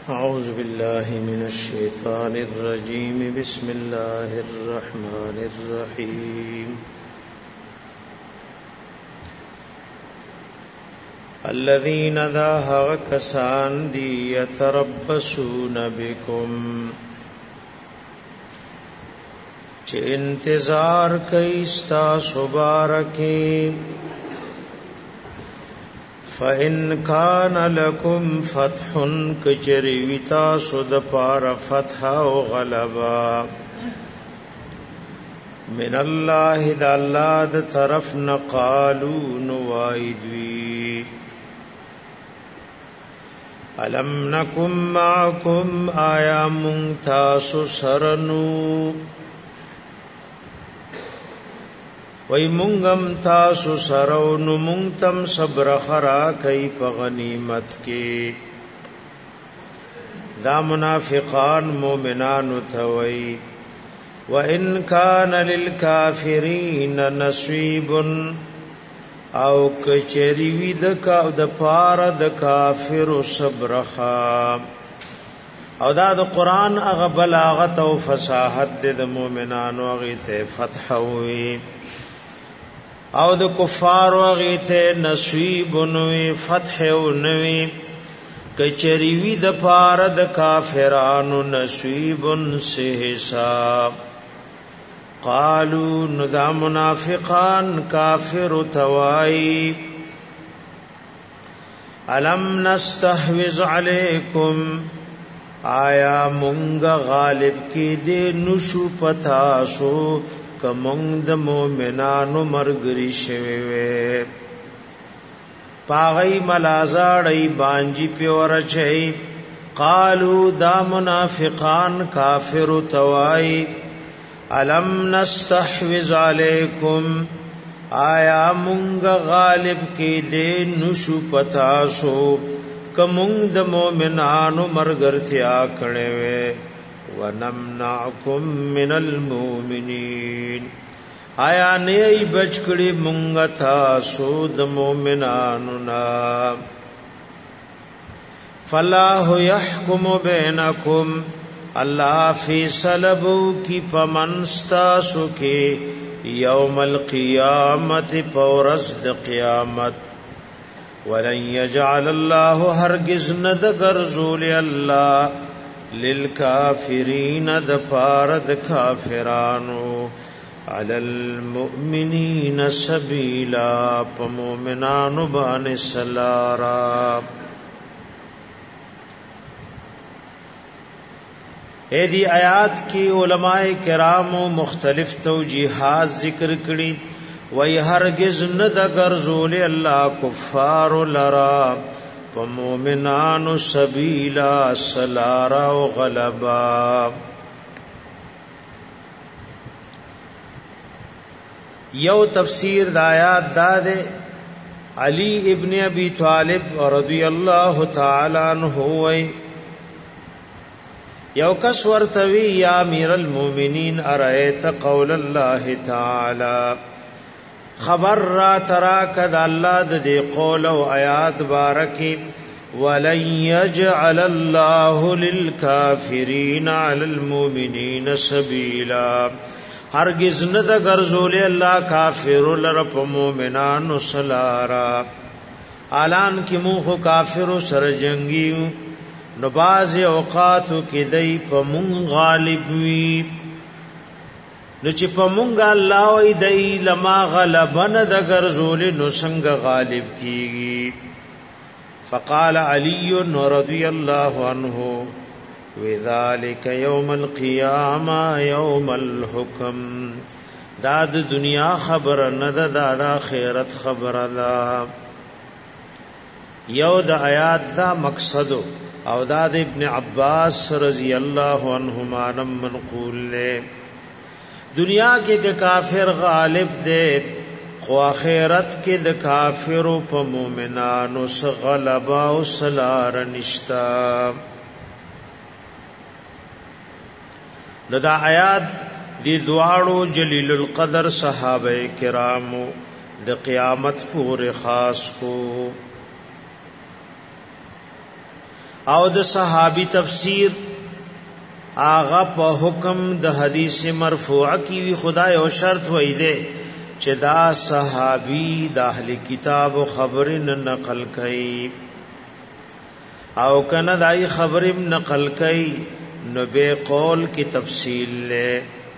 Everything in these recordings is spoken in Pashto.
أعوذ بالله من الشيطان الرجيم بسم الله الرحمن الرحيم الذين ذا كسان دي يتربصون بكم چه انتظار کئی استاسو بارکی فَإِنْ كَانَ لَكُمْ فَتْحٌ كَجَرِوِ تَاسُ دَپَارَ فَتْحَ وَغَلَبًا مِنَ اللَّهِ دَ اللَّهِ دَ طرف نقالوا نوائدوی أَلَمْ نَكُمْ مَعَكُمْ آیا منتاس سرنو وی منگم تاسو سرو نو منگتم صبر خرا کئی پا غنیمت کی دا منافقان مومنانو تاوی وَإِنْ كَانَ لِلْكَافِرِينَ نَصِيبٌ او کچریوی د پار د کافر صبر خا او دا د قرآن اغا بلاغت او فصاحت د مومنانو اغیت فتح ہوئی او د کفار وغیته نصیب نوې فتح نوې کچریوی د پار د کافرانو نصیب سے حساب قالوا نذا منافقان کافر توای الم نستحوذ علیکم آیا مونږ غالب کې دې نشو پتاسو کمونگ د مومنانو مرگری شوی وی پاغی ملازاڑی بانجی پیور چئی قالو دا منافقان کافر توائی علم نستحوذ علیکم آیا مونگ غالب کی دے نشو پتاسو کمونگ د مومنانو مرگرتیا کڑے وی وَنَمْنَعْكُمْ مِنَ الْمُؤْمِنِينَ آیا نئی بچکڑی منگتا سود مومناننا فَاللَّهُ يَحْكُمُ بَيْنَكُمْ اللہ فیصلبو کی پمنستاسو کی یوم القیامت پورزد قیامت وَلَنْ يَجْعَلَ اللَّهُ هرگز ندگرزول اللہ للکافرین دپارد کافرانو علی المؤمنین سبیلا پمومنانو بان سلارا ایدی آیات کی علماء کرامو مختلف توجیحات ذکر کری وی ہرگز ندگرزول اللہ کفار لرا مومنان سبیلا سلارا و غلبا یو تفسیر دایات دادے علی ابن ابی طالب رضی اللہ تعالی عنہ ہوئی یو کس ورتوی یا امیر المومنین ارائیت قول اللہ تعالی خبر را تراکد اللہ دے قول و آیات بارکی وَلَنْ يَجْعَلَ اللَّهُ لِلْكَافِرِينَ عَلَى الْمُؤْمِنِينَ سَبِيلًا ہرگز ند گرزول اللہ کافر لرپ مومنان سلارا اعلان کی موخ کافر سر جنگیو نباز اوقاتو کی دی پمون غالب وی نو چې په مونږه الله وی دای لما غلبن د غرزول نو څنګه غالب کیږي فقال علی رضی الله عنه وذالک یوم القیامه یوم الحکم دا د دنیا خبر نه ده د آخرت خبر ده یو د آیات دا مقصد او دا د ابن عباس رضی الله عنهما منقول له دنیا کې د کافر غالب دے خو آخرت کې د کافر په مومنانو سره غلبا او سلار نشتا لدا آیات دی دواړو جلیل القدر صحابه کرامو د قیامت پورې خاص کو او د صحابي تفسیر آغا په حکم د حدیث مرفوع کی وی خدای او شرط وای دی چې دا صحابي د اهل کتاب خبر نقل کړي او کنه دای خبر نقل کړي نو به قول کی تفصیل له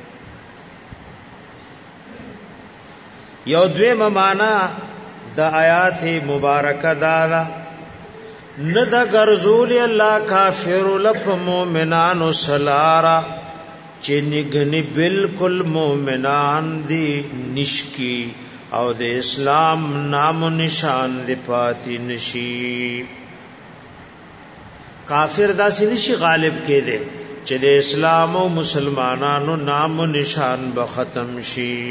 یو دویمه معنا د آیات مبارکه دا ند غرزول الله کافر لپ مومنانو سلارا چې نګنی بالکل مومنان دی نشکی او د اسلام نام و نشان دی پاتی نشی کافر داسې نشي غالب کې دی چې د اسلام او مسلمانانو نام و نشان به ختم شي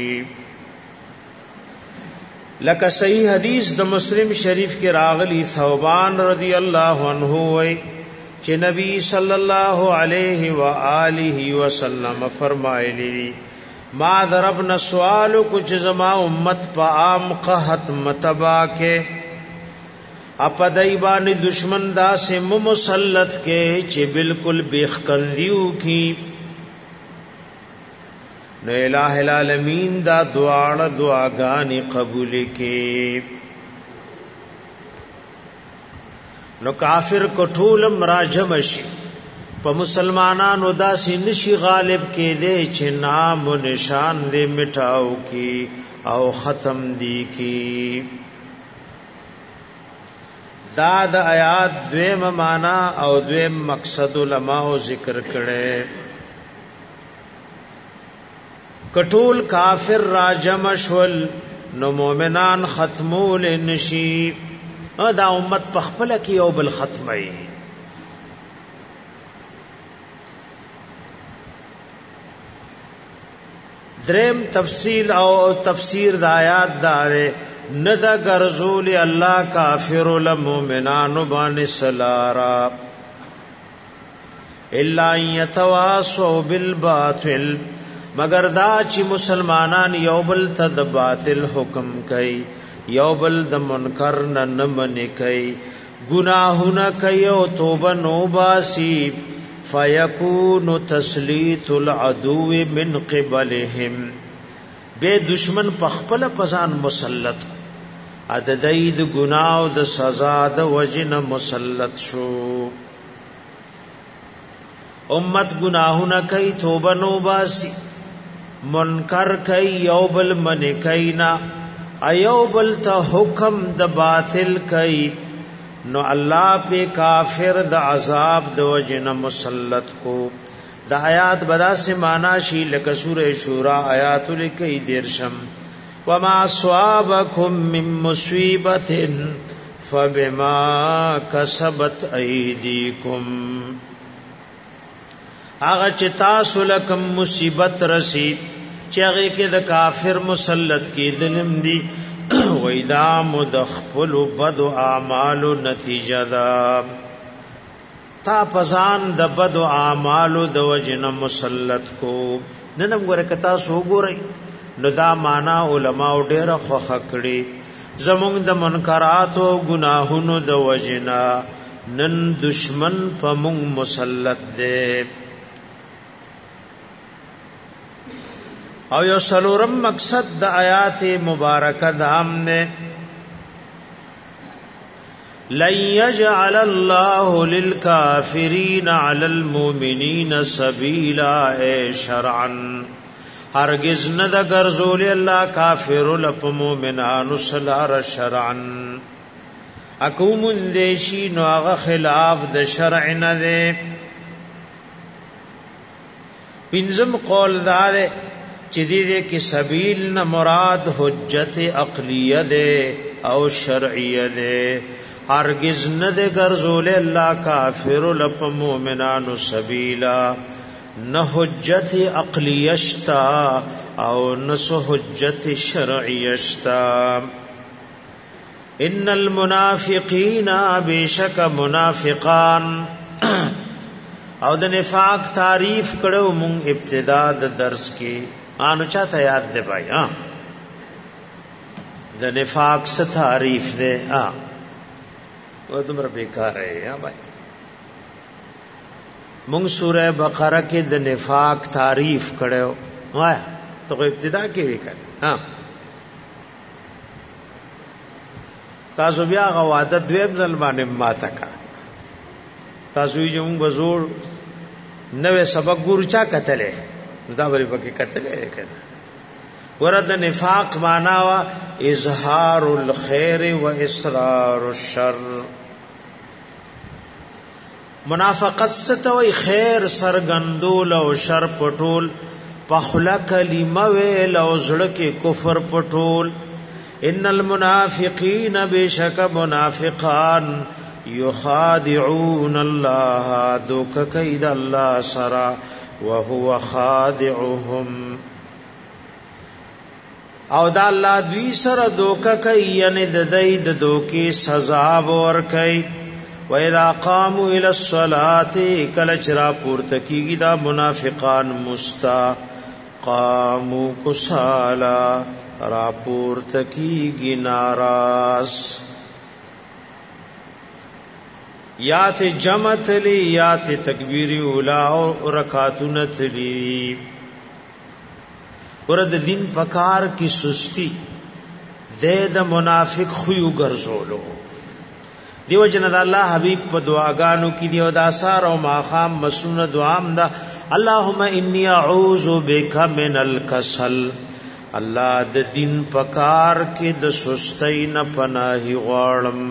لکه صحیح حدیث د مسلم شریف کې راغلی ثوبان رضی الله عنه وای چې نبی صلی الله علیه و آله وسلم فرمایلی ما ضربنا سوال کچھ زما امت په عام قحط متبا کې اپدای باندې دشمن دا سم مسلط کې چې بالکل بیخکندیو کی نو الہ العالمین دا دعاړه دعاګانې قبول کې نو کافر کټول مراجم شي په مسلمانانو دا سنشي غالب کې دې چې نام و نشان دې مټاو کی او ختم دی کی دا د آیات دویم معنا او دویم مقصد علماء ذکر کړي کټول کافر راجم شول نو مومنان ختمول نشي دا امت پخپل کی او بل ختمي دریم تفصیل او تفسیر د آیات داره ندا غرزول الله کافر المؤمنان بان سلارا الا يتواصوا بالباطل مگر دا چې مسلمانان یوبل ته د باطل حکم کوي یوبل د منکر نه منې کوي گناهونه کوي او توبه نو باسي فیکون تسلیط العدو من قبلهم بے دشمن پخپل پزان مسلط عددید گناہ او د سزا د وجن مسلط شو امت گناهونه کوي توبه نو باسي منکر کئی یوبل من کئینا ایوبل تا حکم د باطل کئی نو اللہ پہ کافر د عذاب د وجن مسلط کو د آیات بدا سے مانا شی لک سورہ شورا آیات لکی دیرشم وما صوابکم من مصیبت فبما کسبت ایدیکم هغه چې تاسو لکم مصیبت رسی چې هغه کې د کافر مسلط کې دلم دی وېدا مدخل بد اعمال نتیجه دا تا پزان د بد اعمال د وجن مسلط کو ننم ګره کتا سو ګورئ نو دا معنا علما ډېر خوخه کړي زمونږ د منکرات او گناهونو د وجنا نن دشمن په مونږ مسلط دی او یو سلورم مقصد د آیات مبارکه د امنه لن يجعل الله للكافرين على المؤمنين سبيلا شرعا هرگز نه د ګرځول الله کافر لپ مؤمنانو سلار شرعا اقوم دیشی نو هغه خلاف د شرع نه ده پنځم قول دار چې دې کې سبیل نه مراد حجت عقلیه ده او شرعیه ده هرگز نه ده ګرځول الله کافر لپ مؤمنانو سبیلا نه حجت عقلیه شتا او نه حجت شرعیه شتا ان المنافقین بشک منافقان او د نفاق تعریف کړو مون ابتدا د درس کې انو چاته یاد دی بھائی د نفاق څه تعریف دی و تمہارا بیکار ہے بھائی مونږ سوره بقره کې د نفاق تعریف کړو وایا ته ابتدا کې وکړه ها تاسو بیا غواده دویم ځل باندې ماته کا تاسو یې موږ بزور نوې سبق ګور چا کتلې دا بری پکې کتلې کنه ورته نفاق معنا وا اظهار الخير و اسرار الشر منافقت ستوي خیر سرګندول او شر پټول پخلا کلمه ویل او زړه کې کفر پټول ان المنافقین بشک منافقان یخادعون الله دوک کید الله سرا وهو خادعهم او دا الله دوی سره دوک کوي یعنی د دې د دوکي سزا ور کوي و اذا قاموا الى الصلاه کل چرا پورته کیږي دا منافقان قاموا کسالا را پورته کیږي ناراض یا ته جمع تلی یا ته تکبیر اولا او رکعاتون تلی ورته دین پکار کی سستی د منافق خو ګرځولو دیو جن د الله حبیب په دعاګانو کې دیو د اثار او ماخام مسنون دعام دا اللهم انی اعوذ بک من الکسل الله د دین پکار کې د سستی نه پناهي غواړم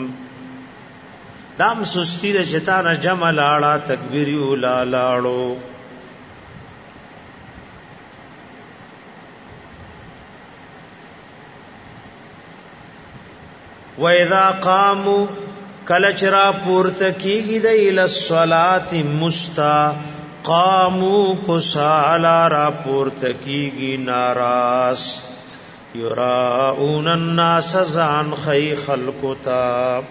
دام سستی د شیطان جمع لاړه تکبیر اولا لاړو و اذا قاموا کلچرا پورته کیږي د ال الصلاه قاموا کسالا را پورته کیږي ناراض یراؤن الناس زان خی خلقتا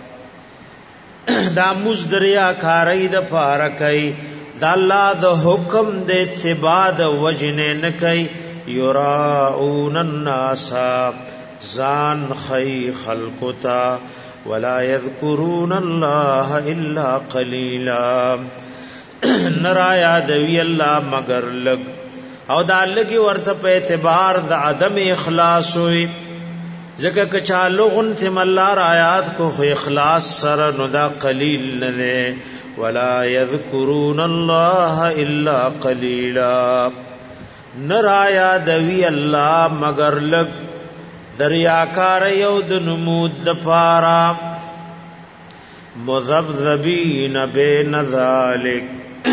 دا مزدریا کاری د پارکای د الله د حکم د اتباع د وجنه نه کوي یراؤن الناس زان خی خلقتا ولا يذكرون الله الا قليلا نرایا دوی الله مگر لگ او دا لګي ورته په اعتبار د عدم اخلاص وي ځکه کچا لغون تم الله آیات کو اخلاص سره نو دا قلیل نه ولا يذكرون الله الا قليلا نرایا دوی الله مگر لگ دریاکار یو د نمود د پارا مذبذبین بین ذالک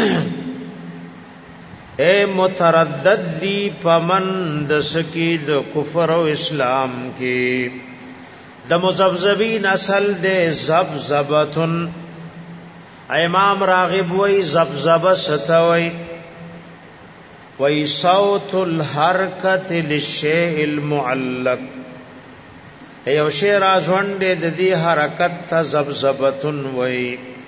اے متردد دی پمن د سکی د کفر او اسلام کی د مذبذبین اصل د زبزبتن امام راغب وی زبزب ستوي وی صوت الحرکت للشیء المعلق ایو شی رازوندې د دې حرکت ته زبزبتن وای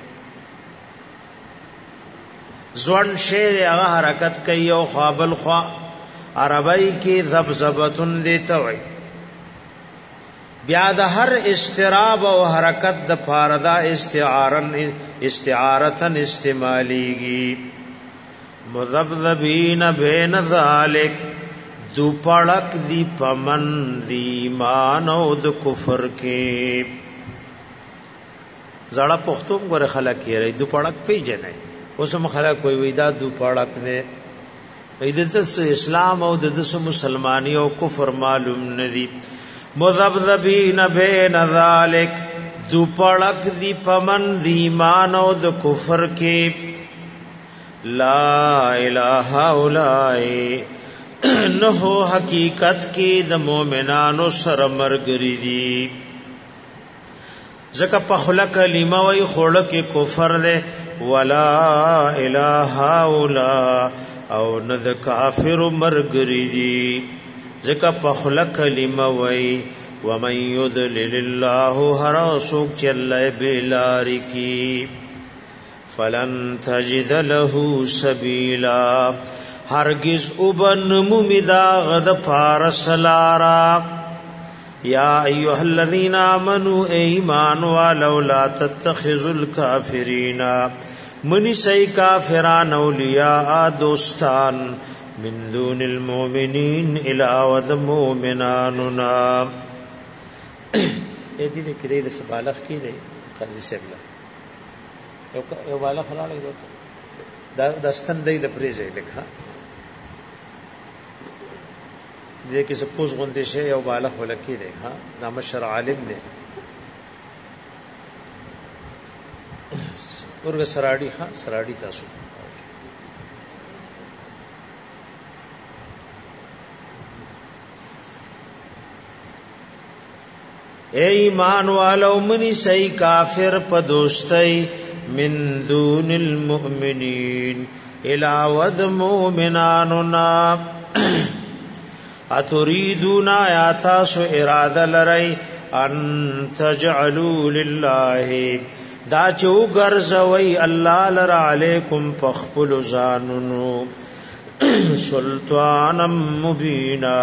زوند شی هغه حرکت کوي او خابل خوا عربی کې زبزبتن دیته وای بیا د هر استراب او حرکت د فاردا استعارتن استعمالیږي مذبذبین بین ذالک دو پړک دی پمن دی ایمان او د کفر کې زړه پختوم غره خلک یې دو پړک پیژنې اوسم خلک کوئی وېدا دو پړک نه ایدت اسلام او د مسلمانی او کفر معلوم ندی مذبذبین بین ذالک دو پړک دی پمن دی ایمان او د کفر کې لا اله الا نو حقیقت کې د مؤمنانو سره مرګري دي زکه په خلق کلمه وای خړه کې کفر ده ولا اله الا او نه د کافر مرګري دي زکه په خلق کلمه وای ومن يضلل الله هر سوق چل بلاری کی فلن تجد له سبیلا هرگز وبن ممدا غد فارسلارا یا ایها الذین آمنوا ایمان ولو لا تتخذوا الکافرین منی سی کافران اولیاء دوستان من دون المؤمنین علاوه د مؤمناننا اې دې کې دې سبالغ کې دې قاضي سبلا یو بالغ لاله دا دستن دی لپریزه لیکه دې کې سپوز غوندې شی یو بالغ ولکې دی ها دا مشر عالم دی ورګه سراډي ها سراډي تاسو اے ایمان والو منی سی کافر په دوستۍ من دون المؤمنین علاوه د مؤمناننا اتريدون آیاتا سو اراده لري ان تجعلوا لله دا چو غرزوي الله لرا علیکم فخپل زانونو سلطانا مبینا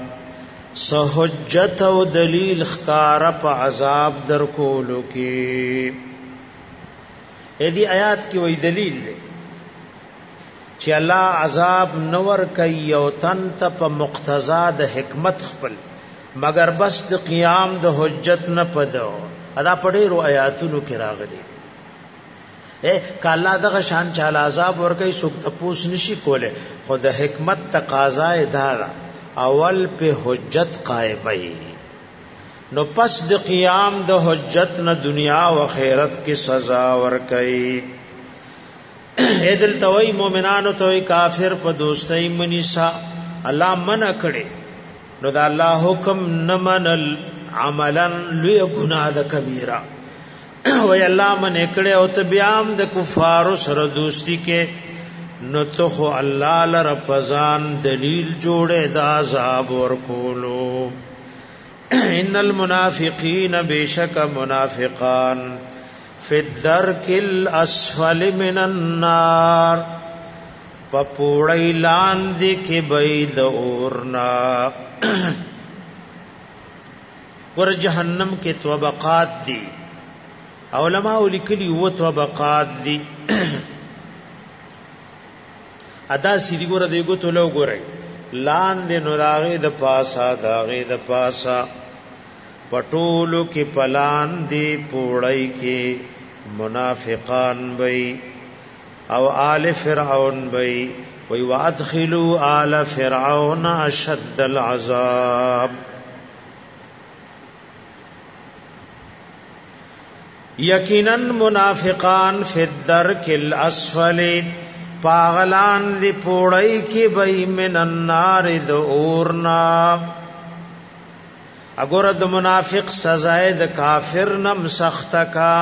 سحجت او دلیل خکار په عذاب در کولو کی ایدی آیات کی وی دلیل لے چې الله عذاب نور کوي او تن ته په مقتضا د حکمت خپل مگر بس د قیام د حجت نه پدو ادا پډېرو آیاتونو کې راغلي کاله دغه شان چاله عذاب ور کوي سوک تپوس نشي کوله خو د حکمت تقاضا اداره اول په حجت قائمه نو پس د قیام د حجت نه دنیا او آخرت کې سزا ور کوي ایدل توي مومنانو توي کافر په دوستۍ منیسا الله منع کړي نو دا الله حکم نه منل عملا لوی ګناه د کبیره وای الله منع کړي او ته بیام د کفارو سره دوستی کې نو ته خو الله لره پزان دلیل جوړه د عذاب ورکولو ان المنافقین بشک منافقان فی الدرک الاسفل من النار پپوڑی لاندی کی بید اورنا ور جہنم کے طبقات دی علماء لکلی و طبقات دی ادا سیدی گورا دیگو تو لو گورای لاندی نو داغی دا پاسا داغی دا پاسا پټولو کې پلان دی پوړی کې منافقان بی او آل فرعون بی وی وادخلوا آل فرعون اشد العذاب یقینا منافقان فی الدرک الاسفل پاغلان دی پوړی کې بی من النار د اورنا اگر د منافق سزا د کافر نم سخت کا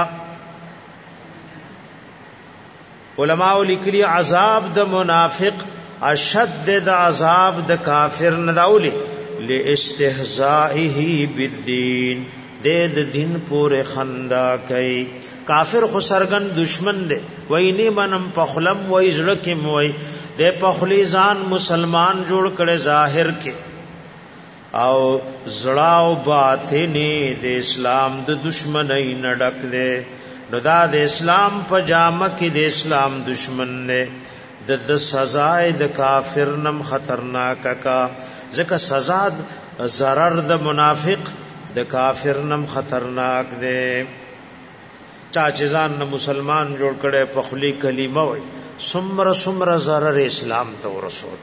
علماء لیکلی عذاب د منافق اشد د عذاب د کافر نداولی لاستهزائه بالدین د دین پورے خندا کوي کافر خو سرګن دشمن دی وای نه منم پخلم وای زړه کې موي د پخلیزان مسلمان جوړ کړي ظاهر کې او زړاو باطنی د اسلام د دشمنی نډک دے نو دا د اسلام په جامه کې د اسلام دشمن نے د سزا د کافر نم خطرناک کا ځکه سزا ضرر د منافق د کافر نم خطرناک دے چا چې ځان مسلمان جوړ کړي په خلی کلمه وای سمر ضرر اسلام ته رسول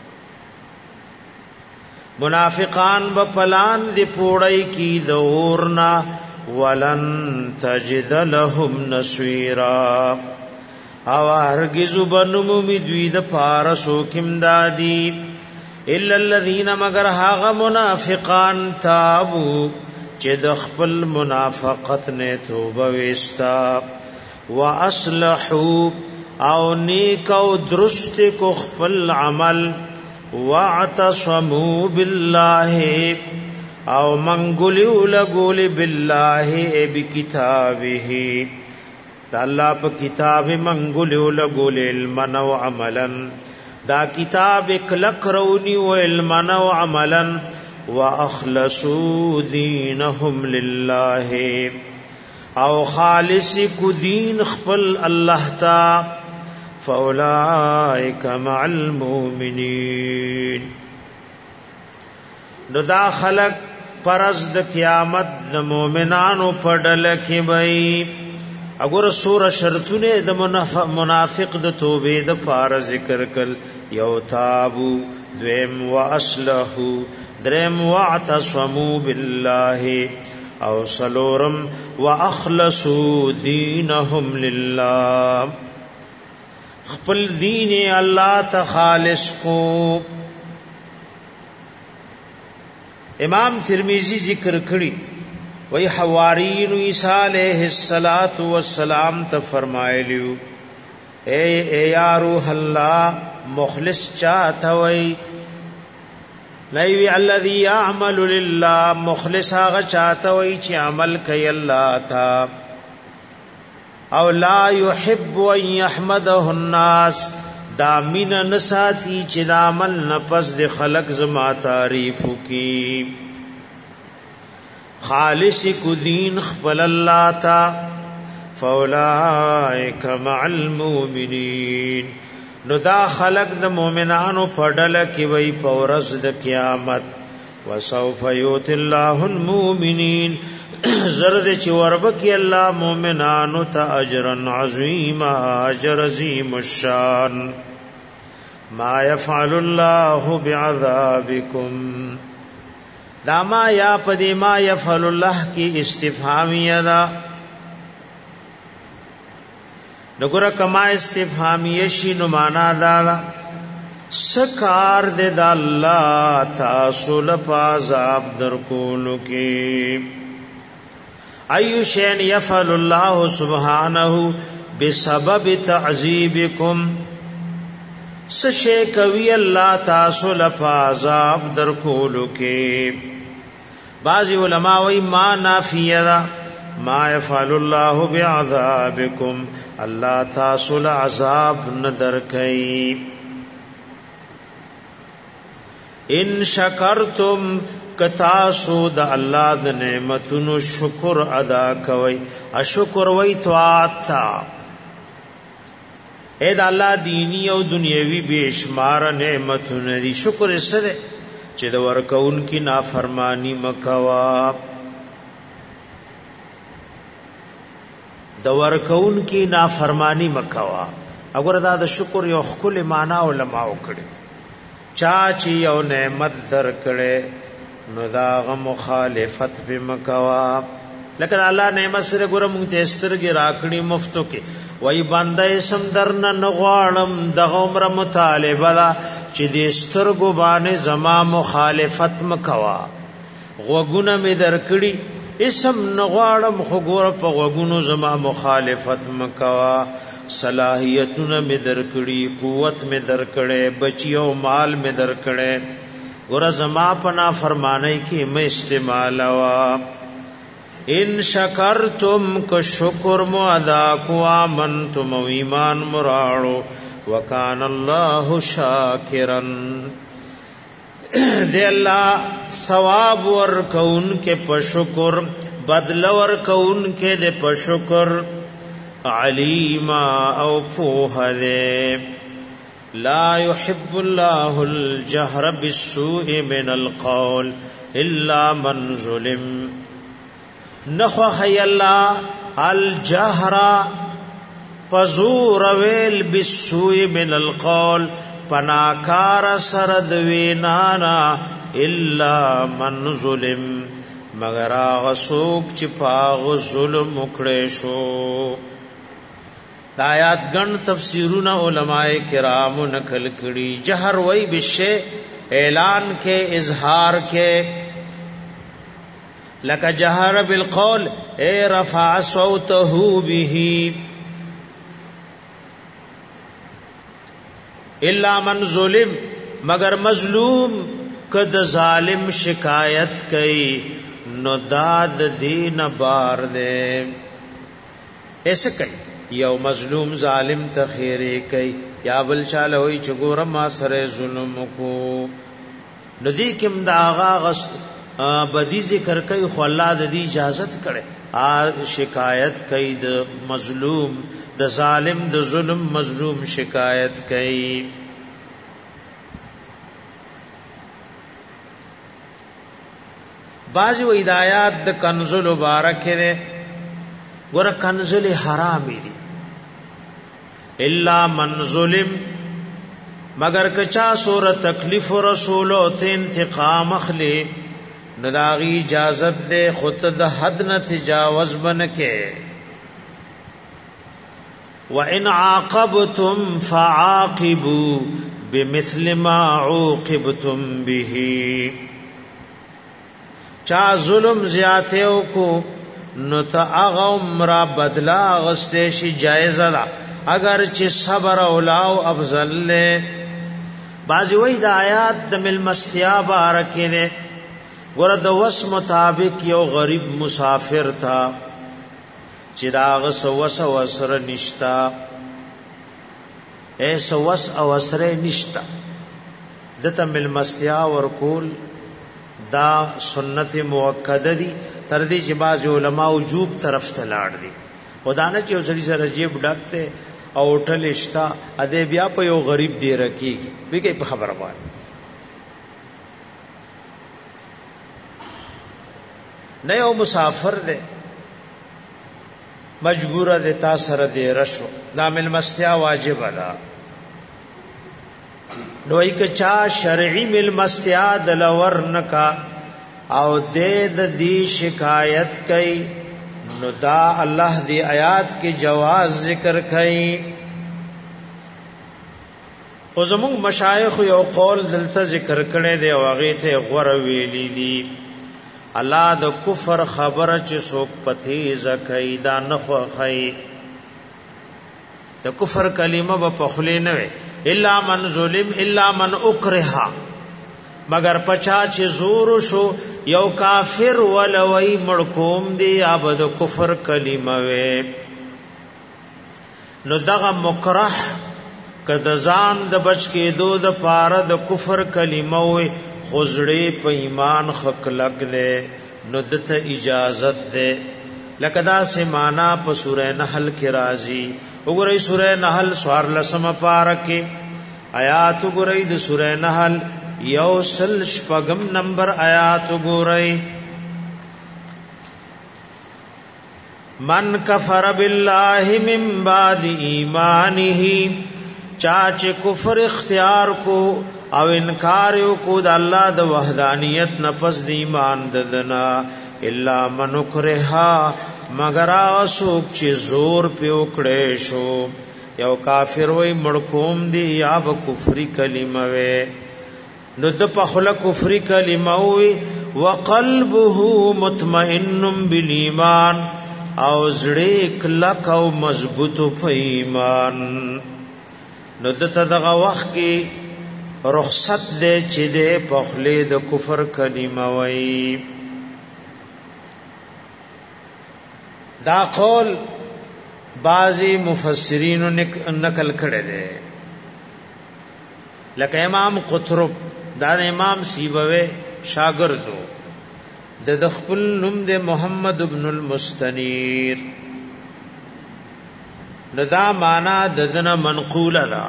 منافقان بپلان دی پوڑی کی دورنا ولن تجد لهم نصيرا او هرگز بنمومی دوی د پارسو کم دادی الا الذين مگر هاغ منافقان تابو چې د خپل منافقت نه توبه وستا واصلحوا او نیک او درست کو خپل عمل واعتصموا بالله او منغلیو لغول بالله بکتابه دا الله په کتاب منغلیو لغول علما و عملا دا کتاب کلک رونی و علما و عملا واخلصوا دینهم لله او خالص کو دین خپل الله تا فاولئک مع المؤمنین. نو دا خلق پرز د قیامت د مؤمنانو په ډله کې وي. اگر سور شرطونه د منافق د توبې د پار ذکر کل، یو تابو، دویم واصلحو، دریم واعتصموا بالله، او سلورم واخلصوا دینهم لله، خپل دین الله ته خالص کو. امام ترمذی ذکر کړي وی حوارین عیسی علیہ السلام ته فرمایلیو اے یا روح الله مخلص چاته وی نایوی الذی یعمل لله، مخلص هغه چاته وی چې عمل کوي الله تا، او لا يحب ان يحمده الناس، دا مین نساتی چې دا عمل نفس د خلق زما تعریف کی، خالص کو دین خپل اللہ تا، فاولائک مع المؤمنین. نو دا خلق د مومنانو پډل کی وی پورز د قیامت. وسوف یؤت الله المؤمنین، زرد چ ورب کی اللہ مومنانو تا اجرا عظیما، اجر عظیم الشان. ما يفعل الله بعذابکم، داما یا پدی ما یفعل الله کی استفهامیه دا، نګور کما استفهامیه شی نو معنا دا سکار دے دا اللہ تاسو لپازاب در کولو کی. ایو شین یفعل اللہ سبحانہ بسبب تعذیبکم، سشے کوي اللہ تاسو لپازاب در کولو کی. بعضی علماء وی ما نافیہ دا، ما یفعل اللہ بعذابکم، اللہ تاسو لعذاب ندر کئی. ان شکرتم، کتاسو دا اللہ دا نعمتونو شکر ادا کوئی. اشکر وی طاعت تا، اے دا اللہ دینی او دنیاوی بیشمار نعمتون دی. شکر اس دے چی دا ورکون کی نافرمانی مکوا، دا ورکون کی نافرمانی مکوا. اگر دا دا شکر یو خکل مانا علماء کڑی، چاچی یو نعمت در کڑے نو دا غم مخالفت پی مکوا. لیکن اللہ نعمت سر گورا مونگتے استرگی راکڑی مفتو کی وی بندہ اسم درنا نغوارم دا غمر مطالبہ دا چی دی استرگو بانے زما مخالفت مکوا. غوگونا می در کڑی اسم نغوارم خگور پا غوگونو زما مخالفت مکوا. صلاحیتون می در کڑی، قوت می در کڑے، بچی و مال می در کڑے، گورا زما پنا فرمانے کی میں استعمالوا. ان شکرتم، کو شکر مو ادا کو، آمنتم و ایمان مراڑو، وکان اللہ شاکرن، دے اللہ ثواب ورکون کے پشکر، بدل ورکون کے دے پشکر، علیما او پوہ دے. لا يحب اللہ الجہر بالسوء من القول الا من ظلم، نخوخی اللہ الجہر پزور ویل بالسوء من القول، پناکار سرد وینانا، الا من ظلم، مگر آغا سوک چپاغ ظلم اکڑے شو. آیات گن تفسیرون علماء کرام نقل کری. جہر وی بشے اعلان کے، اظہار کے، لکا جہر بالقول اے رفع صوتہ به، الا من ظلم، مگر مظلوم کد ظالم شکایت کئی نو داد دین بار دے. ایسے کئی یو مظلوم ظالم تخیرے کئی، یا بل چال ہوئی چگور ما سر ظلم کو، ندی کم دا آغا بدی ذکر کوي خو الله د دې اجازت کړي شکایت کوي د مظلوم د ظالم د ظلم مظلوم شکایت کوي بعضی و ہدایات د کنز مبارک دے ګور کنز حرام دي الا من ظلم مگر کچا سور تکلیف رسول او ته انتقام اخلي نداغي اجازت دے خود د حد نه تجاوز بنکه وان عاقبتم فعاقبوا بمثل ما عوقبتم به چا ظلم زیاتیو کو نو تا اغا عمرہ بدلا غسته شي جایز ده اگر چې صبر اولاو افضل له بعضی وای د آیات د ملمستیا بارکینه ګور د وس مطابق یو غریب مسافر تھا چې دا غس وس وسره نشتا ایس وس او وسره نشتا دته ملمستیا ورکول دا سنت موکده دي تر دې چې بعض علماء وجوب طرف ته لاړ دي خدانه چې وسړي سره جیب ډکته او ټل اشتا ا دې بیا په یو غریب دی رکی وی په خبره وای نه یو مسافر دی مجبور دی تا سره دی رشو دا ملمستیا واجب ده نو ایک چا شرعی ملمستیا دلور نکا او دید دی شکایت کئی نو دا اللہ دی آیات کی جواز ذکر کئی خو زمونږ مشایخ یو قول دلته ذکر کړي دی او هغه ته غوړ ویلی دی الله د کفر خبره چې څوک پتی زکای دا نه خوخی د کفر کلمه په خلی نه وي الا من ظلم الا من اکرها مگر پچا چې زور شو یو کافر ولوی مړکوم دی ابد کفر کلمه وي نو دغه مکرح کده ځان د بچ کېدو د پاره د کفر کلمه وي خزړې په ایمان خکلک له نو دته اجازت ده لکه دا سمانا په سوره نحل کې راځي وګورئ سوره نحل 14 پارکه آیات وګورئ د سوره نحل یوسل شپږم نمبر آیات وګورئ من کفر بالله من بعد ایمانه چاچ کفر اختیار کو او انکار کو د الله د وحدانیت نفس د ایمان ددنا الا من کرها مگر اسوک چې زور په وکړې شو یو کافر وای مړکوم دی یا به کفر کلمه وې نو د په خله کفر کلمه وې وقلبه مطمئن بالایمان او زړه کلک او مضبوط په ایمان نو دغه وخت کې رخصت دې چې دې په خله د کفر کلمه وای دا قول بعضی مفسرین نقل کړي دي لکه امام قطرب دا امام سیبوی شاګردو د خپل نوم د محمد ابن المستنیر دا معنا ددنه منقوله ده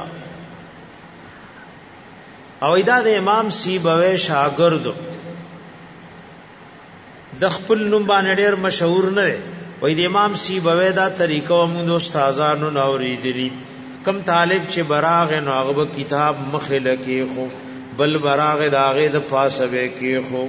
او دا د امام سیبوی شاګردو د خپل نوم باندې ډیر مشهور نه دی وې د امام سیبوی دا طریقو موږ د استادانو نوریدلی کم طالب چې براغ نو هغه کتاب مخله کې خو بل براغ داغه د پاسه کې خو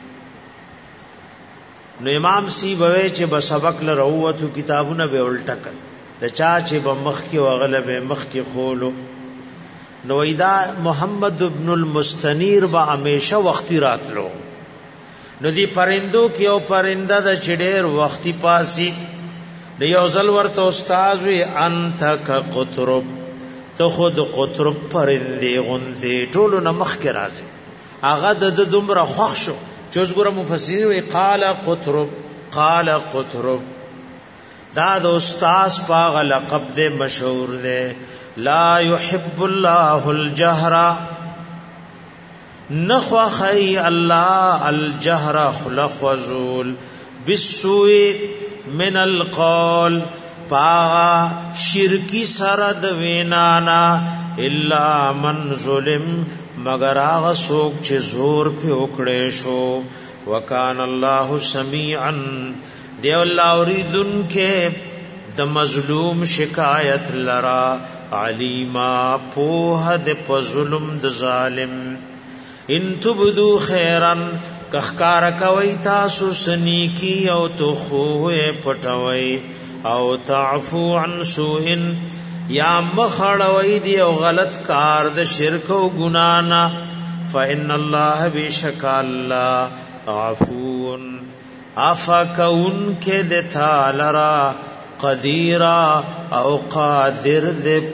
نو امام سیبوی چې به سبق لروته کتابونه به الټک د چا چې به مخ کې وغلب مخ کې خولو نو ایدا محمد ابن المستنیر با همیشه وختي راتلو نو دی پرندو کې او پرنده د چډیر وختي پاسي د یو ځل ورته استاد وی انت ک قطرب ته خود قطرب پرندې غونځي ټولو نه مخ کې راځي هغه د دومره خوښ شو چې وګوره مفسر وی قال قطرب دا د استاد پاغه لقب دې مشهور دی لا يحب الله الجهر نخوا خی الله الجهر خلق وزول بالسوء من القول پا شرکی سرد وینانا الا من ظلم مگر آغا سوک چه زور پی اکڑے شو وکان اللہ سمیعا دیو اللہ اوریدن کے د مظلوم شکایت لرا علیما پوہ د پا ظلم د ظالم ان تبدو خیرن کخکار کوي تاسو سنیکی او تخوه پټوي او تعفو عن سوء یا مخړوي دی او غلط کار د شرک او ګنانا فإن الله بشک الله عفو عفکون کې د تعالی قدیرا او قادر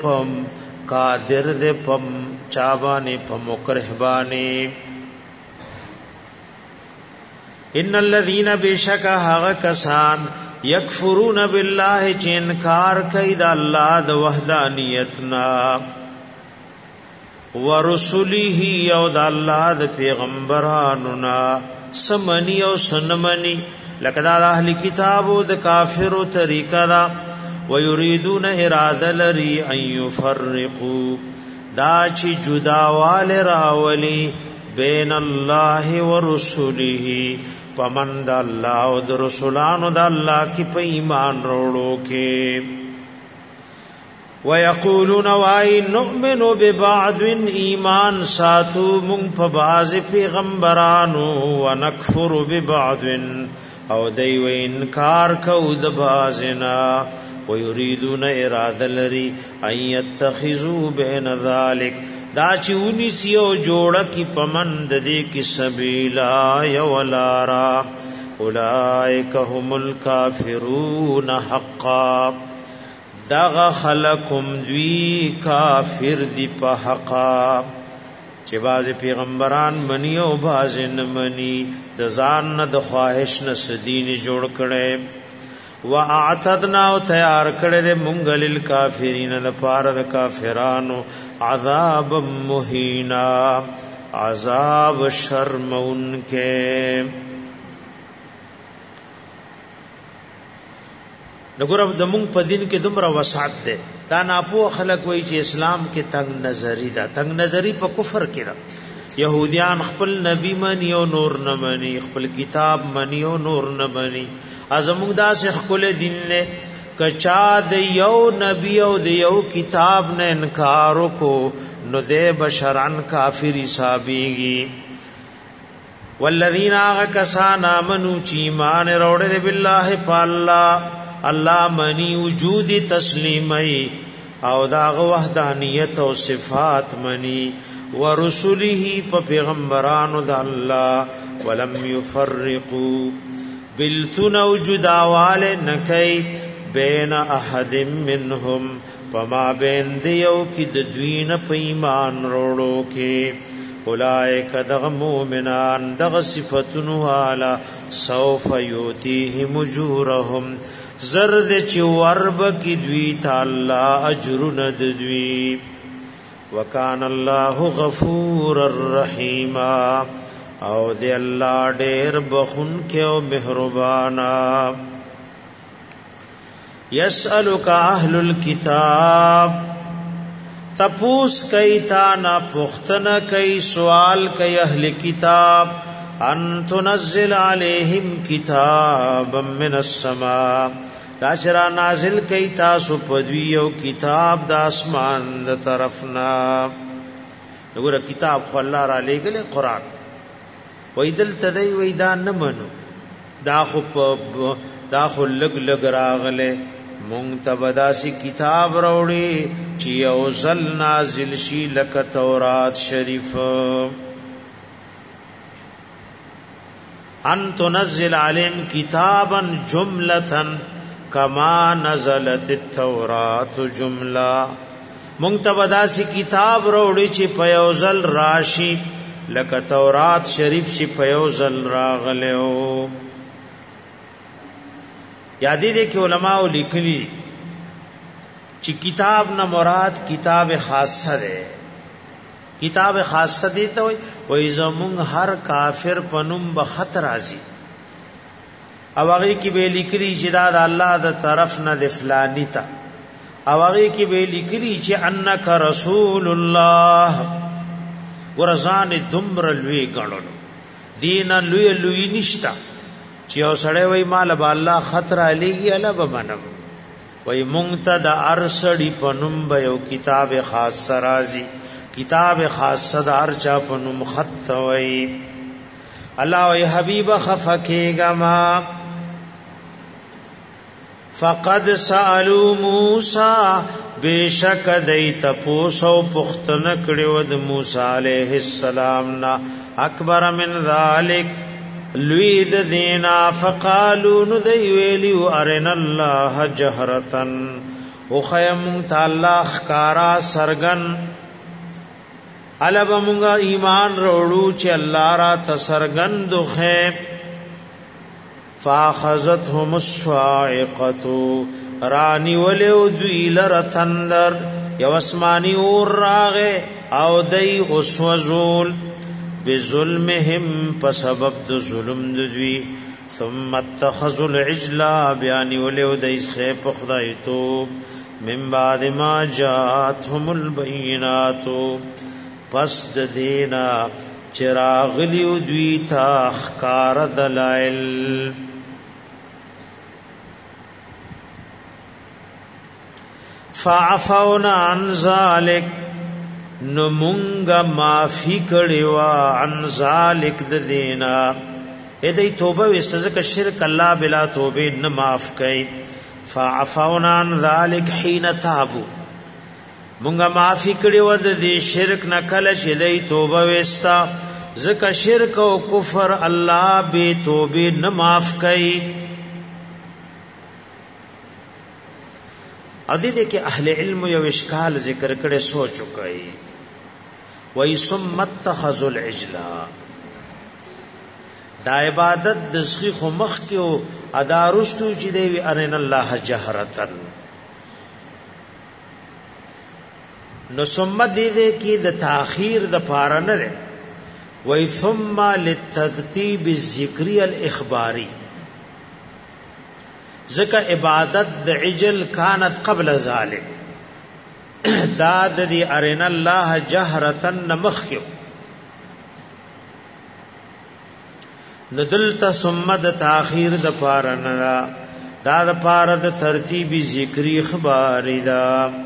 د پم چابانی پا مکرحبانی ان الذین بشک حق کسان یکفرون باللہ چه انکار کئی دا اللہ دا وحدانیتنا ورسوله او دا اللہ دا پیغمبراننا سمنی او سنمنی لکدا دا اہلی کتابو دا کافر طریقہ دا ویریدون ارادہ لری ان یفرقو دا چی جداوال راولی بین اللہ و رسوله پمند اللہ و دا رسولان دا اللہ کی پا ایمان روڑو کے ویقولون وائی نؤمن ببعض ایمان ساتو منگ پا بعض پیغمبرانو ونکفر ببعض او دیو انکار کود بعضنا ويريدون اراده لري ان يتخذوا بين ذلك دا چونی سیو جوړه کی پمند دې کی سبیلا یولارا اولئک هم الکافرون حقا دا خلقم دوی کافر دی په حقا چې باز پیغمبران منی او باز نه منی د ځان نه د خواهش نه سدین جوړ کړي واعتدنا او تیار کړه دې مونږ لیل کافرین د پاره د کافرانو عذاب مهینا عذاب شرمون کې نګور د مونږ په دین کې دومره وسعت ده دا ناپو خلک وایي چې اسلام کې تنگ نظری ده تنگ نظری په کفر کې ده يهوديان خپل نبی منی او نور نه منی خپل کتاب منی او نور نه منی ازمږ دا سه خپل دین له کچا د یو نبی او د یو کتاب نه انکار کو نو د بشران کافر حسابيږي والذین کسان امنو چی ایمان وروړي بالله فالله الله منی وجود تسلیمای او دا وحدانیت او صفات منی ورسله په پیغمبرانو د الله ولم يفرقوا بلتن او جداوال نکي بین احد منهم پما بین دیو کی د دوین په ایمان وروړو کې اولائک دغ مومنان دغ صفتن والا سوف یوتیهم اجورهم زرد چ ورب کی دوی تعالی اجر ند دوی وکان الله غفور الرحیم او دی الله ډیر بخون کې او مهربانا یسالک اهل الكتاب تپوس کئی تا نا پختنا کئی سوال کئی اہل کتاب ان تنزل علیہم کتابا من السماء دا چرا نازل کئی تاسو پدوی او کتاب دا اسمان دا طرفنا نگورا کتاب خو اللہ را لے گلے قرآن ویدل تدئی ویدان نمنو دا خو لگ لگ راغلے منتبداسی کتاب روڑی چی اوزل نازل شی لک تورات شریف ان تنزل علیم کتابا جملتا کما نزلت التورات جملہ منتبداسی کتاب روڑی چی پیوزل راشی لک تورات شریف چی پیوزل راغلیو یادی دے کہ علماء لکھلی چی کتاب نہ مراد کتاب خاصہ دے کتاب خاصه دی ته وای زمون هر کافر پنوم به خطر راځي او هغه کې به لیکلي چې دا د الله د طرف نه د فلانی تا او هغه کې به لیکلي چې انک رسول الله ورزان دمر لوی غړل دین لوی نشتا چې او سړی وای مال به الله خطر علیږي الا بمنم وای مونږ د ارسړی پنوم به یو کتاب خاص رازي کتاب خاص د ارچا پنوم خط وای الله وای حبیب خفکیګه ما فقد سالو موسی بیشک دیت پوسو پختن کړو د موسی علیہ السلام نا اکبر من ذالک لوید دینا فقالو ندی ویلیو ارن الله جهرتن او خیم تعالی خکارا سرغن علب مونږه ایمان وروړو چې الله را تسرغن دوخه فاخذتهم الصاعقه رانی ولو دویل رتندر یو اسمانی اور راغه او دای اوسوزول بظلمهم فسبب د ظلم دوی ثم اتخذوا العجل بیان ولو دای خیف خدای تو من بعد ما جاءتهم البینات پس د دینا چراغلی دوی تا اخکار دلائل فعفونا عن ذلك نمونگا معافی کڑیوا عن ذلك د دینا ایدی توبه وستزک شرک اللہ بلا توبه نماف کئی فعفونا عن ذلك حین تابو مونگا معافی کڑیوا د دی شرک نکلش ایدی توبه وستا زکا شرک و کفر اللہ بی توبه نماف کئی ادی دې کې اهل علم یو اشکال ذکر کړي سوچو کوي وای ثم اتخذوا العجل دا عبادت د سخی خو مخ کې او ادارستو چې دی ارن الله جهرتن نو ثم دې کې د تاخير د پاره نه وای ثم للترتیب الذکری الاخباری ذکا عبادت د عجل كانت قبل ذلك داد دی ارن الله جهرتن مخکیو ندلت ثم د تاخير د پارنا دا د پار د ترتیب ذکری خباری دا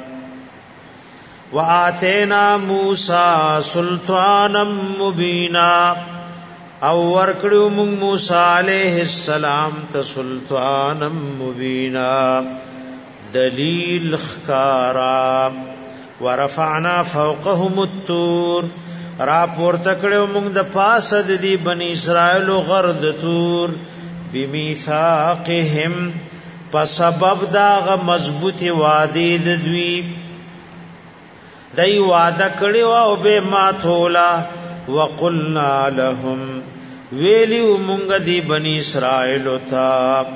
واتینا موسی سلطانا مبینا او ورکړو موږ موسی علیہ السلام ته سلطان مبینا دلیل خکارا ورفعنا فوقهم الطور را پورته کړو موږ د پاسه د دی بنی اسرائیل غرد تور بمیثاقهم په سبب دا غ مضبوطی وعده د دوی دای وعده کړو او به ما تولا وقلنا لهم ویلیو مونږ دی بنی اسرائیل تا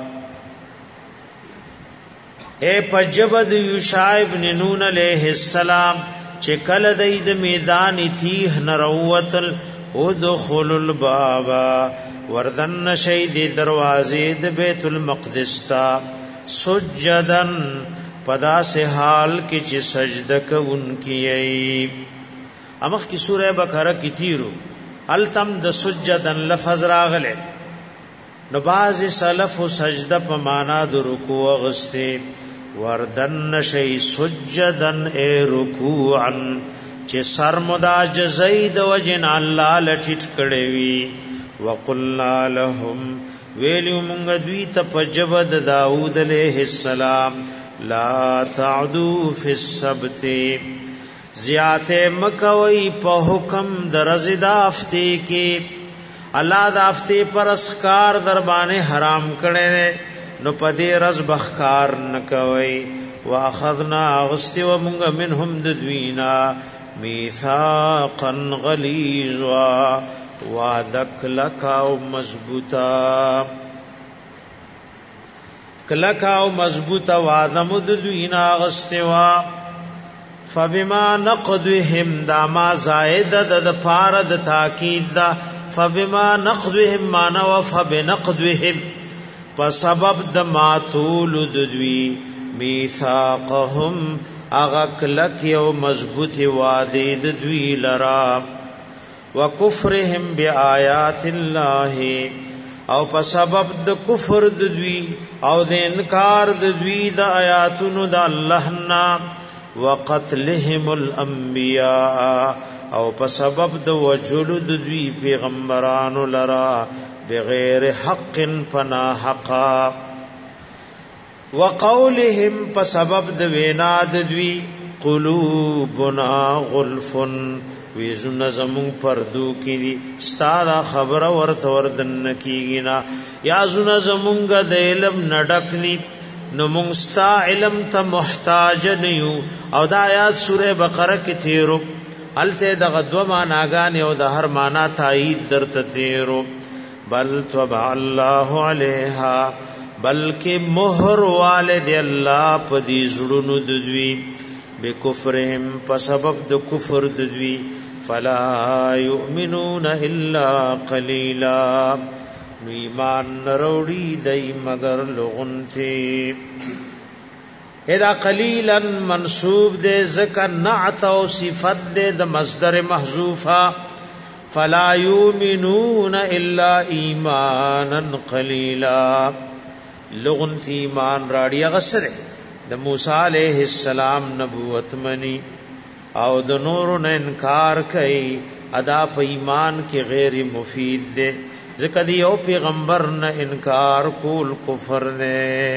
اے پجبد یوشع ابن نون علیہ السلام چې کله د میدان تیه نروتل ادخل الباب وردن شید دروازې د بیت المقدس تا سجدن پدا سے حال کې چې سجده کوونکی ای امخ کی سورہ بقرہ کی تیرو التم د سجدن لفظ راغله نو باز سلف سجده په معنا د رکوع غسته وردن شی سجدن ای رکوعا چې سر مداج زید وجن الله لټټ کړي وی وقلنا لهم ویلو مونږ دوی ته پجبد داوود علیہ السلام لا تعدوا فی السبت زیات مکوئی په حکم د رضا افتی کې الله د افتی پر اسکار دربانه حرام کړي نو پدې رز بخکار نکوي واخذنا غستی و مونږ منهم د دوینا میثاقا غلیظا وعدک لکا او مضبوطا کلکا او مضبوطا وعده مد دوینا غستی وا فبما نقضهم دا ما زائد د پارد تاکید دا فبما نقضهم معنا وفبنقضهم فسبب د ماتول دوی میثاقهم اغکلک یو مضبوط وعده د دوی لرا وکفرهم بیاات الله او په سبب د کفر د دوی او د انکار د دوی د آیاتونو د الله نا وقتلهم الانبیاء او په سبب د وجلو د دوی پیغمبرانو لرا بغیر حق فنا حقا وقولهم په سبب د وینا د دوی قلوبنا غلف ویزن زمون پردو کی ستارا خبر ورته وردن کیگینا یا زن زمونگا د علم نډکنی نو مونږ ستا علم ته محتاج نیو او دا آیات سوره بقره کې تیرو الته د غدو معناګان او د هر معنا تایید درته تیرو بل طبع الله علیها بلکې مہر والد الله په دې زړونو د دوی بکفرهم په سبب د کفر د دوی فلا یؤمنون الا قلیلا نو ایمان نروڑی دی مگر لغنتی اذا قلیلا منصوب دے ذکر نعت و صفت دے د مصدر محذوفا فلا یؤمنون الا ایمانا قلیلا لغنتی ایمان راڑی غسر د موسی علیہ السلام نبوت منی او د نور نه انکار کئ ادا په ایمان کې غیر مفید دے ذکر دیو پیغمبر نہ انکار کول کفر نے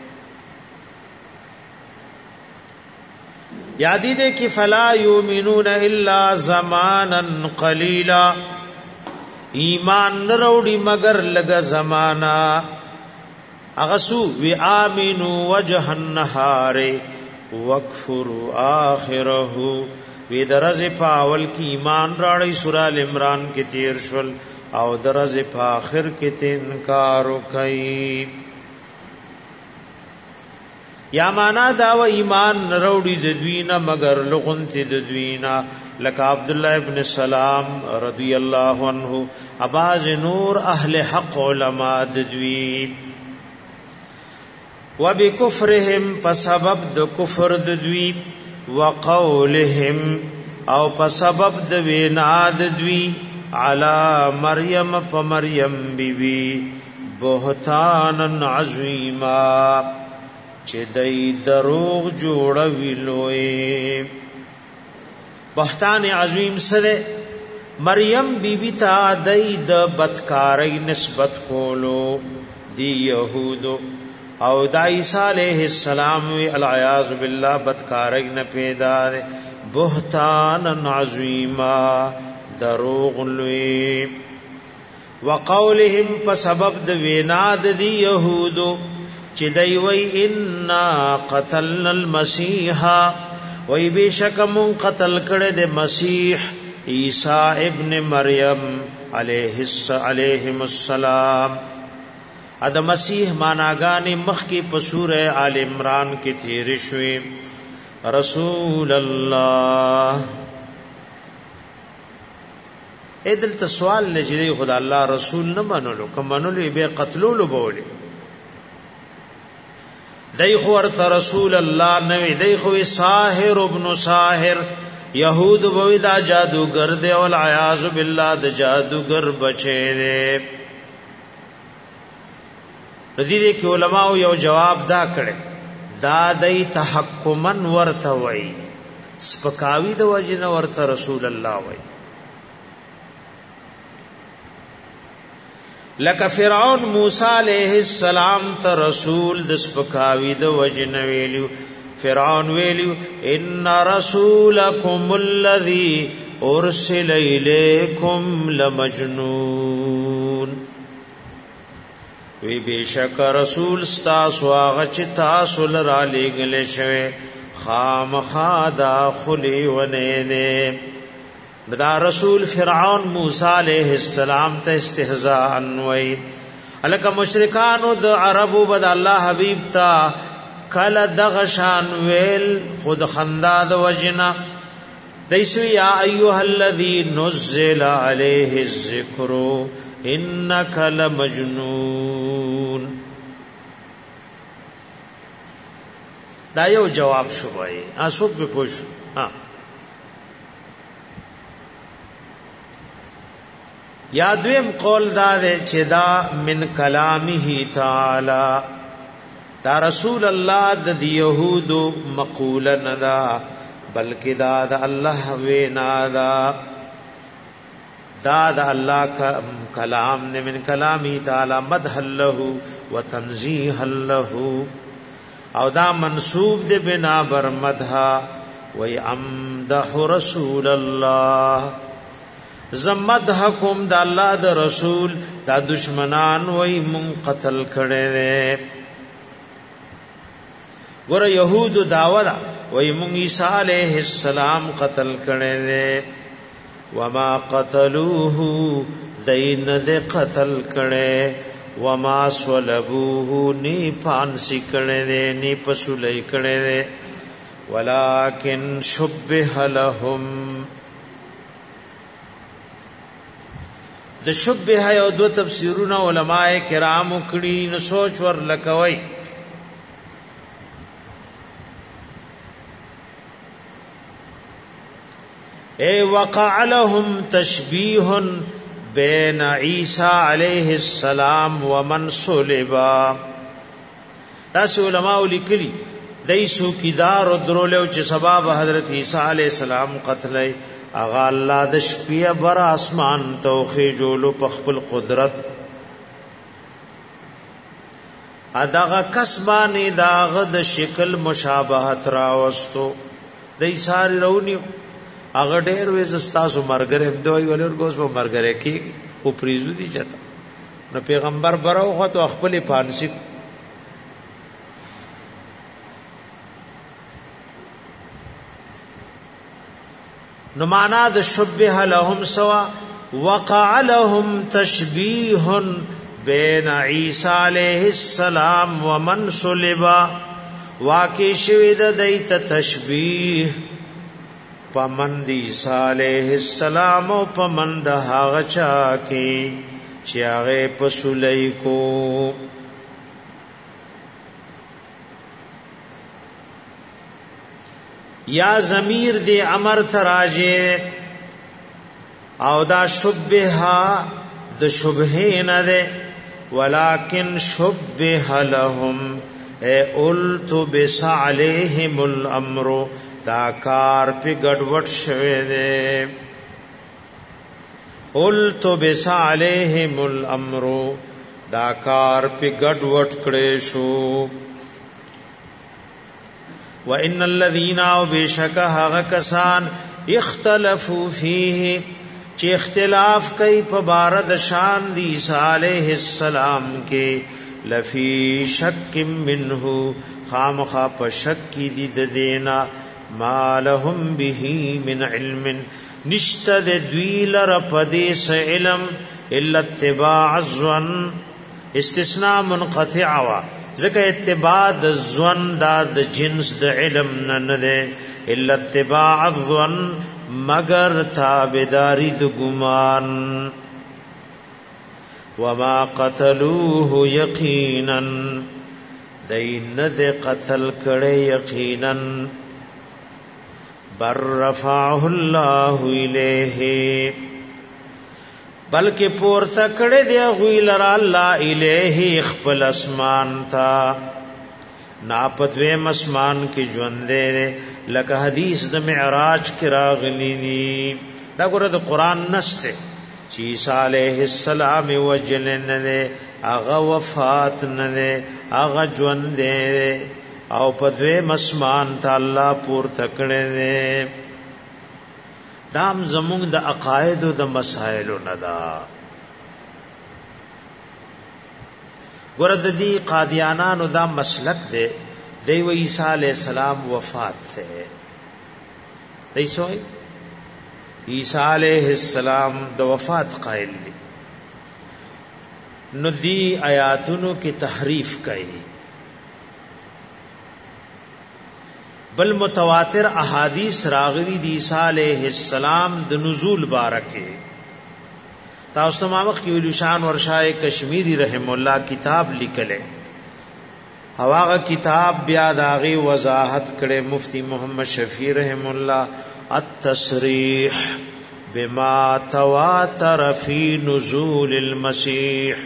یادی دے کہ فلا یؤمنون الا زمانا قلیلا ایمان نروڑی مگر لگا زمانہ اغسو وی آمنو وجہ النہار وکفروا آخرہ وی درز پاول کی ایمان راڑی سورہ العمران کے تیر شل او درز په اخر کې تنکار کوي یا معنا دا و ایمان نروړي د دوینا مگر لغنت د دوینا لک عبد الله ابن سلام رضی الله عنه اباز نور اهل حق علماء د دوی وبکفرهم فسبب د کفر د دوی وقولهم او فسبب د وینا د دوی علی مریم په مریم بیبی بهتان عظیما چې دای دروغ جوړوي لوی بهتان عظیم سره مریم بیبی ته دای د بدکاری نسبت کولو دی یهودو او د عیسی علیہ السلام العیاذ بالله بدکاری نه پیدا بهتان عظیما دروغ لوی وقولهم فسبب د وینا د یهودو چې دی وی ان قتلنا المسيح وی بشک من قتل کړه د مسیح عیسی ابن مریم علیه السلام اد مسیح معناګانې مخکې په سوره آل عمران کې تیر شوي رسول الله ایدل ته سوال لجدي خدا الله رسول نه منلو کوم منلو به قتلولو بولی دای خو ورته رسول الله نه دی خو ساحر ابن ساحر یهود بوی دا جادوگر دی او العیاذ بالله د جادوگر بچی دی ردی دی کې علماء یو جواب دا کړي دا دای تحکمن ورته وای سپکاوی د وجنه ورته رسول الله وای لکه فرعون موسی علیہ السلام ته رسول د سپکاوی د وجنه ویلو فرعون ویلو ان رسولکم الذی ارسل الیکم لمجنون وی بیشک رسول تاسو هغه چې تاسو لرا لګل شوی خامخا داخلي ونه نه دا رسول فرعون موسی علیہ السلام ته استهزاء انوي الک مشرکانو د عربو بد الله حبیب تا کل دغشان ویل خود خندا د وجنا دیسو یا ایها الذی نزل علیه الذکر انک لمجنون. دا یو جواب شو وای اسوک به پوښ ها یادویم قول دا دے چې دا من کلامه تعالی دا رسول الله د یهودو مقوله ندا بلکې دا د الله وینا دا د الله کا کلام نے من کلامه تعالی مدح له وتنزیه له او دا منسوب دے بنا بر مدح و امدح رسول الله زمدحکم دا الله د رسول دا دشمنان وای من قتل کړي وي ور يهود داودا وای من عیسی علیہ السلام قتل کړي وي وما قتلوه دین د قتل کړي وما صلبوه نی پانسی کړي وي نی پسولای کړي وي ولکن شبه لهم د شبه یو دو تفسیرونه علماء کرام کړي نو سوچ ور لکوي اے وقع لهم تشبیه بین عیسی علیہ السلام ومن صلبا. تاسو علماء لیکلي دیسو کیدار درولو چې سبب حضرت عیسی علیہ السلام قتلای اغا الله د شپې بر اسمان توخی جوړو په خپل قدرت اداغه کسبانی داغه د شکل مشابهت راوستو د ایثار رونی اغه ډېر وې زستاسو مرګره دوی ولر ګوس په مرګره کې او پریزو دي چتا نو پیغمبر براو خو تو خپل پانسی نو معنا د شبه لهم سوا وقع لهم تشبیه بین عیسی علیہ السلام ومن صلبا. واقع شوی د دیت تشبیه پمند عیسی علیہ السلام او پمند هغه چا کی چې هغه پسولای کو. یا ضمیر دی امر تراجه او دا شبهه د شبهه نه ده ولکن شبه لهم التبس علیهم الامر دا کار پی گډوډ شوه ده التبس علیهم الامر دا کار پی گډوډ کړي شو. وان الذين بشكها کسان اختلفوا فيه چې اختلاف کوي په بار د شان دی عیسی علیہ السلام کې لفی شک منه خامخا په شک دی د دینا ما لهم به من علم نشته د دوی لر پدیس علم الا اتباع الظن استثناء منقطع وا ذکر اتباع الظن دا د جنس د علم نه ده الا اتباع الظن مگر تابعداری د ګمان وما قتلوه یقینا دین د قتل کړي یقینا بر رفعه الله الیه بلکې پورته کړي دی غویلر الله الیه خپل اسمان تا ناپدوی مسمان کی ژوند دے لکه حدیث د معراج کی راغلی دی دا ګره د قران نسته چې عیسی علیہ السلام وجلن نه هغه وفات نه هغه ژوند دے او پدوی مسمان ته الله پور تکړه دے دام زمونږ د عقاید او د مسائل نه دا ګره د قادیانانو دا مسلک دی دیو عیسی علیہ السلام وفات थे دیسو عیسی علیہ السلام د وفات قائل دی نو دی آیاتونو کی تحریف کئی بل متواتر احادیث راغلی دی عیسی علیہ السلام د نزول بارکه تاسو مامخ کی ویلو شان ورشای کشمیری رحم الله کتاب لیکله هغه کتاب بیا داغي وضاحت کړي مفتی محمد شفیع رحم الله التصریح بما تواتر فی نزول المسیح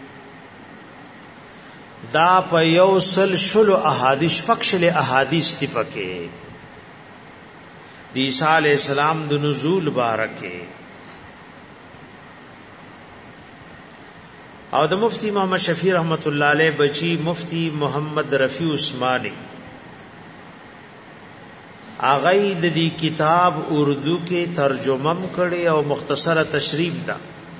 دا په یو سلسله احادیث فکشل احادیث دی پکې دی عیسی علیہ السلام د نزول بارکه او د مفتی محمد شفیع رحمت الله علیه بچی مفتی محمد رفیع عثماني اغه د دې کتاب اردو کې ترجمه کړي او مختصره تشریح ده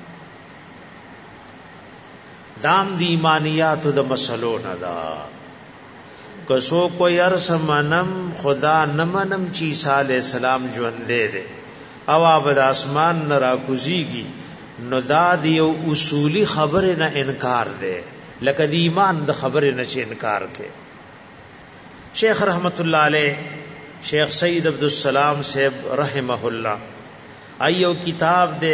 دام دی ایمانیات د مسلو نه دا کسو کو ارس منم خدا نمنم چی عیسی علیہ السلام ژوند دے او اب د اسمان نه را کوزیږي نو دا دی اصولی خبره نه انکار دے لکه دی ایمان د خبره نه چې انکار کې شیخ رحمت الله علیه شیخ سید عبدالسلام صاحب رحمه الله ایو کتاب دے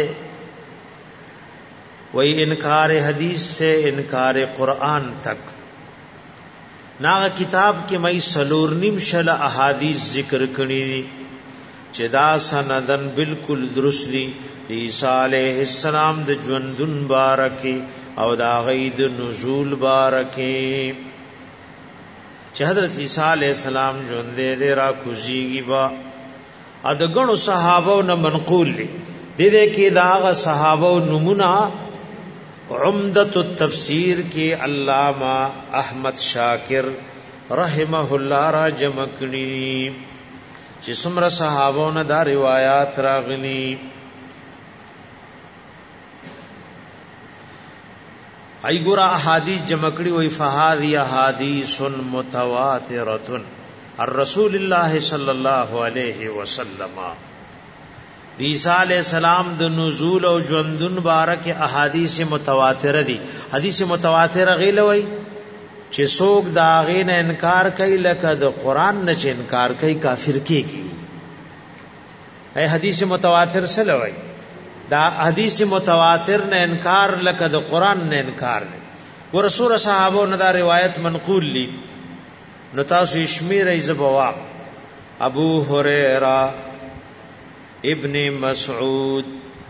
وہی انکار حدیث سے انکار قرآن تک ناغ کتاب کے مئی سلور نیم شل احادیث ذکر کنی چدا سندن بالکل درست دی عیسیٰ علیہ السلام د ژوندون بارکی او دا غید نزول بارکی چه حضرت عیسیٰ علیہ السلام ژوند دے را کوزیږي با ادګنو صحابو نه منقول دي دې کې دا صحابو نمونه عمدۃ التفسیر کی علامہ احمد شاکر رحمہ اللہ را جمع کړي چې څومره صحابو نه دا روایت راغلي ای ګور احادیث جمع کړي وی فهذه احادیث متواترۃ الرسول الله صلی الله علیه وسلم عیسی علیہ السلام د نزول او ژوندون بارک احادیث متواتر دي حدیث متواتر غیله وای چې څوک دا غین انکار کوي لکه د قران نه چې انکار کوي کافر کیږي ای حدیث متواتر سره وای دا حدیث متواتر نه انکار لکه د قران نه انکار دی ورسول صحابو نه دا روایت منقول لی نو تاسو شمیر ایزبوا ابو هريره ابن مسعود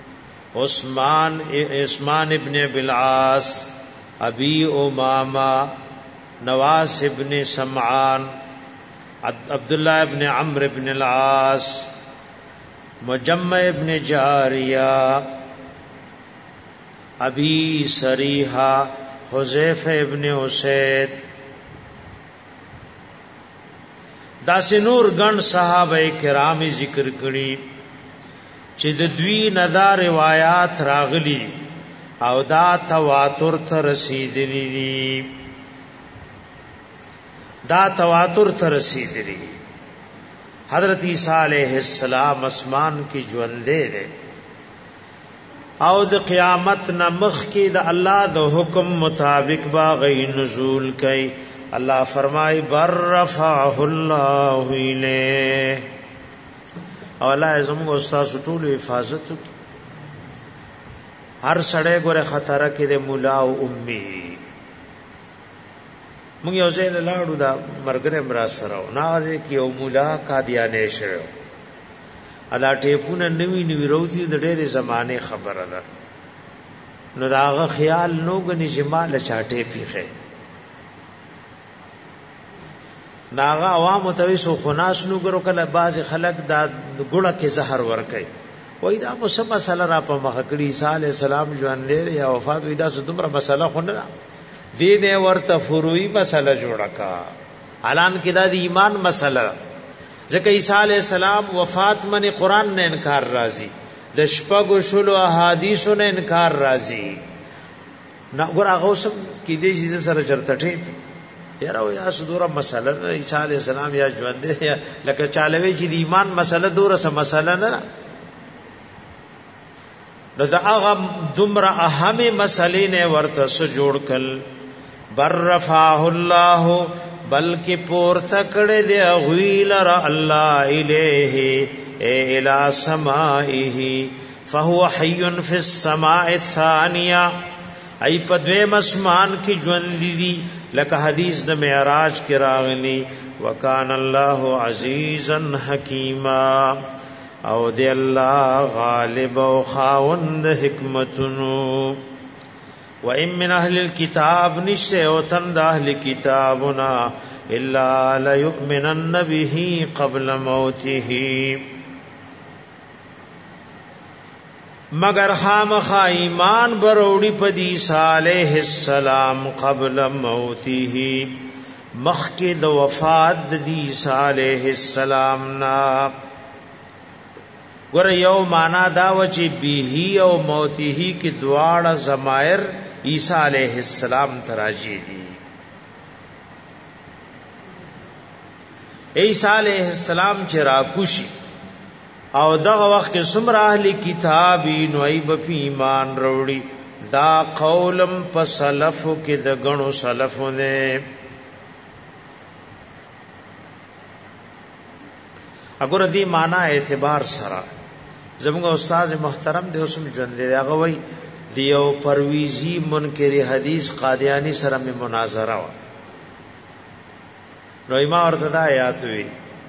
عثمان ابن بالعاص ابی امامہ نواس ابن سمعان عبداللہ ابن عمرو ابن العاص مجمع ابن جاریہ ابی سریحہ حذیفہ ابن اسید داس نور گن صحابہ کرام ذکر کړي چې د دوی ندا روایت راغلي او دا تواتر ته رسیدلی حضرت عیسی علیہ السلام اسمان کی ژوندې ده او د قیامت نمخ کې د الله د حکم مطابق با غي نزول کوي الله فرمای بر رفعه الله الیه او الله زموږ استاد ټول حفاظت هر سړی ګوره خطر کې د مولا او امي موږ یو ځای لاړو دا مرګره مرا سره ناغه کې یو مولا قادیانه شو ادا ټیپونه نوی وروتي د ډېرې زمانه خبره ده نو داغه خیال نو غني جمال چاټه پیخه ناغه عوام تویسو خناس نو ګرو کله باز خلق دا ګړه کې زهر ور کوي وای دا مو سم مسله را په مخ کړي عیسی علی السلام ژوند لري یا وفات وای دا څومره مسله خو نه دین ورته فروعي مسله جوړه کا اعلان کې دا د ایمان مسله ځکه عیسی علی السلام وفات من قران نه انکار راځي د شپږو شلو احادیثو نه انکار راځي نه ګور هغه سم کې دې چې سره چرته یاره یا صدوره مسله عیسی علی السلام یا ژوند یا لکه چالوي چې د ایمان مسله دوره سم مسله نه نو دا هغه دومره اهمه مسلې نه ورته سره جوړ کړ بر رفعه الله بلکې پورته کړه دی غویل را الله الیه الى سمائه فهو حي في السماء الثانيه ای په دویم اسمان کې ژوند دي لکه حدیث د معراج کې راغلی وکان الله عزیزا حکیما او دی الله غالب او خاوند حکمتونو و ان من اهل الكتاب نشته او تند اهل کتابنا الا لا يؤمنن به قبل موته مگر خامخا ایمان بروڑی پدی صالح السلام قبل موته مخکد وفات دی صالح السلام نا گر یو مانا داو چی بیہی او موته کی دوار زمائر عیسیٰ علیہ السلام تراجی دی عیسیٰ علیہ السلام چی راکوشی او دغه وخت کې سمرا اهلی کتابین وایب فی ایمان وروړي دا قولم په سلف کې د غنو سلفونه اگر دی معنا اعتبار سره زموږ استاد محترم دی اوسم ژوند دی هغه وای دیو پرویزی منکر حدیث قادیانی سره می مناظره و نو ما ورته دا آیات وی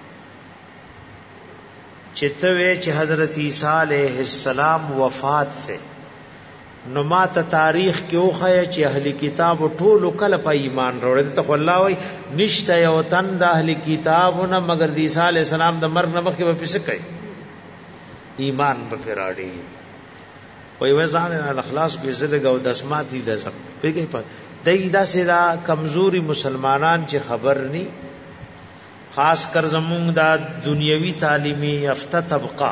چتوے چې حضرت عیسی علیہ السلام وفات ته نو ما ته تاریخ کې وخیا چې اهلی کتاب ټول کله په ایمان وروړي ته الله وای نشته یو تن د اهلی کتابونه مگر د عیسی علیہ السلام د مرګ نه مخکې په پسې کوي ایمان په راړي وای وځان الاخلاص کې زړه او دسماتي لازم پیګي په دایدا سدا کمزوري مسلمانان چې خبر ني خاص کر زمونږ دا دنیوي تعلیمي یافته طبقه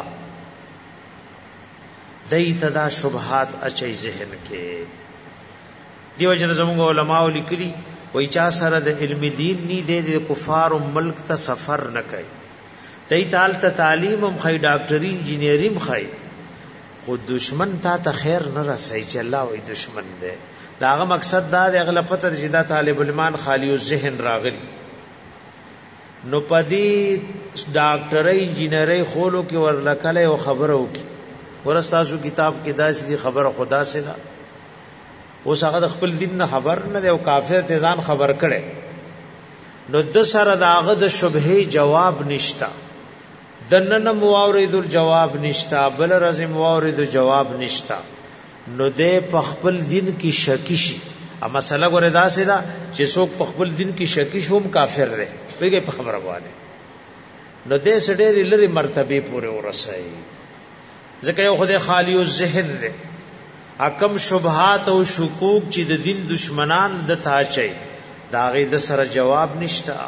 دایته دا شبهات اچي ذهن کې دیو جن زمونږ علماء لیکلي وای چا سره د علم دین ني د کفار او ملک ته سفر نه کوي دایته حالت تعلیم هم خای ډاکټري انجینیریم خای خو دشمن تا خیر نه رسي چې الله وای دشمن دی داغه مقصد دا د اغلپتر جدا طالب الایمان خالی الذهن راغلی نو پدی ډاکټرۍ انجینرۍ خولو کې ورلکله او خبرو کې ورستاسو کتاب کې داس دي خبره خدا سے دا اوس هغه خپل دین نه خبر نه دی او کافر تیزان خبر کړي نو د سره داغه د شبهه جواب نشتا دنن موارد الجواب نشتا بل رزم موارد جواب نشتا نو دې په خپل دین کې شکی شي ا مسله ګوره دا سدا چې څوک په خپل دین کې شکی شوم کافر دی ویګه په خبره وانه نو دې سړي لري مرتبه پورې ورسای ځکه یو خدای خالی او ذهن دی حکم شبهات او شکوک چې د دین دشمنان د تا چي دا غي د سره جواب نشتا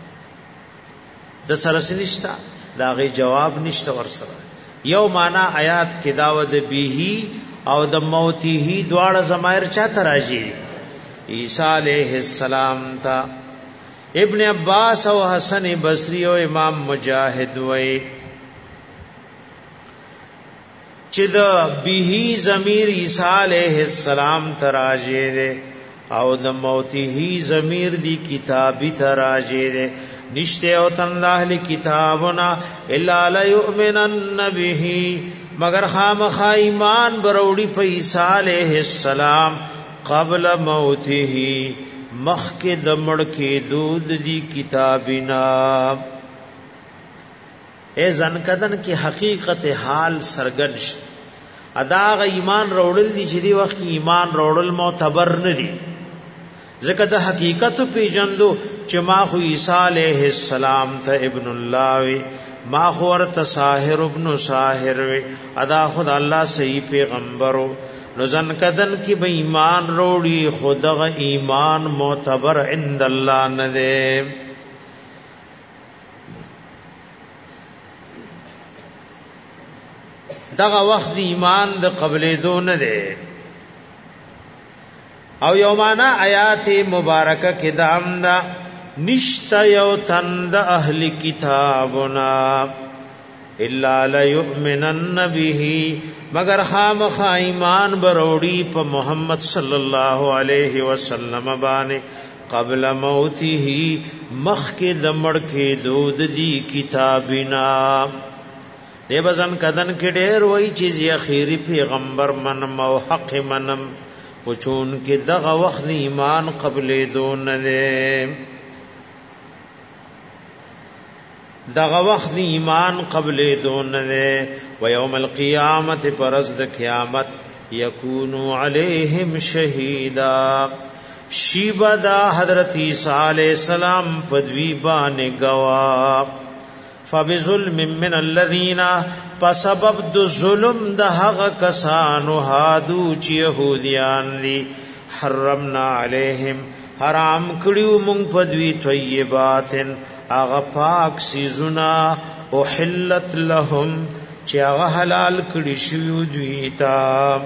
د سره نشتا دا غي جواب نشتا ورسره یو معنا آیات کې داود بیهی او د موته دواړه زمایر چا تراجی عیسی علیہ السلام تا ابن عباس او حسن بصری او امام مجاہد وای چې د به ضمیر عیسی علیہ السلام تراجی دے او د موته ضمیر دی کتابی تراجی دے نشته او تن اهل کتابنا الا لا یؤمنن به مگر خامخا ایمان بروڑی په عیسی علیہ السلام قبل موته مخک دمړ کې دود دی کتابنا اے زنکدن کی حقیقت حال سرګنش ادا غ ایمان روړل دي چې دی وخت ایمان روړل معتبر نه دي ځکه د حقیقت پیجندو چې ما خو عیسی علیہ السلام ته ابن الله وی ما خو ورته ساحر ابن ساحر وی ادا خدا الله صحیح پیغمبرو نو زنکدن کی به ایمان روړي خدغه ایمان معتبر عند الله نه ده دغه وخت ایمان د قبلې دون ده او یومانا آیات مبارکه کې دام دا نشتا یو تند اهل کتابنا الا لا یؤمنن به مگر خامخ ایمان بروڑی په محمد صلی الله علیه وسلم باندې قبل موته مخک دمړ کې دود دی کتابنا دی بزن کدن کې ډېر وای چې اخیری پیغمبر منم او حق منم پچون کې دغه وخت ایمان قبل دون نه دغه وخت ایمان قبل دون نه و یوم القیامت پرز د قیامت یکونو علیہم شهیدا شیبدا حضرت عیسی علیہ السلام پدوی باندې گوا فبظلم من الذین فسبب د ظلم د هغه کسانو هادو چې يهوديان دي حرمنا علیہم حرام کړیو مونږ پدوی طیباتن اغا پاک سیزنا احلت لهم چی اغا حلال کڑی شویو دویتا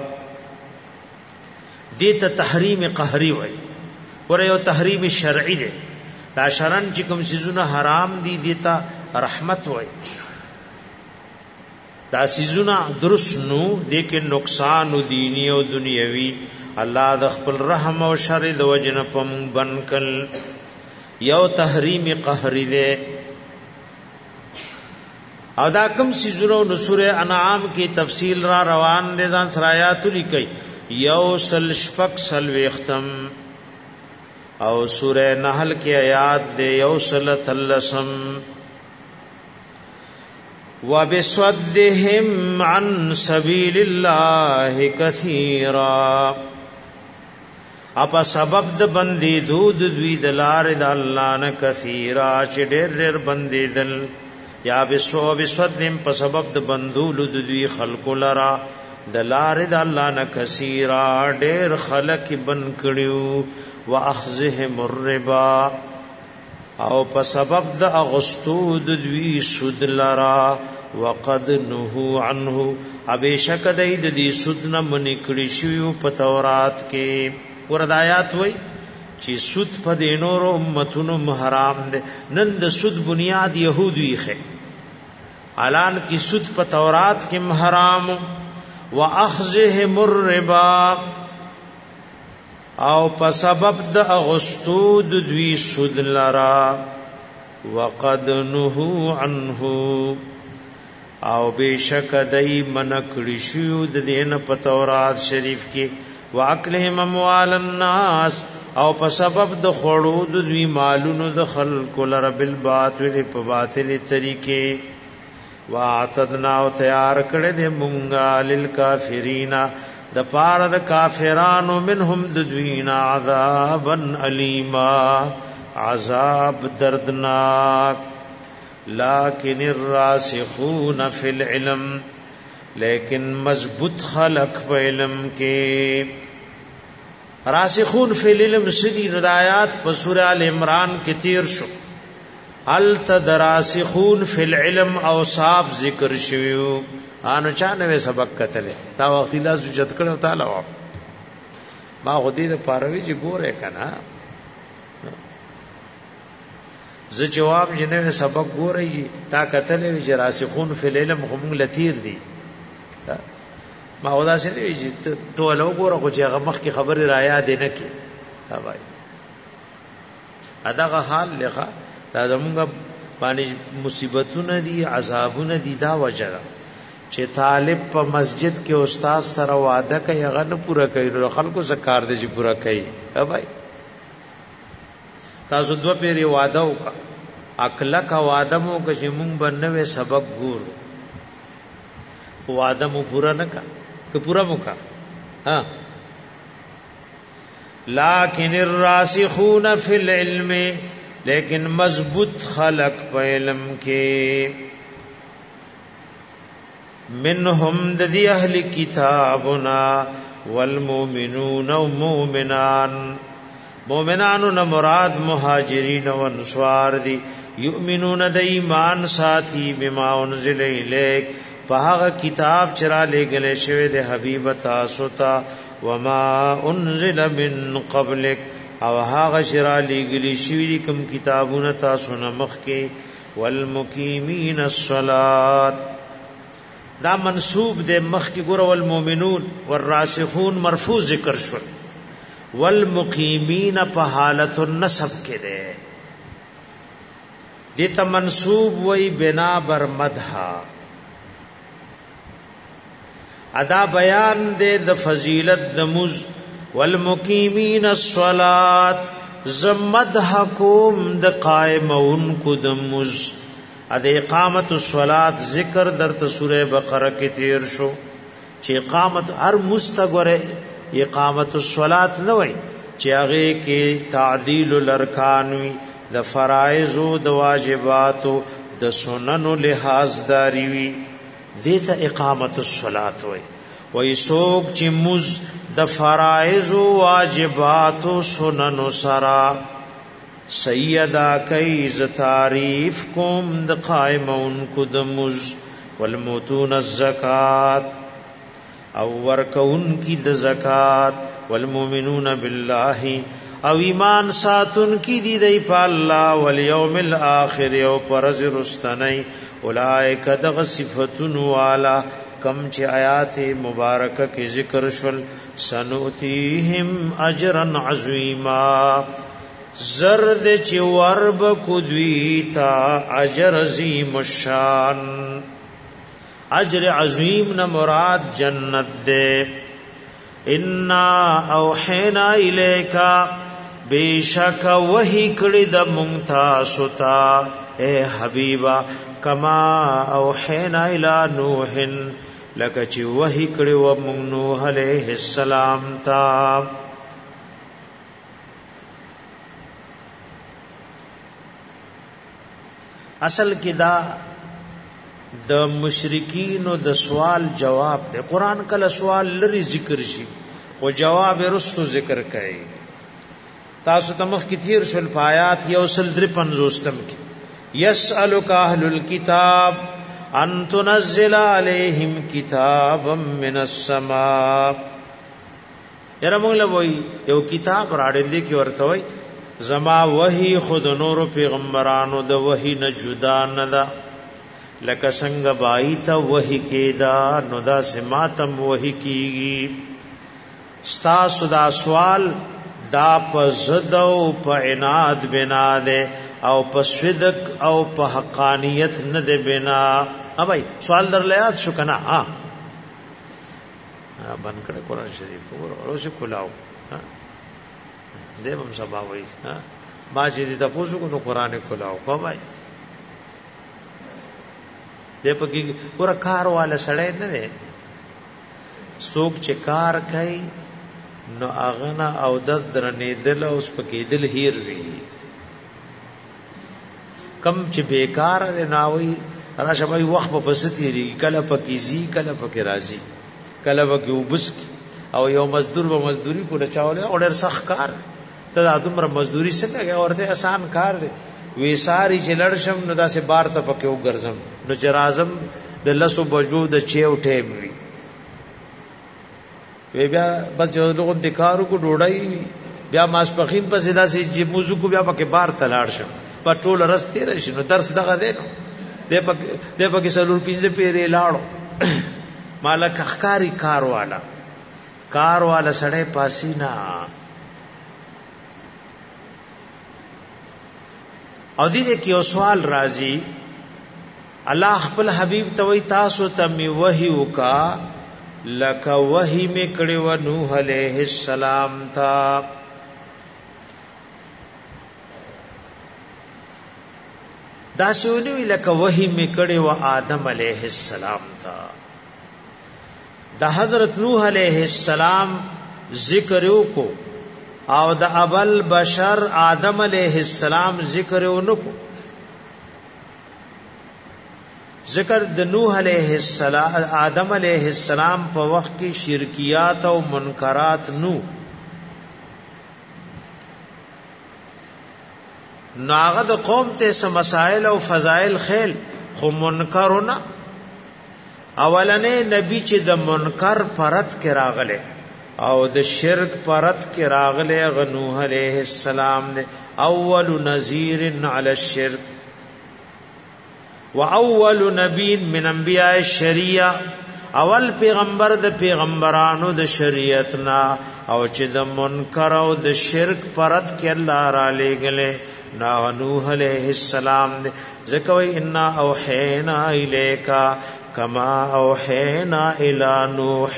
دیتا تحریم قهری وی ورہیو تحریم شرعی دے دا شرن چی کم سیزنا حرام دی دیتا رحمت وی دا سیزنا درست نو دیکن نقصان دینی و دنیاوی اللہ دخپل رحم و شرد و جنپم بنکل یو تحریم قهری دے او دا کم سیزنو نصور انعام کی تفصیل را روان دے ځان سرایاتو لیکي یو سل شپک سل وختم او سورہ نحل کی آیات دے یو سل تلسم وبصدهم عن سبیل اللہ کثیرا اپا سبب د بندی دود دوی دلار د الله نه کثیرا چې ډېر بندی دل یا بسودم په سبب د بندول د دوی خلق لرا دلار د الله نه کثیرا ډېر خلق بن کړیو واخذهم الربا او په سبب د اغستو د دوی سود لرا وقد نهوا عنه ابشک د دې سود نه منی کړی شو په تورات کې وردایات وای چې سود په دینورو امتونو حرام ده نن د سود بنیاد يهودي خه اعلان کی سود په تورات کې حرام واخذهم الربا او په سبب د اغستو د دوی سود لرا وقد نهوا عنه او بشک دای منکړی شو د دین په تورات شریف کې واکلهم اموال الناس او په سبب د خړو د دوی مالونو د خلق لر بالباطل په باطل طریقې واعتدنا او تیار کړه د مونږه للکافرین د پاره د کافرانو منهم د دوینا عذابا الیما عذاب دردناک لکن الراسخون فی العلم لیکن مضبوط خلق په علم کې راسخون فی العلم سدی ہدایات په سورہ ال عمران کې تیر شو ال تدراسخون فی العلم اوصاف ذکر شویو انو چا نوې سبق کتل تا وخت لا سجد کړو تعالی ما غدی د پاروي چې ګوره کنا ز جواب جنوې سبق ګورې تا کتل چې راسخون فی العلم هم لتیر دی ما ودا سي چې ټول وګوره خو چې هغه مخ کی خبره را یاد نه کی ها بھائی اداغه حال لغه دا زمونږ باندې مصیبتونه دي عذابونه دي دا وجره چې طالب په مسجد کې استاد سره وعده کوي هغه نه پوره کوي نو خلکو زکار دي چې پوره کوي ها بھائی تاسو دوه پیری وعده وکړه اکلا کا وعده مو که چې مونږ بنوي سبق ګورو وعده مو پورا نہ کہ پورا مکا ہاں لیکن الراسخون فی العلم لیکن مضبوط خلق په علم کې منهم د اهل کتابنا والمؤمنون ومؤمنان مراد مهاجرین و انصار دی یؤمنون د ایمان ساتي بما انزل الیک په هغه کتاب چرا لګلې شوی د حبیب تاسو ته وما انزل من قبلک او هغه چرا لګلې شوی کوم کتابونه تاسو نه مخ کې والمقیمین الصلاۃ دا منسوب د مخ کې ګور والمؤمنون والراسخون مرفوع ذکر شو والمقیمین په حالت النسب کې ده دیتا منصوب وی بنا بر مدحا ادا بیان دے د فضیلت دمز والمقیمین الصلاة زمدحکم د قائمون کو دمز اد اقامت الصلاة ذکر در سورہ بقرہ کی تیر شو چی اقامت ہر مستقر اقامت الصلاة نوئی چی اغی کی تعدیل الارکانوی د فرائض او د واجبات او د سنن لحاظ داری وی دیتا اقامت الصلاة وی وی سوک چی مز د فرائض او واجبات او سنن سرا سیدا کئی ز تعریف کوم د قائمون کو د مز والموتون الزکات او ورکون کی د زکات والمؤمنون بالله او ایمان ساتن کی دی دی پا اللہ والیوم الاخر او پرز رستنی اولائک دغ صفتن والا کم چی آیات مبارکہ کی ذکر شل سنؤتیہم اجرا عظیما زرد چی ورب کدویتا اجر عظیم الشان اجر عظیم نا مراد جنت دے انا اوحینا الیکا بیشک وحی کړي د مونږ ستا اے حبیبا کما اوحینا الی نوح لکه چې وحی کړي و مونږ نوح علیہ السلام تا اصل کې دا د مشرکین او د سوال جواب ده قران کله سوال لري ذکر شي او جواب رستو ذکر کوي تاسو تمخ کثیر شل پایات یوصل در 50 کی یسالک اهل الكتاب ان تنزل علیہم کتابا من السماء یره موږ له وای یو کتاب راړې دي کی ورته وای زما وحی خود نور پیغمبرانو د وحی نه جدا نه ده لکه څنګه بای ته وحی کېدا نو دا سماتم وحی کیږي ستا سودا سوال دا په زد او په عناد بنا ده او په صدق او په حقانیت نه ده بنا اوبای سوال در لیات شو کنه ها بن کړه قران شریف ورو شي کلاو ها دیوم سبا وای ها ما چې دې تاسو کو نو قران کلاو کومای دې پکې ور کار والا سړی نه ده څوک چې کار کوي نو اغنا او دز درنې دل اوس پکې دل هیر وی کم چې بیکار دی ناوي راشه وای وخت په پستيري کله پکې زی کله پکې راضي کله پکې وبس او یو مزدور به مزدوري کوله چاوله او ډېر سخت کار ته د عمر مزدوري څنګه ورته آسان کار دی وی ساری چې لړشم نو داسې بار ته پکې وګرځم نو چرازم د لسو بجو د چیو ټیم وی بیا بس جو لوګو د کارو کو ډوډۍ بیا ماسپخین په سیدا سي چې موضوع کو بیا پکې بار ته لاړ شم په ټول رسته راشي نو درس دغه دی نو د پکې سلور پینځه پیری لاړو مالک اخکاری کار والا سړی پاسینا او دې کې یو سوال راځي الله خپل حبيب ته وای تاسو ته می وحی وکا لک وحی می کړي و نوح علیہ السلام تا دا سونی لک وحی می کړي و آدم علیہ السلام تا دا حضرت نوح علیہ السلام ذکر کو او د ابل بشر آدم علیہ السلام ذکر اونکو ذکر د نوح علیہ السلام آدم علیہ السلام په وخت کې شرکیات او منکرات نو ناغه د قوم ته سم مسائل او فضائل خیل خو منکرونه اولنې نبی چې د منکر پرد کې راغله او د شرک پرد کې راغله غنوح علیہ السلام نے اول نذیر علی الشرک واول نبی من انبیاء الشریعہ اول پیغمبر د پیغمبرانو د شریعتنا او چې د منکر او د شرک پرد کې الله را لېګلې نوح علیہ السلام ذکر ان اوحینا الیک کما اوحینا الی نوح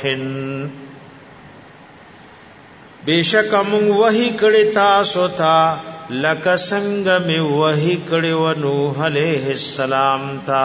بیشک موږ وحی کړی تاسو ته لکه څنګه می وحی کړی و نوح علیہ السلام ته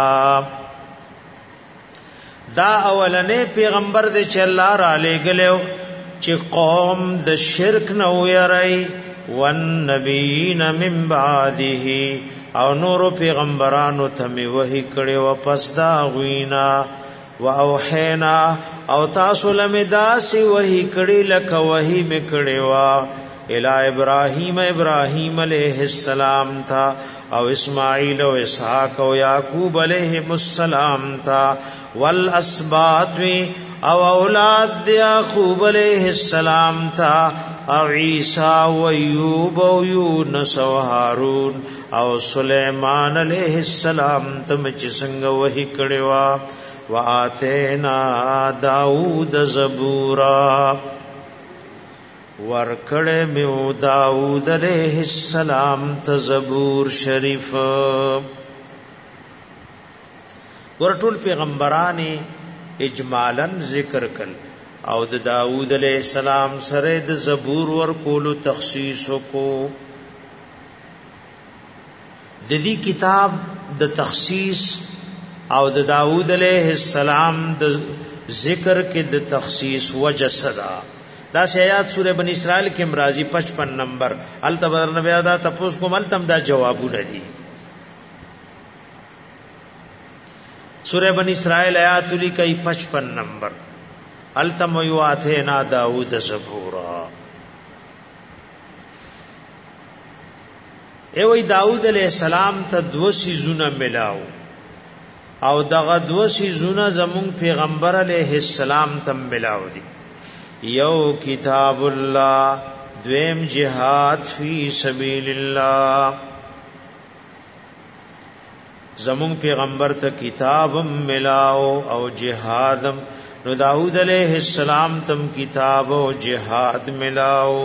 دا اولنې پیغمبر د چې الله را لېګلو چې قوم د شرک نه ويري والنبیین من بعده او نور پیغمبرانو ته می وحی کړي او پس دا غوینا واوحینا او تاسو لمداسي وحی کړي لکه وحی می کړي وا الى ابراهیم علیہ السلام تھا او اسماعیل و اسحاق و یعقوب علیہ السلام تھا والاسباط او اولاد یعقوب علیہ السلام تھا او عیسیٰ و ایوب و یونس و ہارون او سلیمان علیہ السلام تم چسنگ وحی کڑوا و آتینا داود زبورا ورکڑے میو داود علیہ السلام ته زبور شریف ورټول پیغمبران اجمالا ذکر کړ او د داود علیہ السلام سره د زبور ورکول تخصیص کو د دې کتاب د تخصیص او د داود علیہ السلام د ذکر کې د تخصیص وجه صدا دا آیات سورہ بنی اسرائیل کې مرাজি 55 نمبر التبر نبی دا تپوس کو ملتم دا جوابونه دي سورہ بنی اسرائیل آیات لکئی 55 نمبر التم یواتینا داود زبورا ایوی داود علیہ السلام ته دو سیزونه ملاو او دغه دو سیزونه زمون پیغمبر علیہ السلام تم ملاو دي یو کتاب الله دویم جهاد فی سبیل الله زمون پیغمبر ته کتابم ملاو او جهادم نو داود علیہ السلام تم کتاب او جهاد ملاو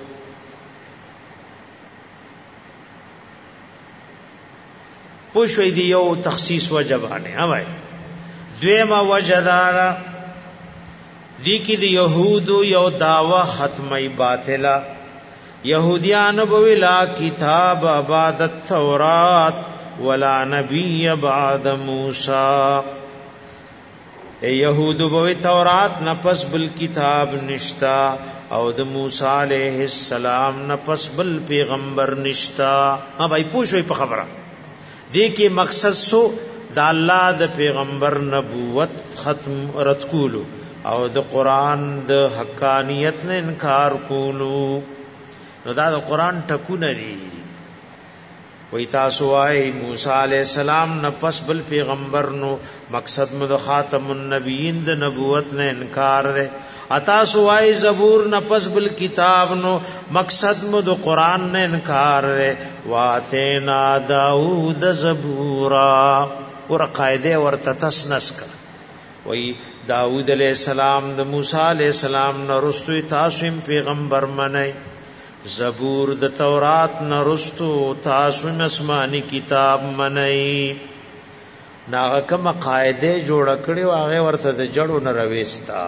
پوښوي دی یو تخصیص وجبانه اوای دویمه وجدارا دی کی دی یهودو یو داوا ختمی باطلا یهودیان بولا کتاب بعد التورات ولا نبی بعد موسی اے یهودو بوی تورات نپس بل کتاب نشتا او د موسی علیہ السلام نپس بل پیغمبر نشتا ہاں بھائی پوښوي په خبره دی کی مقصد سو د الله د پیغمبر نبوت ختم رد کولو او د قران د حقانیت نه انکار کولو نو دا د قران ټکونه دي وای تاسو وايي موسی علیہ السلام نه پس بل پیغمبر نو مقصد مو خاتم النبیین د نبوت نه انکار ده اتا سو وايي زبور نه پس بل کتاب نو مقصد مو د قران نه انکار ده واتینا داود زبورا ور قاعده ورته تسنس کا وای داود علیہ السلام د موسی علیہ السلام نه رستو تاسو پیغمبر منئ زبور د تورات نه رستو تاسو آسمانی کتاب منئ ناغه کوم قاعده جوړ کړي او هغه ورته د جړو نه رويستا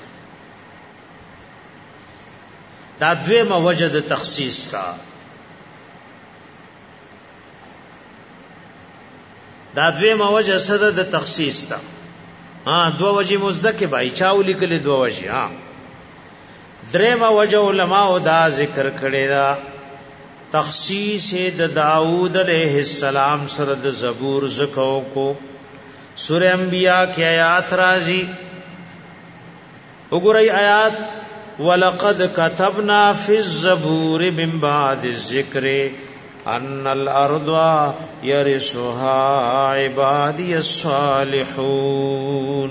دا دویمه وجه د تخصیص تا دا دویمه وجه سره د تخصیص تا دو وجه مزدک بای چاولی کلی دو وجه درېما وجه علماء دا ذکر کړي دا تخصیص د داود علیہ السلام سره د زبور زکو کو سورہ انبیاء کی آیات راضی وګورئ آیات ولقد كتبنا في الزبور من بعد الذکر ان الارض يرثها عبادي الصالحون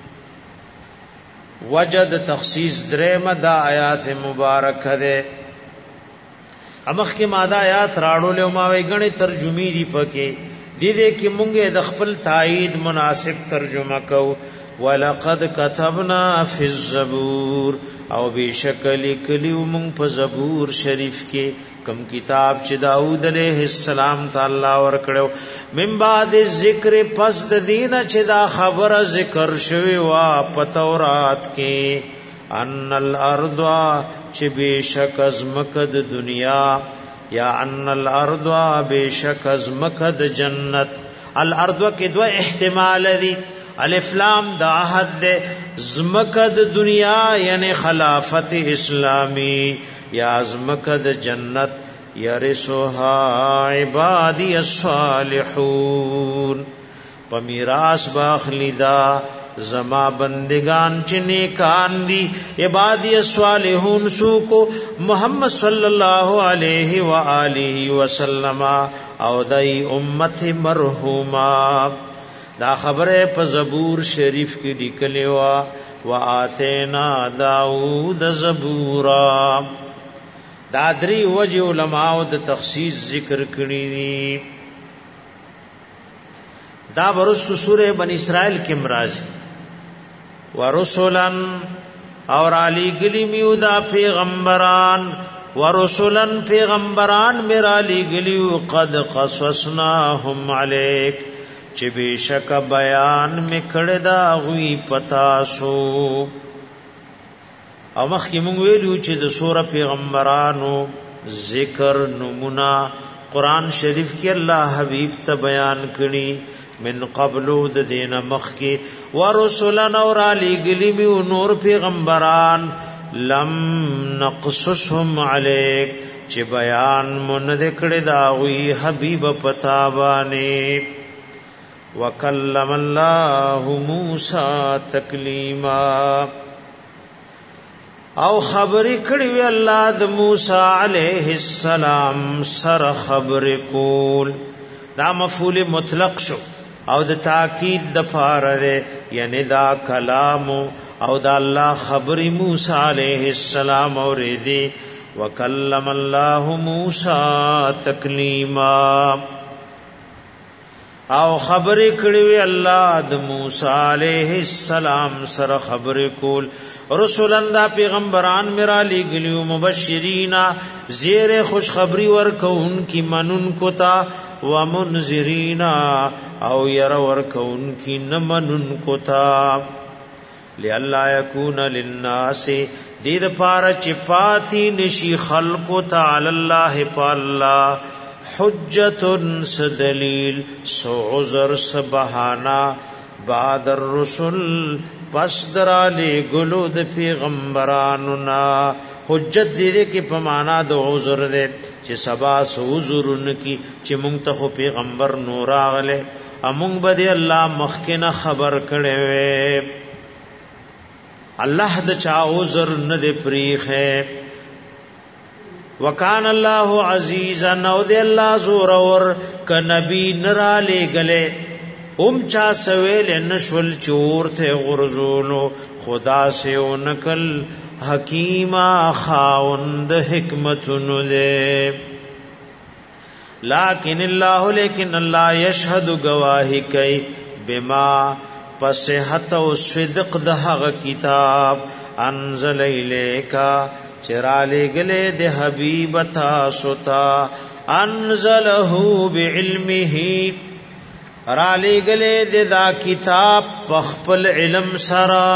وجد تخصیص درېمه دا آیات مبارکه ده امخ کې ماده آیات راړو له ما وی غني ترجمه دی پکې دې کې مونږه د خپل تایید مناسب ترجمه کو ولقد كتبنا في الزبور او بشکل کلیو مون په زبور شریف کې کم کتاب چې داوود علیہ السلام تعالی ور کړو من بعد ذکر پس د دین چې دا خبره ذکر شوی وا په تورات کې ان الارض چې بشک ازمکد دنیا یا ان الارض بشک ازمکد جنت الارض کې دو احتمال دي الف لام دا عهد دے زمکد دنیا یعنی خلافت اسلامی یا زمکد جنت یرثها عبادی الصالحون پمیراث باخلی دا زما بندگان چنے کان دی عبادی الصالحون سو کو محمد صلی اللہ علیہ وآلہ وسلم او دای امت مرحومہ دا خبره په زبور شریف کې لیکلې وا واتینا داوود زبورا دا درې وجه علماء د تخصیص ذکر کړی دي دا ورستو سوره بنی اسرائیل کې مرাজি ورسلن اور علی گلی میو دا پیغمبران ورسلن پیغمبران میرا علی گلیو قد قصصناهم علیک چې بشک بیان میکړه دا غوی پتا سو او مخکې مونږ ویلو چې د سوره پیغمبرانو ذکر نمونه قران شریف کې الله حبیب ته بیان کړي من قبلو د دین مخکې ورسلن اور علی گلی می نور پیغمبران لم نقصصهم علیک چې بیان مون دکړه دا غوی حبیب پتا باندې وکلم الله موسی تکلیما او خبرې کړي وی الله د موسی علیه السلام سره خبرې کول دا مفعول مطلق شو او د تاکید د فاره یعنی دا کلام او دا الله خبرې موسی علیه السلام اورېدي وکلم الله موسی تکلیما او خبرې کړې وی الله د موسی علیہ السلام سره خبرې کول رسولان دا پیغمبران میرا لګلیو مبشرین زیر خوش خبری ورکون کی منن کوتا ومنذرین او ير ورکون کی نمنن کوتا لئلا یکون للناس دید پار چپاتی نشی خلق تعالی الله پالله حجتن سدلیل سو عذر سبحانا بعد الرسل پس درالی گلود پیغمبرانونا حجت دیده کی پمانا دو عذر دے چه سبا سو عذرن کی چه منتخو پیغمبر نور آغلے امونگ بدی اللہ مخکن خبر کڑوے اللہ دا چا عذر ند پریخ ہے وکان الله عزیزا نو دی الله زور اور ک نبی نرا لے گلے چا سویل نشول چور تھے غرزولو خدا سے اونکل حکیما خاوند حکمتن دے لیکن اللہ یشہد گواہی کئی بما پسحت و صدق دہغ کتاب انزل الیکا چرالی گلے دے حبیب تاسوتا انزلہو بعلمہ رالی گلے دے دا کتاب پخپل علم سرا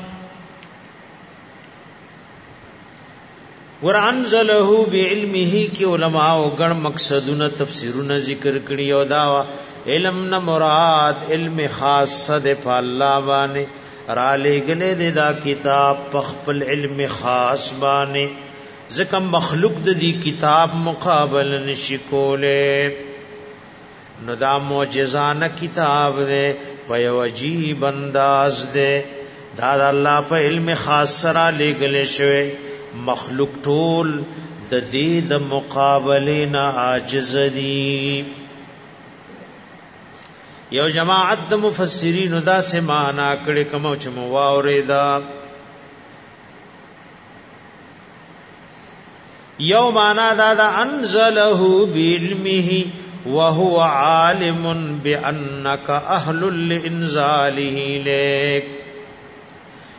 ورانزلہو بعلمہ کی علماء گن مقصدون تفسیرون ذکر کری او داوا علم نا مراد علم خاص دے پا اللہ بانے را لے گلے دے دا کتاب پخپل علم خاص بانے زکم مخلوق دی کتاب مقابل نشکولے نو دا معجزان کتاب دے پیو عجیب انداز دے دا اللہ پا علم خاص سرا لے گلے شوے مخلوق ټول د دې د مقابلین عاجز دي. یو جماعت د مفسرین دا سمانا کړي کوم چې مواوریدا یو معنا دا انزله بعلمه وهو عالم بانك اهل لانزاله لك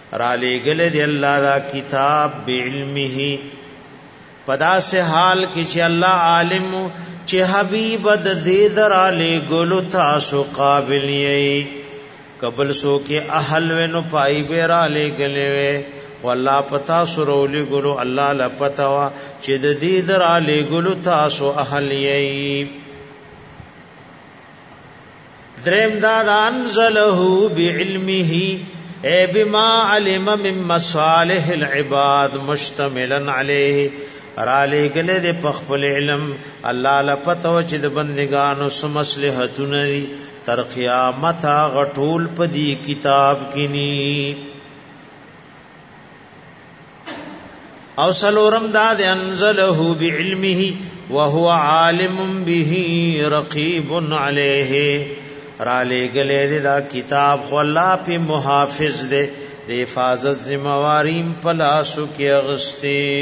را لګل دی الله دا کتاب بعلمه پدا سے حال کی چې الله عالم چې حبیب د دې درا لګل تاسو قابل یې قبل سو کې اهل ونو پای به را لګلې والله پتا سرولې ګلو الله لا پتا وا چې د دې درا لګل تاسو اهل یې دریم دا انزله بعلمه اے بما علم من مصالح العباد مشتملا علیه را لګل د پخپل علم الله لپتو چې د بندگانو سم مصلحتونه دي تر قیامت غټول پدی کتاب کینی او سلورم دا د انزله بعلمه وهو عالم به رقیب علیه را لګلې دا کتاب خو الله په محافظ دے د حفاظت ذمہواریم پلاسو کې اغستی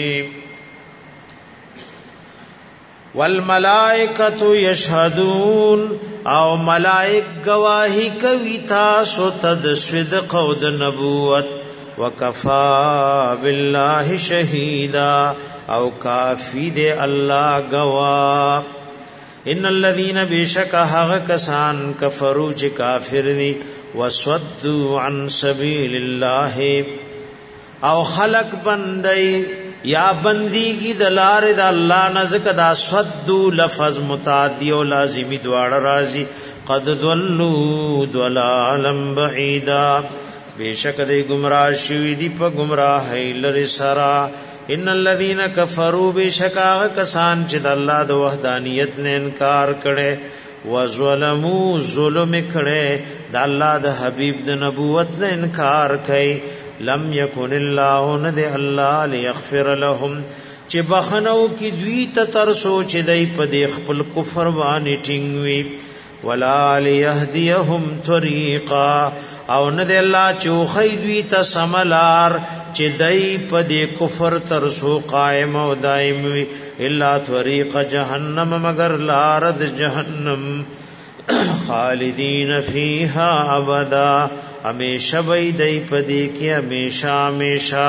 والملائکۃ یشهدون او ملائک گواہی کوي تاسو ته د صدق او د نبوت وکفا بالله شهیدا او کافی دے الله گواه ان الذين بشك هغه کسان کفروا چې کافر دي وسدوا عن سبيل الله او خلق بندي یا بنديږي د لار د الله نزدک دا سدوا لفظ متعدی او لازمی دواړه راځي قد ضلوا ضلالا بعيدا بشک دې گمراه شوی دي په گمراهی لري سرا ان الذين كفروا بشکا کسان چې د الله د وحدانیت نه انکار کړي وظلموا ظلم کړي د الله د حبيب د نبوت نه انکار کوي لم يكن الله ند الله ليغفر لهم چې بخنو کې دوی ته تر سوچ دی په د خپل کفر باندې ټینګوي ولا ليهديهم طريقا او نه د الله چوخی دوی ته سملار چې دای په دې کفر تر سو قائم او دائم وي الا طریق جهنم مگر لار د جهنم خالدین فیها ابدا همیشه وي دای په دې کې همیشه همیشه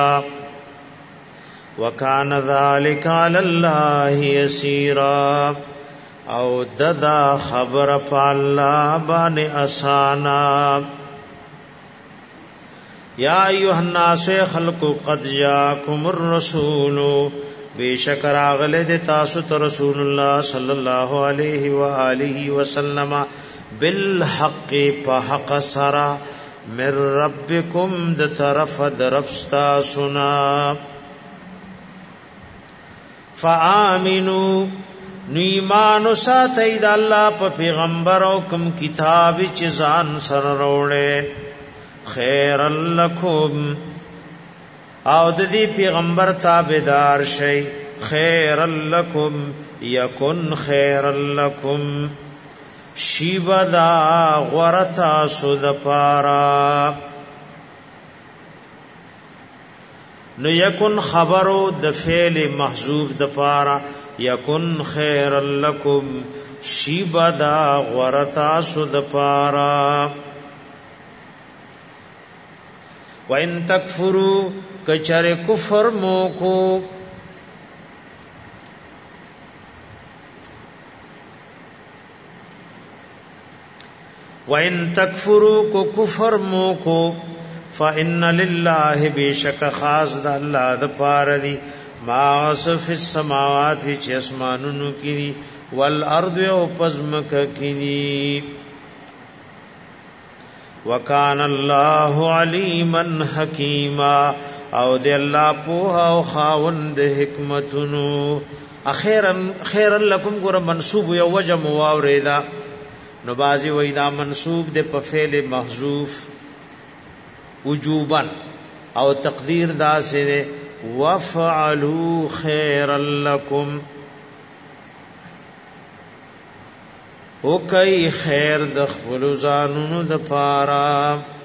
وکانه ذالک علی الله یسیرا او ددا خبر په الله باندې اسانا یا ایها الناس خلق قد جاءکم الرسول بیشکر اغله د تاسو ته رسول الله صلی الله علیه و آله وسلم بالحق فحق سرا من ربکم د طرف درفستا سنا فآمنوا نیمان ساتید الله په پیغمبر او کوم کتاب چې ځان سره وروړي خیر لکم او د دې پیغمبر تابعدار شي خیر لکم یکن خیر لکم شیبدا غرتا سود پارا نو یکن خبرو د فعل محذوف د پارا یکن خیر لکم شیبدا غرتا سود پارا وَإِن تَكْفُرُوا کچر کفر موکو وَإِن تَكْفُرُوا کو کفر موکو فَإِنَّ لِلَّهِ بِشَكَ خاص د الله د پاره دی ما فی السماوات چې اسمانونو کې دي والارض او پزمک کې دي وکان الله علیما حکیما او دی الله په او خاوند حکمتونو اخیرا لکم ګور منصوب یو وجه مواوریدا نو بازی وېدا منصوب د په فعل محذوف وجوبا او تقدیر دا سره وفعلوا خیرا لکم او کای خیر د خپل ځانونو د پارا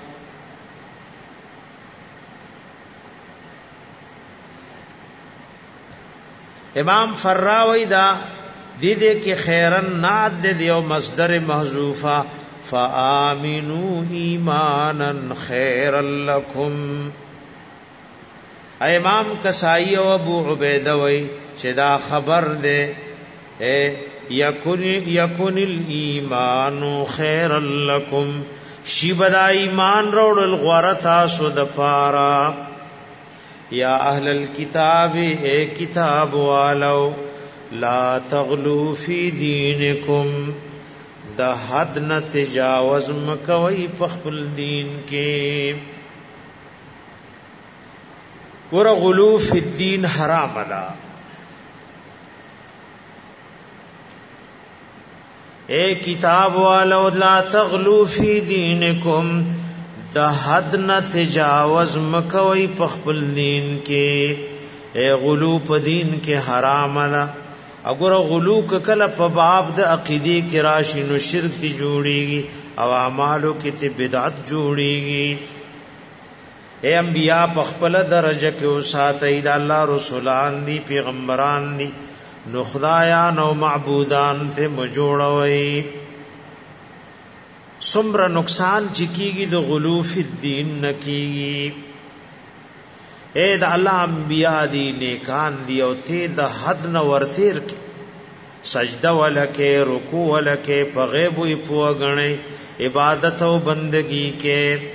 امام فراوی دا دې کې خیرن ناد دې یو مصدر محذوفه فآمنوا ایمانا خیرا لکم امام کسائی او ابو عبیدہ وی چې دا خبر ده یکن الایمان خیر لکم شی بدا ایمان روڑل غورتا سود پارا یا اہل الكتاب اے کتاب والو لا تغلو فی دینکم دا حد نہ تجاوز مکوئی پخپل دین کے ور غلو فی الدین حرام دا اے کتاب والو لا تغلو فی دینکم دا حد نہ تجاوز مکوئی پخپل دین کے اے غلو پا دین کے حرام دا اگر غلو کله په باب د عقیدی کې راشي نو شرک دی جوړیږي او اعمالو کې ته بدعت جوړیږي اے انبیاء په خپل درجه کې او ساتي د الله رسولان دي پیغمبران دي نو خدایان او معبودان ته مجوړوي سمره نقصان چکیږي د غلو فی الدین نکیږي اے دا اللہ انبیاء دی نیکان دی او تی دا حد نہ ورتیر کی سجدہ ولکے رکوع ولکے پا غیبوی پوا گنے عبادت و بندگی کے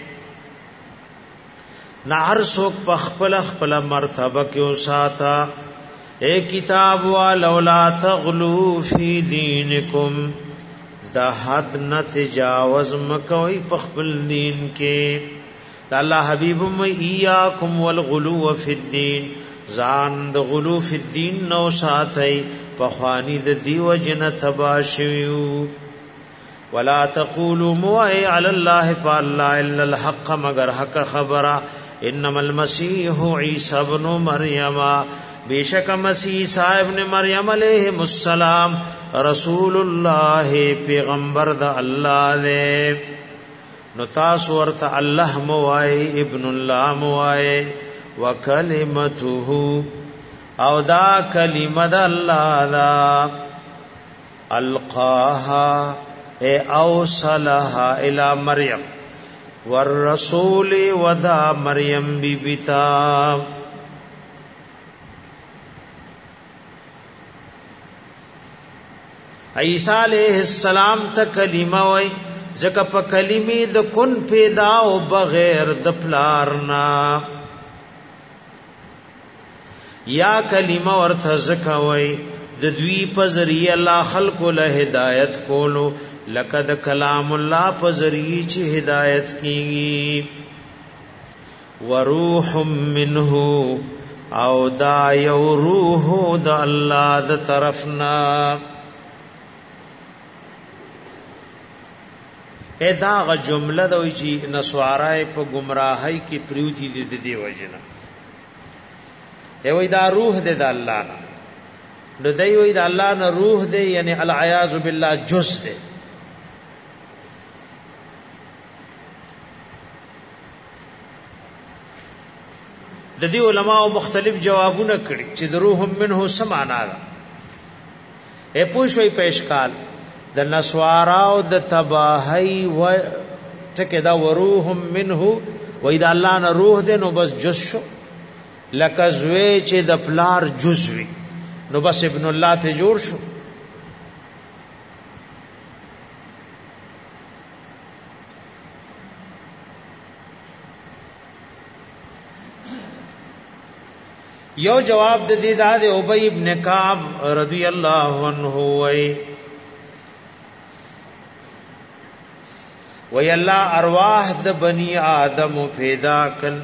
نہ ہر سوک پا خپل مرتبہ کیوں ساتا اے کتاب والو لا تغلو فی دینکم دا حد نہ تجاوز مکوئی پا خپل دین کے دا اللہ حبیب ایاکم والغلو فی الدین زان دا غلو فی الدین نو ساتھی پخوانی دا دیو جن تباشویو ولا تقولوا موائی علی اللہ پا اللہ الا الحق مگر حق خبرہ انما المسیح عیسی ابن مریم بیشک مسیح ابن مریم علیہ السلام رسول اللہ پیغمبر دا اللہ دے نو تاسو ورته الله موای ابن الله موای وکلمته او دا کلمه د الله دا القاها اے اوصلها الى مریم والرسول ودا مریم بی بیتا عیسی علیہ السلام ته کلمه وای زکه په کلمې د کن پیدا او بغیر د پلارنا یا کلمه ورته زکه وای د دوی په ذریعہ الله خلق له هدایت کولو لقد کلام الله په ذریعہ چې هدایت کیږي وروح منه او دا یو روح د الله د طرفنا اے داغ جمله دوی چې نسوارای په گمراهی کې پریوتی دي د دی وجنه ای وای دا روح دې د الله نه نو دی وای د الله نه روح دې یعنی العیاذ بالله جز دې د دې علماء مختلف جوابونه کړي چې د روح منه سمانا ده اے پوښوي پېشکال د نسوارا او د تباہی و ټکه دا وروح منه و اذا الله نه روح ده نو بس جز شو لکه زوی چې د پلار جزوی نو بس ابن الله ته جوړ شو یو جواب د دې د ابی ابن کعب رضی الله عنه وی اللہ ارواح د بنی آدم پیدا کل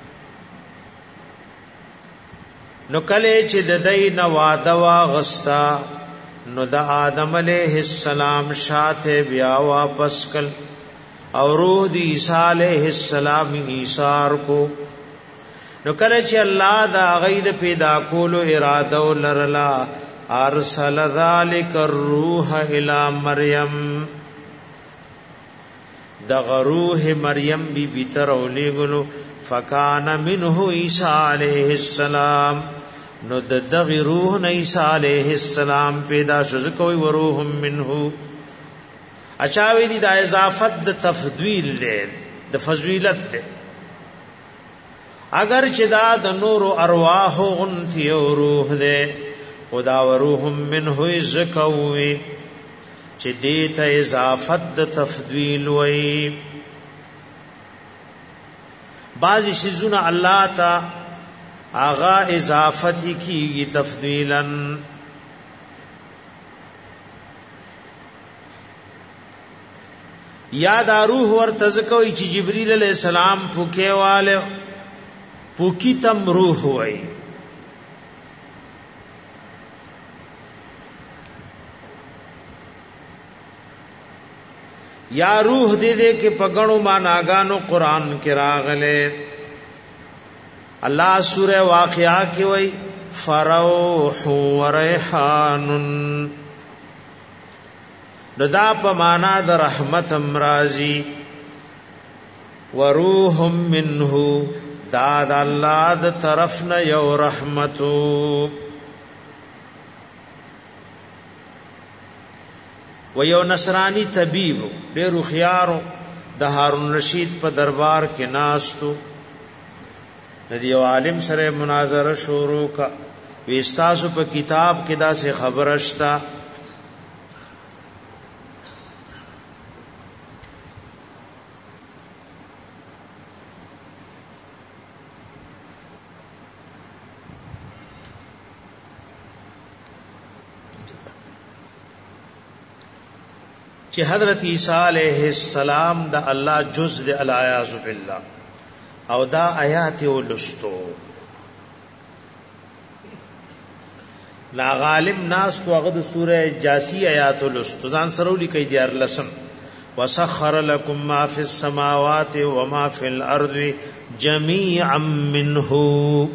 نو کله چې د دای نو وعده واغستا نو د آدم علیہ السلام شاته بیا واپس کل او روح د عیسی علیہ السلام ایثار کو نو کله چې الله دا غید پیدا کولو اراده ولرلا ارسل ذلک الروح الی مریم د غروح مریم بی بی تر اولیگلو فکان منه عیسی علیہ السلام نو د روح نه عیسی علیہ السلام پیدا شو کوي وروح منه اچاوی دی د اضافت د تفضیل له د فضیلت ده اگر چې دا د نور ارواح غنتی او روح ده خدا وروهم منه زکوي چې دې ته اضافت د تفضیل وای بعضی شیزونه الله تا آغا اضافت کیږي تفضیلا یاد روح ورته زکوي چې جبرئیل علیہ السلام پوکېواله پوکی تم روح وای یا روح دې دې کې پګړو معناګانو قران کې راغله الله سوره واقعہ کې وای فروح وريحان ددا په معنا د رحمت امرازي وروح منه داد الله د طرفنا یو رحمتو و یو نصرانی طبيب ډېر خيارو د هارون رشید په دربار کې ناستو د یو عالم سره مناظره شروع کا وستاسو په کتاب کې دا څه خبره شتا چې حضرت عیسی علیہ السلام د الله جز د الایاذ بالله او دا آیات ولستو لا غالب ناس کو هغه د سوره جاسی آیات ولستو ځان سره لیکي دی ارلسم وسخر لكم ما في السماوات وما في الارض جميعا منه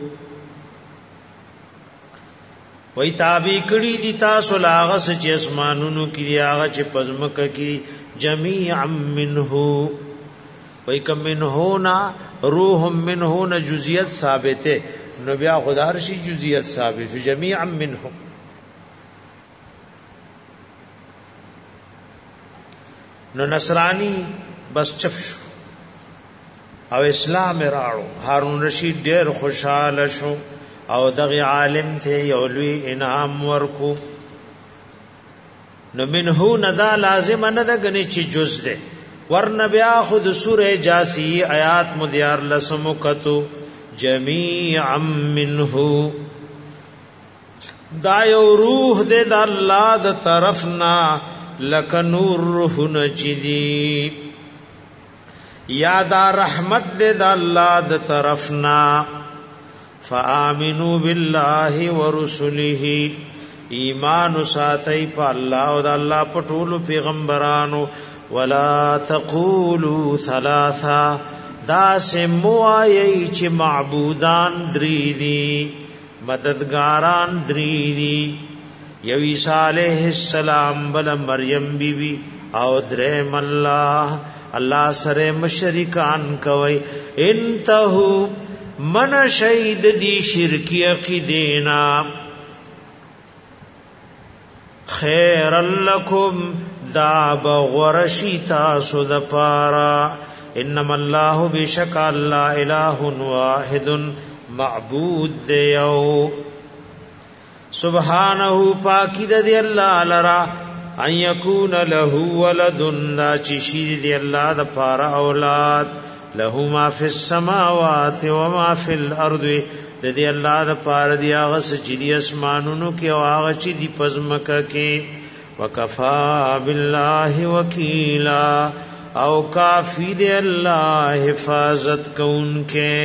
وای تابع کړي دي تاسو لاغه چې اسمانونو کې دی هغه چې پزمک کې جميعا منه وای کم منه نا روح منه نا جزئیت ثابته نو بیا خدای رشي جزئیت ثابت جميعا منه نو نصرانی بس چپ شو او اسلام راړو هارون رشید ډېر خوشاله شو او دغه عالم ته یو لوی انعام ورکو نو منه ندا لازم نه د غنی چې جز ده ورن بیا خود سوره جاسی آیات مدیار لسمکتو جميعا منه دا یو روح ده د الله د طرفنا لک نور روح نچدی یا دا رحمت ده د الله د طرفنا فآمنوا بالله ورسله ایمان ساتي په الله او د الله په ټولو پیغمبرانو ولا تقولوا ثلاثه دا سموایي چې معبودان درې دي مددګاران درې دي یو عیسی علیہ السلام بل مریم بیبی او دریم الله سره مشرکان کوي انتهو من شهید دی شرکی عقیدینا خیر لکم دا بغورشی تاسو د پارا انما الله بشک الله اله واحد معبود دیو سبحانه پاکی دی الله لرا ان یکون له ولد دا چشی دی الله د پارا اولاد له ما فی السماوات و ما فی الارض د دې الله د پاره دی هغه چې دی اسمانونو کې او هغه چې دی پزمکه کې وکفا بالله وکیلا او کافی دی الله حفاظت کوونکې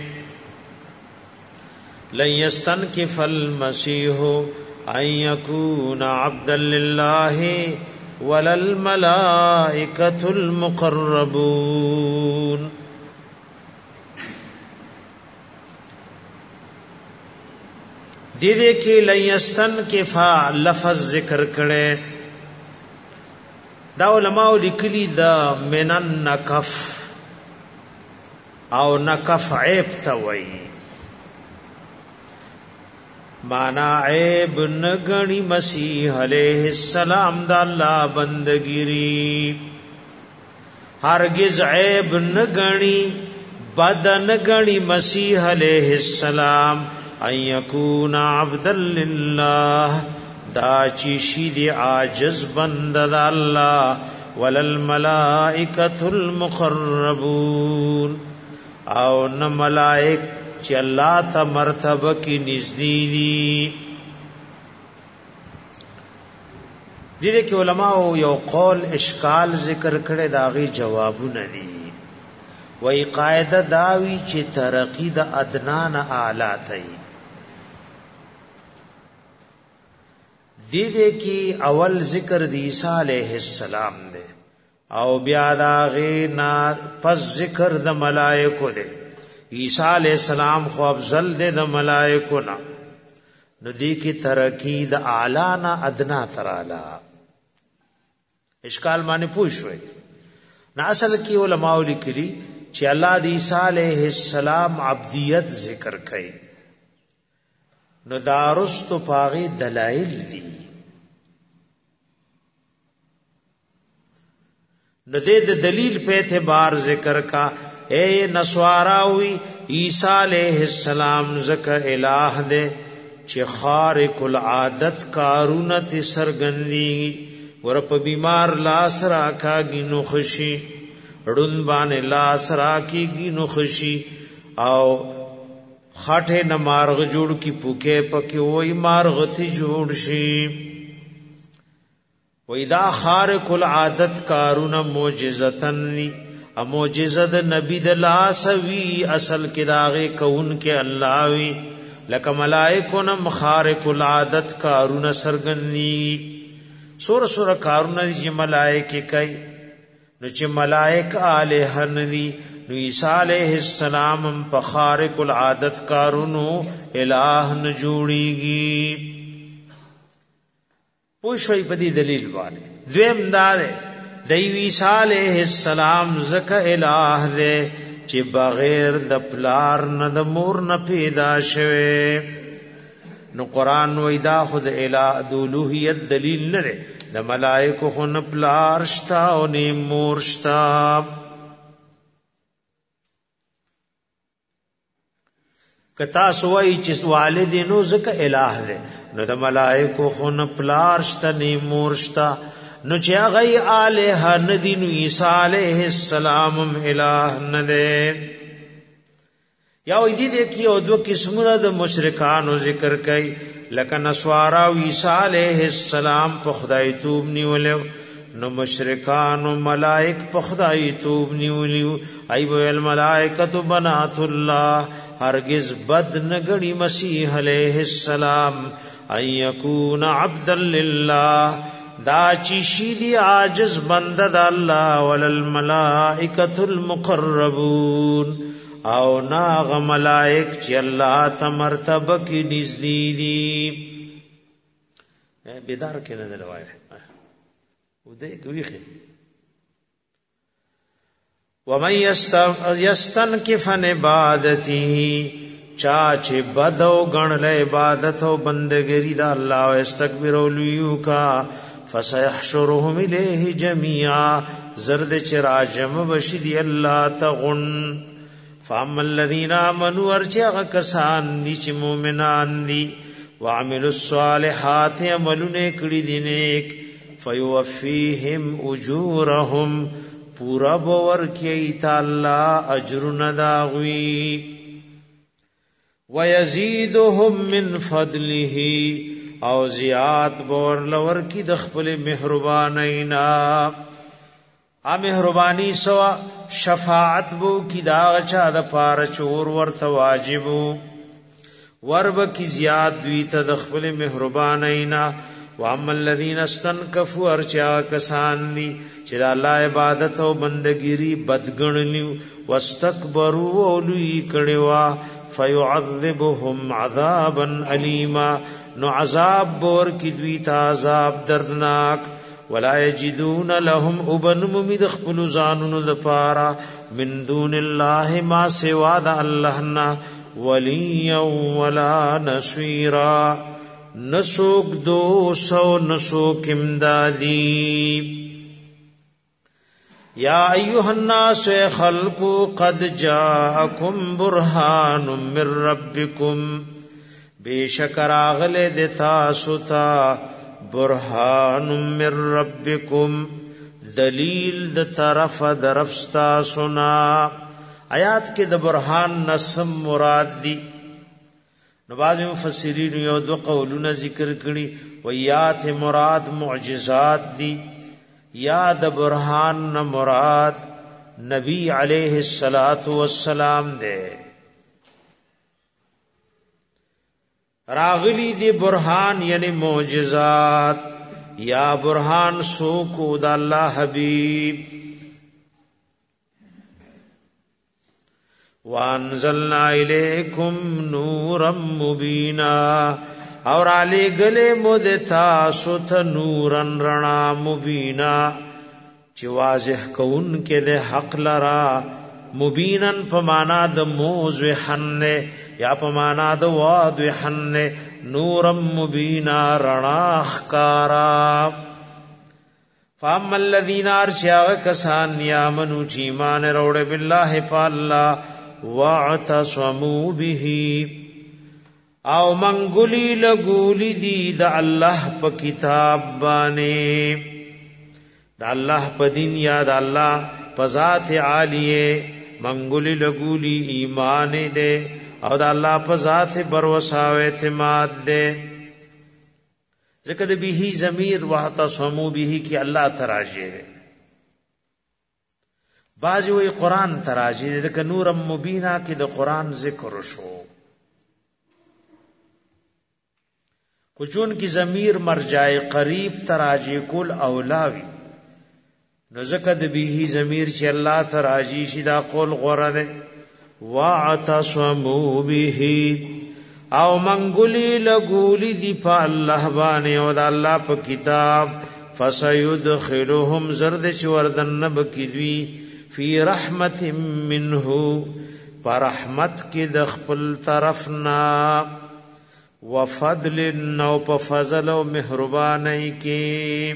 لن یستنکف المسیح ان یکون عبدا لله وللملائکۃ المقربون دیدے کی لیستن کفا لفظ ذکر کرے دا علماء لکلی دا من النکف او نکف عیب توئی مانا عیب نگنی مسیح علیہ السلام دا اللہ بندگیری ہرگز عیب نگنی بدن غنی مسیح علیہ السلام ان یکون عبدا للہ دا چیشی دی عاجز بند دا اللہ وللملائکۃ المقربون او نہ ملائک چې الله ته مرتبه کې نږدې دي. دې کې علماء یو قول اشکال ذکر کړي داغي جوابونه دي. وای قاعده داوی چې ترقی د ادنا نه اعلی ته دې کې اول ذکر د عیسی علیہ السلام دی او بیا دا غینا پس ذکر د ملائکو دی. عیسی علیہ السلام خو افضل دی د ملائکو نا نو دی کی ترقی د اعلی نا ادنا تر اعلی. اشکال معنی پوښوي نا اصل کی علماء لیکلي چې الله د عیسی علیہ السلام عبدیت ذکر کړي نو دارستو پاغي دلائل دي. نو د دلیل په اعتبار ذکر کا اے نسواراوی عیسی علیہ السلام زکه الہ دے چې خارق العادت کارونت سرګندی ورپ بیمار لاس راکاږي نو خوشي ړون باندې لاس راکېږي نو خوشي او خاټه نه مارغ جوړ کی پوکه پکې وای مارغ تی جوړ شي. وېدا خارق العادت کارونه معجزتن معجزه د نبی د لاسوی اصل کې داغه کون کې الله وی لکه ملائکه نم خارق العادت کارونه سرګنی سور کارونه چې ملائکه کوي نو چې ملائکه الہ ندی نو عیسی علیہ السلام په خارق العادت کارونو الہ نه جوړیږي. پوښوي په دې دلیل باندې دویم دا ده د عیسی علیہ السلام زکه الہ ده چې بغیر د پلار نه د مور نه پیدا شوه. نو قران وېدا خود الہ د الوهیت دلیل نه ده د ملائکه خو نه پلار شتا او نه مور شتا. کتا سوئی چې والد نو زکه الہ ده نو د ملائکه خو نه پلار شتا نه مور شتا نو چې هغه الہ ندی نو عیسی علیہ السلام الہ نده. یا وې دې کې او دو قسمونه د مشرکانو ذکر کړي لکه نسوارا او عیسی علیہ السلام په خدای توب نیولو نو مشرکان او ملائک په خدای توب نیولیو ایو الملائکۃ بنات الله هرگز بد نګړي مسیح علیہ السلام ان یکون عبدا لله دا چی شیدی عاجز بند د الله وللملائکۃ المقربون او ناغ ملائک چې الله ته مرتبه کې نږدې دي. بیدار کې نه دلوای و دې کوي. ومن یستنکف عن عبادته چا چې بدو غنل عبادت او بندګری د الله او استکبر الیو کا فسيحشرهم الیه جميعا زرد چراجم بشدی الله تغن. فاما الذين امنوا ارجع کسان دي چې مؤمنان دي وعملوا الصالحات عملونه کړي دي نیک فيوفيهم اجورهم پورا باور کوي تعالی اجر نداوي ويزيدهم من فضله او زیات باور لور کی د خپل مهربانینا ا مهربانی سوا شفاعت بو کی دا چا د پار چور ورته واجب ورب کی زیات دوی ته د خپل مهربانینا واما الذين استنكفوا ارچا کسان دي چې د الله عبادت او بندګيري بدګنلیو واستكبروا اولوی کړي فيعذبهم عذابا اليما نو عذاب بور کی دوی ته عذاب دردناک ولا یجدون لهم ابن ممد خپل زانونو د پارا من دون الله ما سوا د الله نا وليا ولا نصيرا نسوک دو سو نسوک امدادی. یا ایها الناس خلقوا قد جاءکم برهان من ربکم بیشکر اغله د تاسو ته برهان من ربکم دلیل د طرف درفستا سنا. آیات کې د برهان نسم مراد دی. نو بعض مفسرین یو دو قولونه ذکر کړي ویات مراد معجزات دی یا د برهان نه مراد نبی علیہ الصلات والسلام دے. راغلی دی برهان یعنی معجزات یا برهان سوکو د الله حبیب. وانزلنا الیکم نورا مبینا اور علی گلے مدتا ست نورن رنا مبینا چی واضح کون کے دے حق لرا. مبینن پمانا د موضحن نے یا پمانا د واضحن نے نورا مبینا رنا اخکارا. فاما الذین ارشاغ کسان یامنو چیمان روڑ باللہ پا اللہ واعتصموا به او منگلی لگولی دی دا اللہ پا کتاب بانے دا اللہ پا دین یا دا اللہ پا ذات عالیے منگلی لگولی ایمان دے او دا اللہ پا ذات بروساو اعتماد دے. ذکر بیہی ضمیر واعتصموا به کی اللہ تراجے دے. بعضی وی قرآن تراجی دے دکا نورم مبینہ کی دا قرآن ذکر شو کچون کی ضمیر مرجع قریب تراجی کل اولاوی نو ذکر بیہی ضمیر چی اللہ تراجی شدا قول غرد واعتصموا به او منگلی لگولی دی پا اللہ بانے او دا اللہ پا کتاب فسیدخلهم زرد چوردن نبکی دوی فی رحمت منه پر رحمت کی دخپل طرفنا وفضل نو پا فضل و مہربانی کی.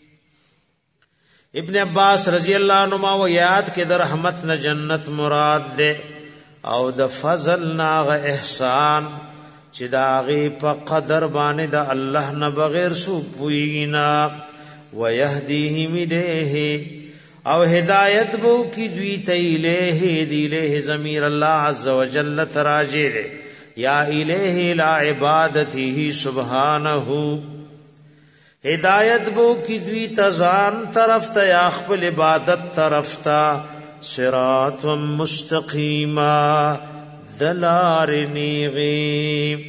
ابن عباس رضی اللہ عنہ و یاد کے در رحمت نا جنت مراد دے او د فضل ناغ احسان چی داغی پا قدر بانے دا اللہ نا بغیر سو پوئینا ویہدیہم الیہ او ہدایت بو کی دوی تیلیہ دیلیہ ضمیر اللہ عز و جل تراجے دے یا الیہ لا عبادتی سبحانہ ہدایت بو کی دوی تزان طرف تا یا خپل عبادت طرف تا صراط مستقیما دلار نیغیم.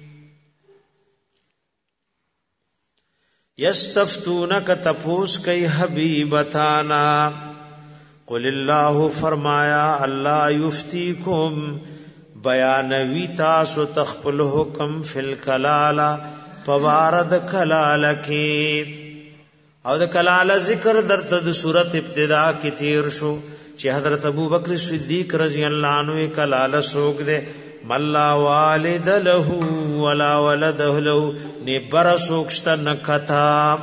یستفتونک تپوس کئی حبیبتانا قل اللہ فرمایا اللہ یفتیکم بیانوی تاسو تخپل حکم فی الکلالہ پوارد کلالہ کی او د کلالہ ذکر در تد صورت ابتدا کی تیر شو چی حضرت ابو بکر صدیق رضی اللہ عنہ کلالہ سوک دے ملا والد له ولا ولد له نبر سوکشتا نکتا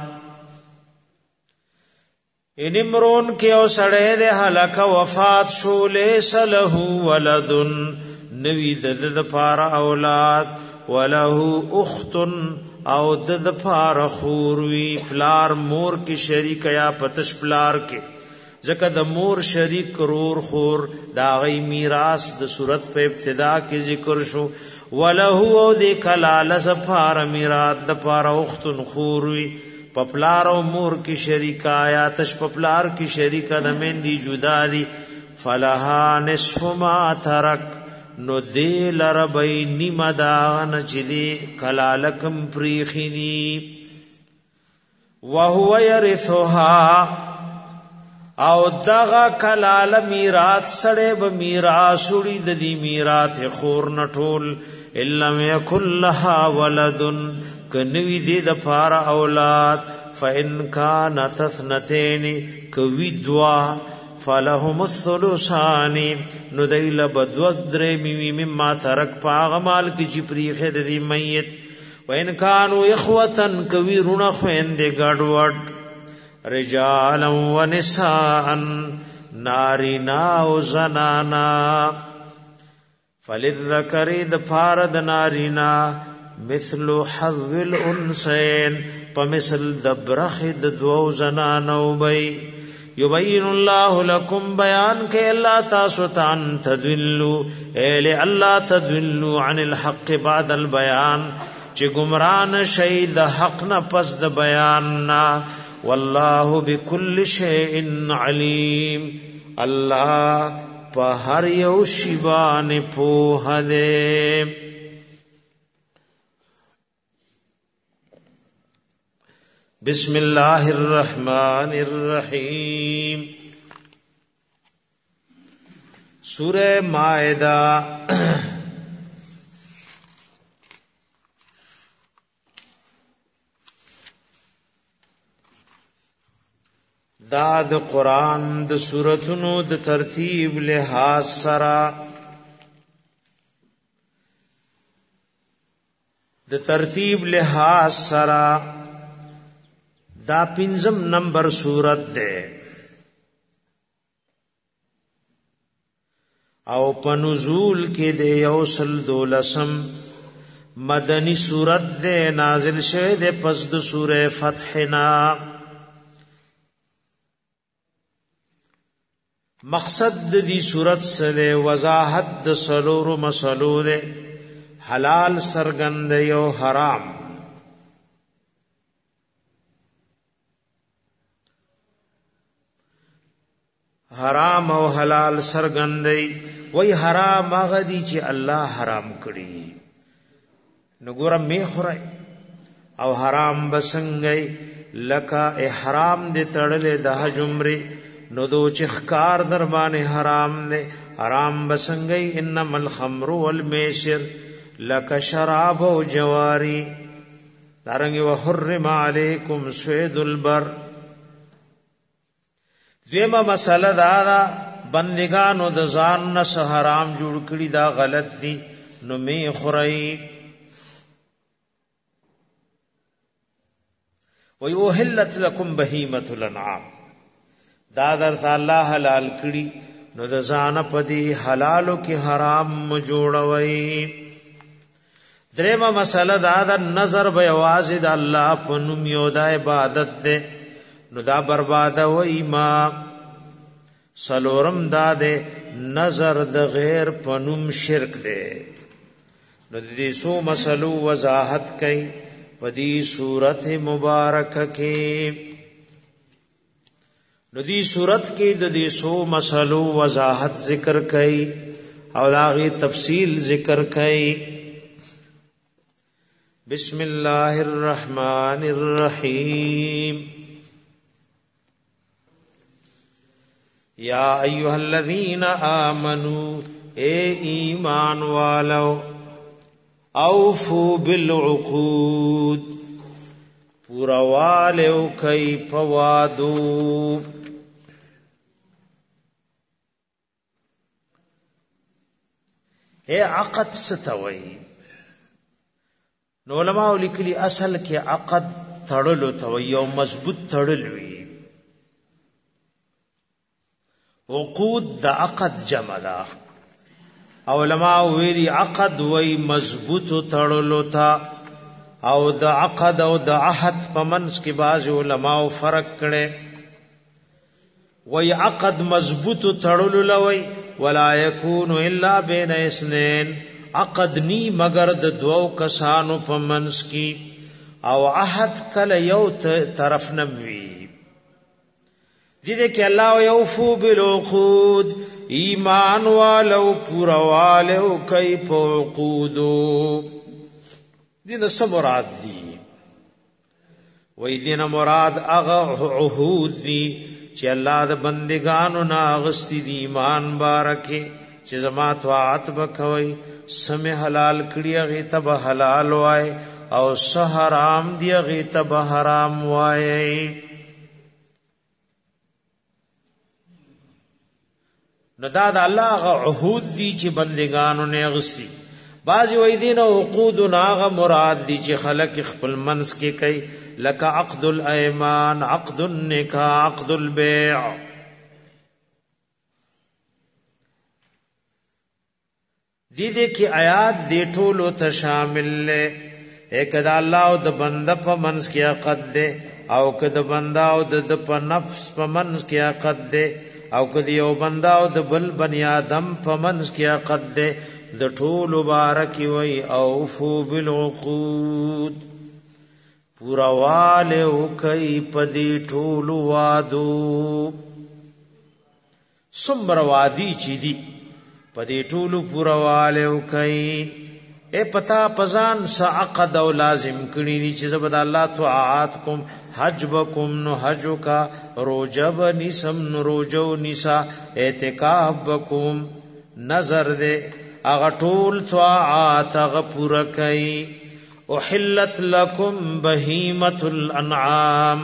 انمرون کے او سڑے دے حلق وفات شو لیس له ولد نوی دد پارا اولاد وله اخت او دد پارا خوروی پلار مور کی شریک یا پتش پلار کے ذکر د مور شریک رور خور دا غی میراث د صورت په ابتدا کې ذکر شو وله او د کلاله زفار میراث د پاره اختن خوروي پپلار او مور کی شریکا یا تش پپلار کی شریکا د مندی جدا دی فلها نصف ما ترک نو دل ربی نیمه دا نچلی کلالکم پریخینی وهو يرثها او دغه کلال میراث سړې به میراث وړي د دې میراث خور نټول الا یکل لها ولد کنوی دې د فار اولاد فان کان تثنتين کوي دوا فلهم الثلثان نو دیل بدودر مما ترک پاغمال کی چپریخه د دې میت وان کانوا اخوتن کوي رونه خويندې ګډوډ رجالا ونساء نارینا او زنانا فللذکر د پارد نارینا مثل حظ الانثیین پمثل دبرخ د دو زنانو بی یبین الله لكم بیان کہ اللہ تاسو تان تدلو ایل اللہ تدلو عن الحق بعد البیان چی گمران شید حق نا پس د بیان نا واللہ بكل شیء علیم اللہ پا ہر یو شیبان پوہ دے بسم اللہ الرحمن الرحیم سورہ مائدہ دا د قرآن د سورتونو د ترتیب لحاظ سرا دا پنځم نمبر سورت ده او په نزول کې د یوسل دولسم مدنی سورت ده نازل شوه د پس د سوره فتح نا مقصد د دې صورت سره وضاحت د سلور مسلو ده حلال سرګند یو حرام حرام او حلال سرګندې وای حرام هغه دي چې الله حرام کړی نو ګورم می خورای او حرام بسنګي لکه احرام دې تړلې د حجمري نو دو چخکار در باندې حرام دے حرام بسنگئی انما الخمر والمیسر لک شراب و جواری دارنگی وحرم علیکم سوید البر دویمہ مسئلہ دادا بندگانو د ځان نس حرام جوړ کړي دا غلط دي نو می خورئی وی اوحلت لکم بهیمۃ الانعام دا در الله حلال کړي نو د ځان په دي حلالو کې حرام جوړوي درېمه مسله دا د نظر به आवाज د الله په نوم یو د عبادت ده نو دا برباد وای ما سلورم دا ده نظر د غیر په نوم شرک ده نو دې سو مسلو وضاحت کړي په دې سورته مبارکه کې نو دی صورت کې د دې سو مسلو وضاحت ذکر کړي او داغي تفصیل ذکر کړي بسم الله الرحمن الرحیم یا ایها الذین آمنو اے ایمان والو اوفوا بالعقود پورا والو کئی فوادو اے عقد ستوي نو علماء لیکلي اصل کې عقد تړلو توي او مضبوط تړلوي عقود د عقد جمع ده علماء ویلي عقد وای مضبوط تړلو تا او د عقد او د عهد په منځ کې بعض علماء فرق کړي وای عقد مضبوط تړلو لوي ولا يكون الا بين اثنين عقد نی مگر د دوو کسانو په منځ کې او عهد کله یو طرف نه وي دې کې الله یوفو بالعقود ایمان والو پورا والو کوي په عقودو دین څه مراد دي وې دین مراد هغه عهود دي چې الله د بندگانو نا غستی دی ایمان بارکه چې زما طاعت وکوي سم حلال کړی هغه ته حلال وای او سه حرام دی هغه ته حرام وای نو دا د الله غ عهود دي چې بندگانو نه غستی بعضی وای دین عقود ناغه مراد دي چې خلق خپل منس کې کوي لك عقد الايمان عقد النکاح عقد البيع دې کې آیات دې ټولو ته شامل له کدا الله او د بنده په منس کې عقد ده او کدا بنده او د په نفس په منس کې عقد ده او کدا یو بنده او د بل بنی آدم په منس کې عقد ده د ټول مبارک وي اوفو بالعقود پورا والے او کوي پدی ټول وادو سمر وادي چي دي پدی ټول پورا والے او کوي اے پتا پزان سا عقد او لازم کړي دي چې زبد الله طاعات کوم حج بکم نو حج کا روجب نسم نو روجو نسا اعتکاف بکم نظر دے اغه ټول طاعات اغه پورا کوي احلت لكم بهیمه الانعام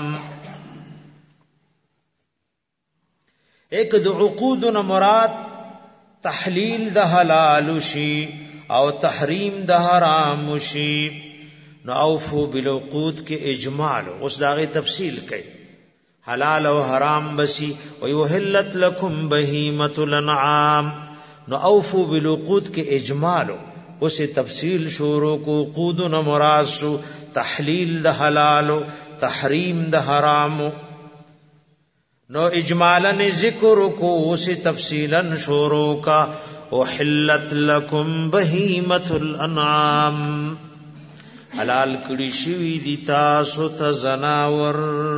ایک د عقود مراد تحلیل د حلال شي او تحریم د حرام شي نو اوفو بالعقود کې اجمال اوس داغه تفصیل کوي حلال او حرام بسی او یحلت لكم بهیمه الانعام نو اوفو بالعقود کې اجمال اوس تفصیل شروع کو عقود نو مراد سو تحلیل د حلال تحریم د حرام نو اجمالا ذکر کو اوس تفصیلا شروع کا احلت لكم بهیمه الانعام حلال کړي شوی دي تاسو ته زناور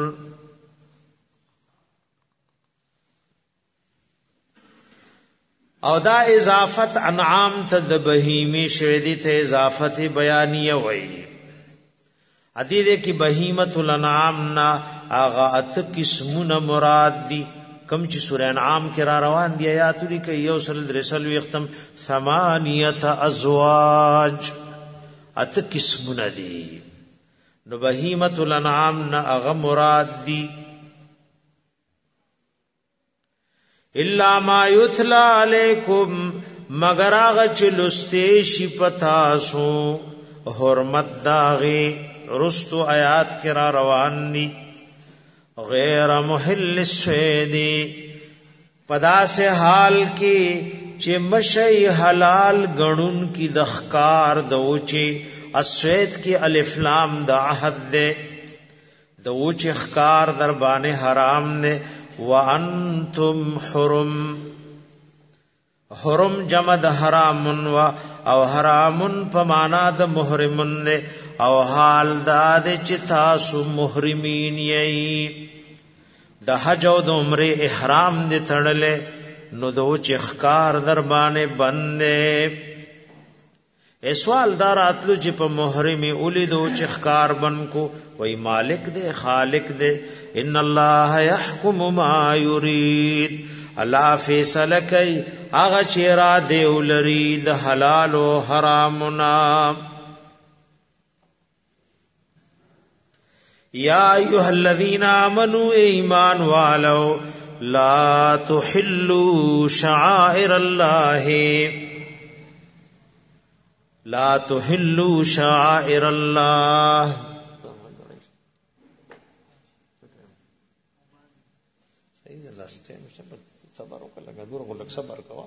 او دا اضافت انعام ته د بهیمه شوی دي ته اضافت بیانیه وای ادیره کی بهیمه الانعام نا اغا ات قسمونه مراد دي کم چې سورہ انعام کې را روان دي آیات لیکي یو سل درسل وختم ثمانیه ازواج ات قسمونه دي نو بهیمه الانعام نا اغا مراد دي الا ما یتلا علیکم مگر اغا چلسته شی پتاسو حرمت داغي رستو آیات کې را روان دي غیر محل الصید پدا سے حال کی چې مشی حلال غړون کی د ښکار د اوچي الصید کی الف لام د عهد ده د اوچي ښکار در باندې حرام نه وانتم حرم حرم جمع د حرامن و او حرامن په معنا د محرمن نه او حال د چې تاسو محرمین یې د حج او د عمره احرام دې تړلې نو دو چې ښکار در باندې بندې سوال دار اتلو چې په محرمي اولیدو چې ښکار بن کو وای مالک دې خالق دې ان الله يحكم ما يريد الله فیصله کوي هغه چې را دې ولري د حلال او حرامنا یا ایها الذین آمنوا ایمان والو لا تحلوا شعائر الله لا تحلوا شعائر الله صحیح لاست ټیم صبر وکړه غوړ غوړ صبر کوا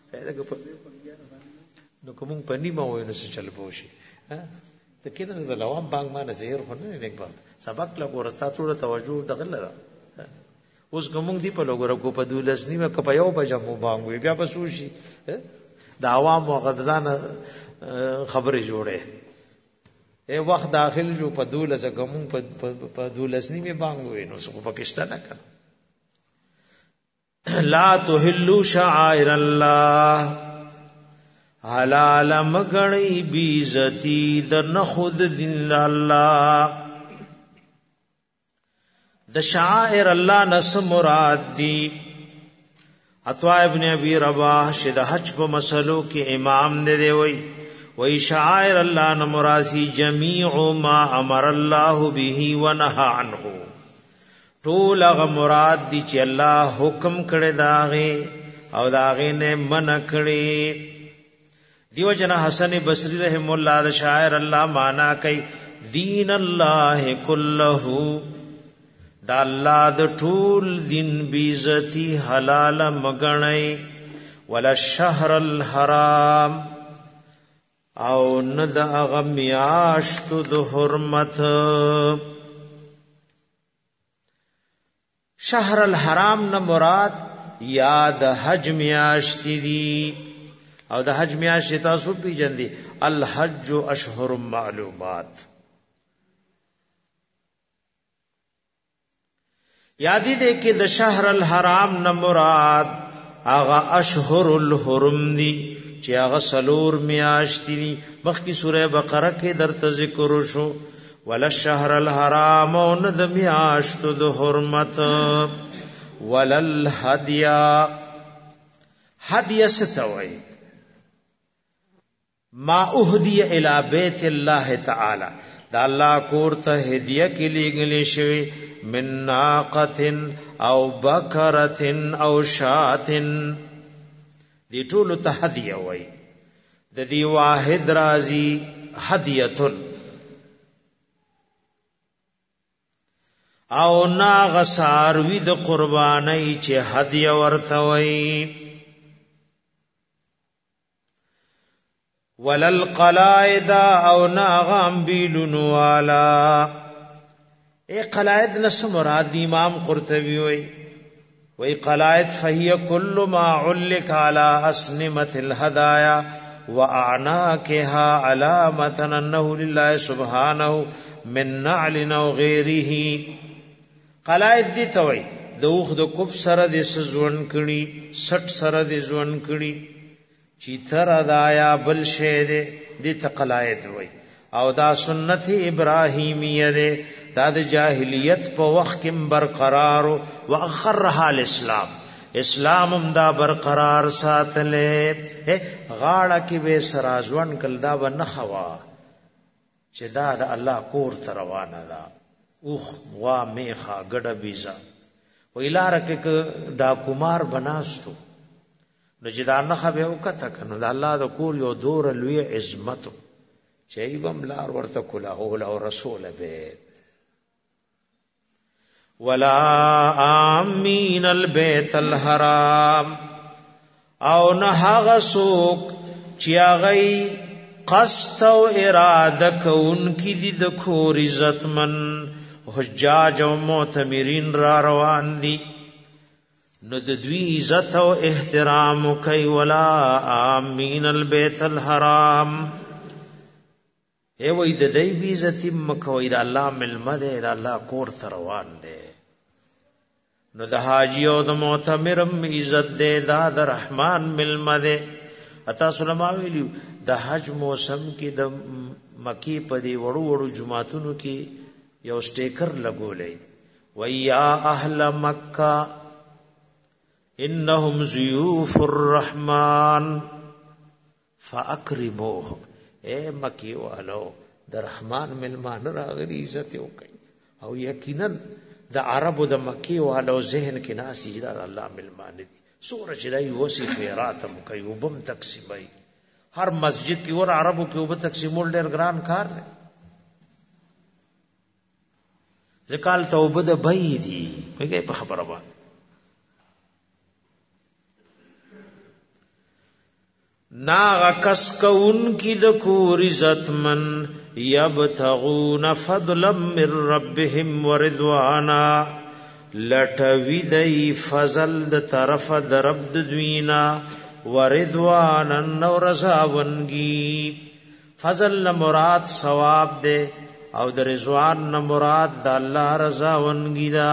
نو کوم پنی ما ویني څه چل بوشي ها تکینه د لوام بانګ ما نه زهر خو نه یک بات سبق لا ورستا ټول توجه دغلره اوس کوم دی په لګره کو په دولس نیمه کپ یو بجمو بانګ وی بیا بسوشي د عوام وغدزان خبره جوړه اے وخت داخل جو په دولس کوم په دولس نیمه بانګ وی نو څه پاکستان نه لا تحلوا شعائر الله حلال مغنی بیزتی د نخود دین الله د شعائر الله نس مراد دی عطا ابن ابي رباح شد حج په مسلو کې امام دی وی شعائر الله نه مرادی جميع ما امر الله به ونهى عنه ټول هغه مراد دی چې الله حکم کړی داغه او داغه نه منع کړی دیو جنا حسن بصری رحم الله د شاعر الله معنا کوي دین الله کله دا الله د ټول دین بیزتی حلال مغنی ولا الشهر الحرام او ند اغمیاشت د حرمت شهر الحرام نه مراد یاد حج میاشت دی او د حج میاشت تاسو پیژندې الحج اشهر معلومات یادی دې کې د شهر الحرام نه مراد هغه اشهر الحرم دی چې هغه سلور میاشت دی مخکې سوره بقره کې درته ذکر شو ولا الشهر الحرام او ند میاشت د حرمت ولا الهدي هدي ستوي ما اهدي الى بيت الله تعالى دا الله کور ته هدیه کې لګلې شوی من ناقه او بکره او شات دی ټول ته هدیه وای د دی واحد رازی هدیه او ناغ ساروی د قربانی چې هدیه ورته وای ولل قلائد او ناغام بیلونو والا اے قلائد نس مراد امام قرطبی وی قلائد فهي كل ما علق على اسنمه الهدايا واعناقها علامه انه لله سبحانه من نعل او غيره قلائد دی توي دوخ د کوب سره د سزون کړي 60 سره د زون کړي چې تر دایا بل شه دې د قلائد وای او دا سنت ابراهیمیه ده دا د جاهلیت په وخت کې برقرار او اخرها الاسلام اسلام هم دا برقرار ساتلې غاړه کې به سرازون کل دا و نخوا چې دا د الله کور ته روانه ده اوخ وا میخه ګډه بیزا ویلار کې ډاکومار بناستو نو چې دا نخه به وکته کنه د الله د کور یو دور لوی عظمت چې ایبم لار ورته کلا او رسول به ولا امین البیت الحرام او نه هغه سوق چې هغه قصد او اراده کوونکی دي د کور عزتمن حجاج او معتمرین را روان دي نو د دوی عزت او احترام کوي ولا امین البیت الحرام ای وای د دې بی عزت مکوې د الله ملمده د الله کور ته روان دي نو د حاجی او د معتمرم عزت دې د رحمان ملمده اتا سلمہ ویلو د حج موسم کې د مکی په دی وړو وړو جمعاتونو کې یو سټیکر لګولې ویا اهل مکه انهم ضیوف الرحمن فاکرموهم اے مکی والو د رحمان ملمان راغلی عزت وکي او یقینا د عربو د مکی والو ذهن کې ناس اجدار الله ملمان دي سورج دای وصف راتم کوي وبم تقسیمای هر مسجد کې ور عربو کې وب تقسیمول ډېر ګران کار دی ځکال توبه د بې دي هغه په خبره باندې ناغ کس کون کی د کور عزتمن یبتغون فضلا من ربهم ورضوانا لټوی دی فضل د طرف د رب د دوینا ورضوانا نو رضاونگی فضل نه مراد ثواب دے او د رضوان نه مراد د الله رضاونگی دا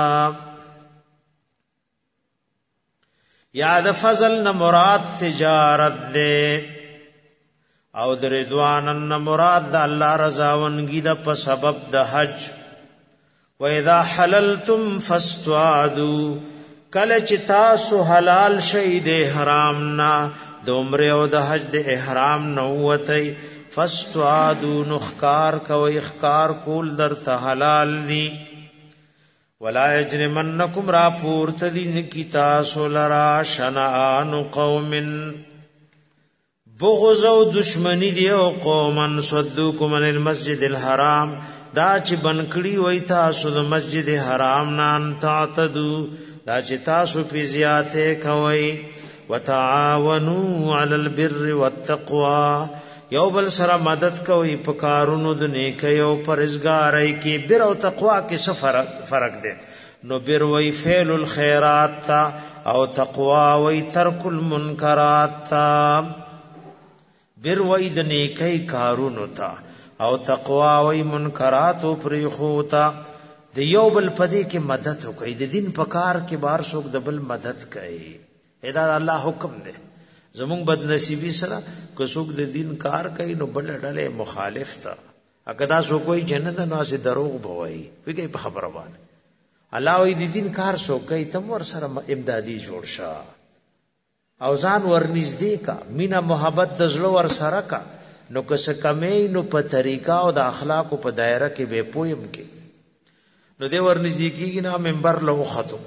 یا د فضل نه مراد تجارت دے او د رضوان نه مراد د الله رضاونگی دا په سبب د حج و اذا حللتم فاستعادوا کله چې تاسو حلال شئ د احرام نا د عمره او د حج د احرام نو وتی فاستعادوا نخکار کوي اخکار کول در ته حلال دی ولا یجرمنکم را پورت دین کی تاسو لرا شنآن قوم بغض او دشمنی دی او قومن صدوکم عن المسجد الحرام دا چې بنکړی وای تاسو د مسجد حرام نان تعتدو دا چې تاسو په زیاته کوي وتعاونوا علی البر والتقوى یو بل سره مدد کوي په کارونو د نیکی او پرهیزګاری کې بر او تقوا کې څه فرق دی نو بر وی فعل الخيرات تا او تقوا وی ترک المنکرات تا بر وی د نیکی کارونو تا او تقوا وی منکرات او پریخو تا د یو بل پدې کې مدد کوي د دین په کار کې بار څوک د بل مدد کوي دا الله حکم دی زمون بد نصیبی سره که څوک د دین کار کوي نو بل ډله مخالف تا اګدا څوک وي جنت نو سي دروغ بوي ویږي په خبره باندې الله وی د دین کار څوک کوي تم ور سره امدادي جوړ شه او ځان ورنږدې کا مینا محبت د زړه ور سره کا نو که څه کمې نو په طریقہ او د اخلاق په دایره کې به پویم کې نو دې ورنږدې کیږي نه منبر له ختم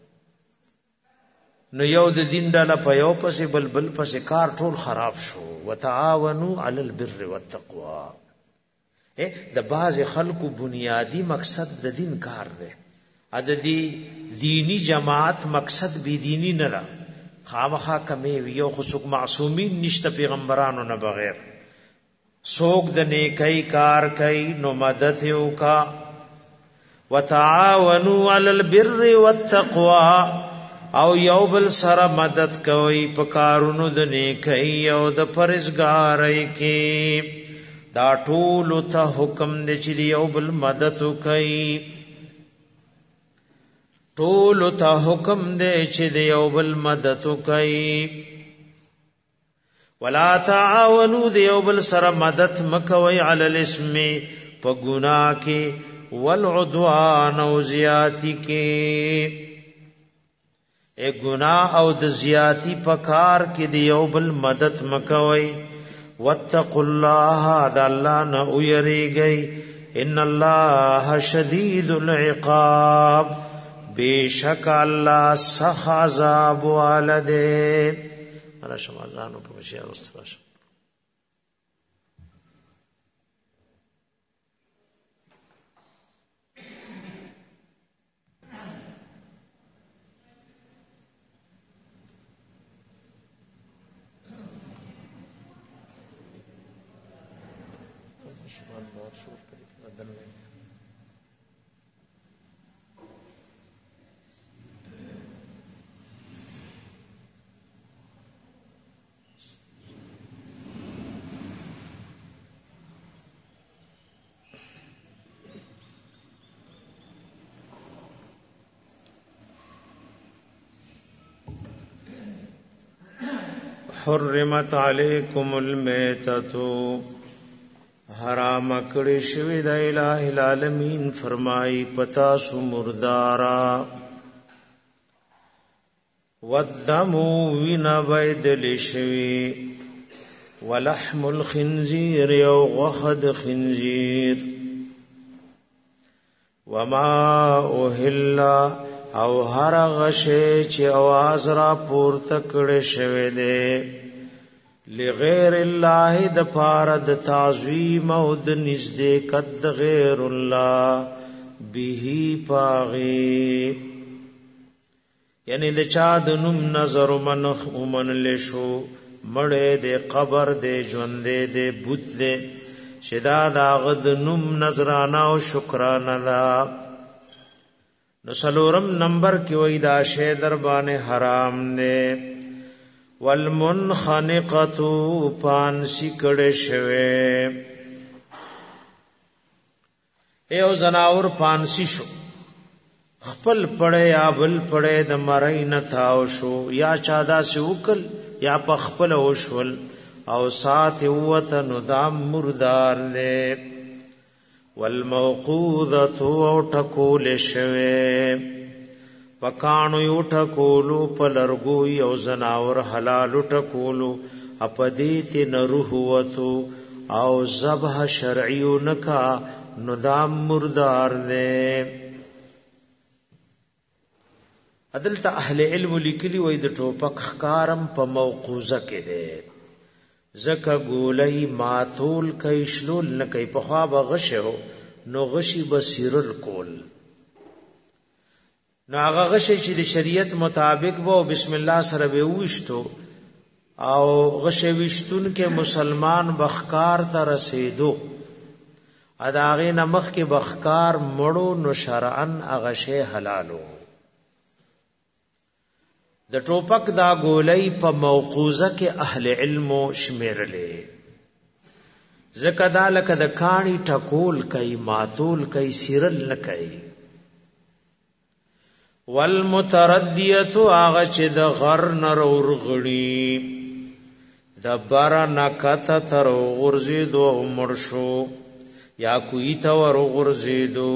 نو یو د دین ډاله په یو پسې بل پسې کار ټول خراب شو وتعاونوا علی البر والتقوى د باز خلکو بنیادی مقصد د دین کار دی عددی دینی جماعت مقصد بی دینی نه را خامخا کمې یو خصوص معصومین نشته پیغمبرانو نه بغیر څوک د نیکی کار کوي نو مدد یو کا وتعاونوا علی البر والتقوى او یو بل سره مدد کوي په کارونو د نیکی او د پرهیزګاری کې دا ټول ته حکم دی چې یو بل مدد کوي ټول ته حکم دی چې یو بل مدد کوي ولا تعاونوا د یو بل سره مدد مکوي علی الاسم په ګناه کې والعدوان او زیاتی کې گناہ او د زیاتی پکار کې دی یو بل مدد مکوي واتقوا الله د الله نه ويریږي ان الله شدید العقاب بیشک الله سخت عذاب والده را شمازانو په بشیر واستراش حرمت علیکم المیتۃ حرام کړی شوی د الٰه العالمین فرمای پتا سو مردارا والدم وینا بيدل شوی ولحم الخنزیر یو غخد خنزیر وما اوهل او هر غشه چې आवाज را پورته کړي شوی دی لغیر الله د فارد تعظیم او د نږدې کد غیر الله به پاغي یعنی د چا د نوم نظر منخ ومن لشو مړې د قبر د ژوند د بوت د شدا د غد نوم نظرانه او شکرانه دا نو سلورم نمبر کی وای دا شی در باندې حرام دی والمنخنقه پانسی کړه شوه ایو زناور پانسی شو خپل پړې یا بل پړې د مړی نه تاو شو یا چادا سی وکل یا په خپل وشول او سات وته نو دام مردار نه والموقوذه او ټکول شوه پکانو یو ټکولو پلرګو یو زناور حلال ټکولو اپدیت نروح وتو او ذبح شرعی نکا ندام مردار نه عدالت اهل علم لیکلی وای د ټوپک خکارم په موقوزه کې ده زکه ګولای ماتول کوي شلول نه کوي په خوا به غشو نو غشي بصیرل کول نو هغه غشي چې د شریعت مطابق وو بسم الله سره به وښتو او غشي وشتون کې مسلمان بخکار ته رسیدو اداغه نمخ کې بخکار مړو نو شرعن هغه شی حلالو د ټوپک دا ګولای په موقوزه کې اهل علم شمیرلې زکه دا لکه د کانی ټکول کوي ماتول کوي سیرل نه کوي والمتردیه هغه چې د غر نر ورغړي د بار نکته تر غرزیدو مرشو یا کوی تا ور غرزیدو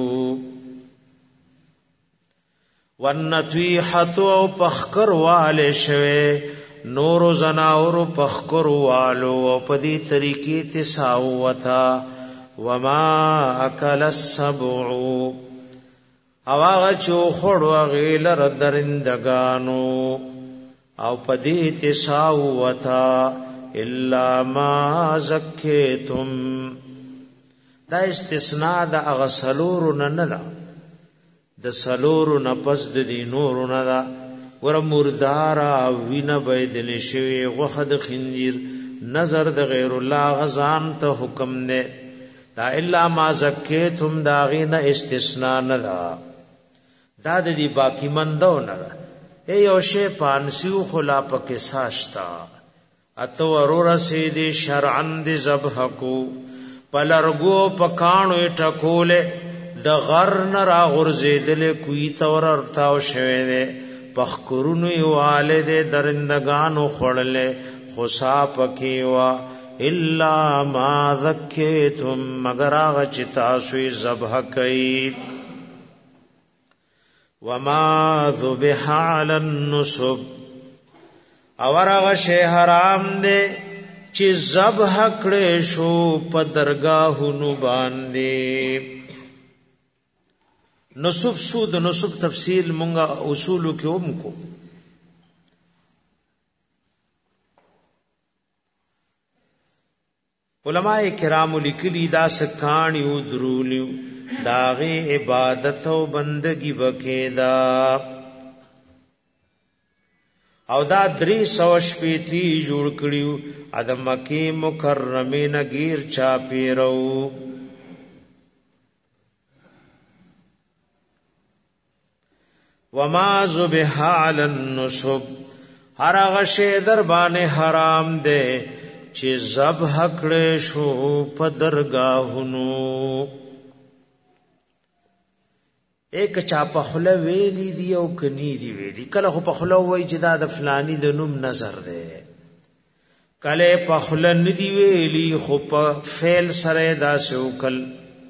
والنطیحه او پخکر والے شوه نور زناور پخکر والو او پدی طریقې تساوتا وما اکل السبع اواغه چو خړو غیلر درندگانو او پدی تساوتا الا ما زکیتم دا استثناء د اغسلور نه د سلور نفس د دینور نه دا ور مردارا وینه بيدل شوی غخد خنجر نظر د غیر الله غزان ته حکم نه دا الا ما زکیتم دا غینه استثناء نه دا د دې باقی مندو نه ای او شی پانسیو خلا پکې ساشتا اتو ورور سیدی شرعن دی ذبح کو پلرګو پکانو ټکوله د غرن را غرزیدل کوی تور ارتاو شوه دے پخکرونو والد درندگانو خړلې خصا پکیوا الا ما ذکیتم مگر هغه چې تاسو ذبح کړئ وما ذبح علی النصب اور هغه شی حرام دی چې ذبح کړي شو په درگاهونو باندې نصب سود نصب تفصیل مونږه اصولو کې هم کو علماء کرام لیکلي دا سکانیو درولیو داغه عبادت او بندگی وکیدا او دا 300 شپېتی جوړ کړیو ادم مکی مکرمه نگیر چا پیرو وما ذبح علی النصب هر هغه شی در باندې حرام دی چې ذبح کړي شو په درگاهونو ایک چا په خله ویلی دی او کني دی ویلی کله خو په خله وای چې دا د فلانی د نوم نظر دی کله په خله ندی ویلی خو په فعل سره دا سوکل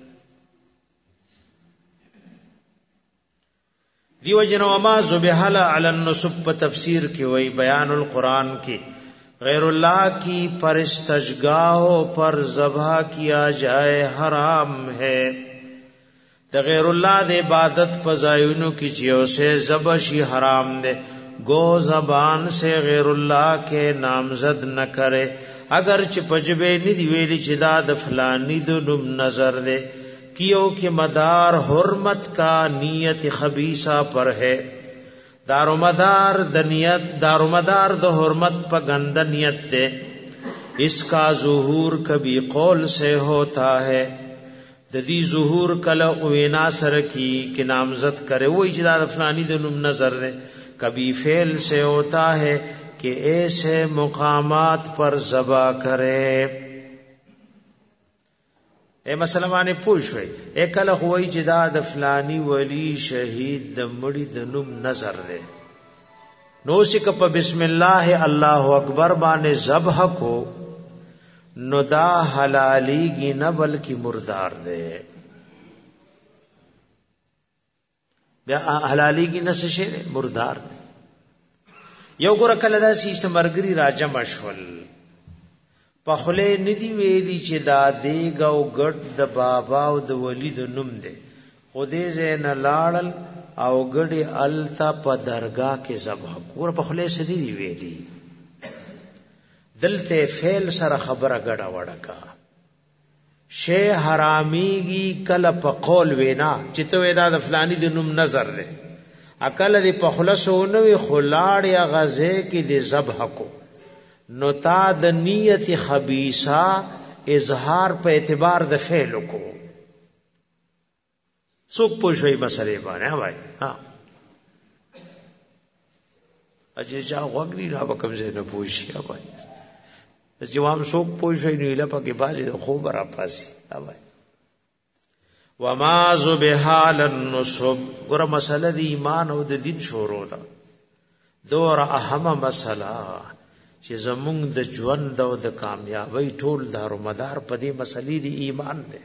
دیو جنو ما ذبح علی النصب په تفسیر کې وای بیان القرآن کې غیر اللہ کی پرستشگاہ پر ذبح کیا جائے حرام ہے د غیر اللہ د عبادت پزایونو کی چیو سے ذبح شی حرام دے گو زبان سے غیر اللہ کے نامزد نہ کرے اگر چ پجبے ندی ویلی چدا د فلانی د نم نظر دے کیو کہ مدار حرمت کا نیت خبیثہ پر ہے دارومدار د حرمت پر گند نیت دے اس کا ظہور کبھی قول سے ہوتا ہے ددی ظہور کلا وینا سر کی کہ نامزد کرے وہ اجدا فلانی د نم نظر دے کبھی فعل سے ہوتا ہے کہ ایسے مقامات پر ذبح کرے اے مسلمانې پوښوي اکل خوې چې دا د فلانی ولی شهید د مړي د نوم نظر ده نو سک په بسم الله الله اکبر باندې ذبح کو نو دا حلاليږي نه بلکې مردار ده بیا حلاليږي نه څه شي مردار ده یو ګور کله دا سی سمرګری راجم اشول پخله ندی ویلی چې دا دیګ او ګډ د بابا او د ولی د نوم دی خودی زین لاړل او ګډي التا په درگاه کې ذبح ور پخله سدی دی ویلی دلته فعل سره خبره غډه وډه کا شی حراميږي کله په قول وینا چې ته ودا د فلانی د نوم نظر لري عقل دی په خلاصونه وی خلاړ یا غزه کې دی ذبح کو نو تا د نیت خبيثه اظهار په اعتبار د فعل کو څوک پوښوي مسلې باندې وای ها اجي جا وګړي را وکم زه نه پوښي وای جواب څوک پوښوي نو لپاره کې بازي د خوب را پاسي وای وما ذبحال النصب ګره مسله د ایمان او د دین شروع ده دور اهمه مسله چې زمونږ د ژوند او د کامیابی ټول دارومدار په دې مسلې دی ایمان ده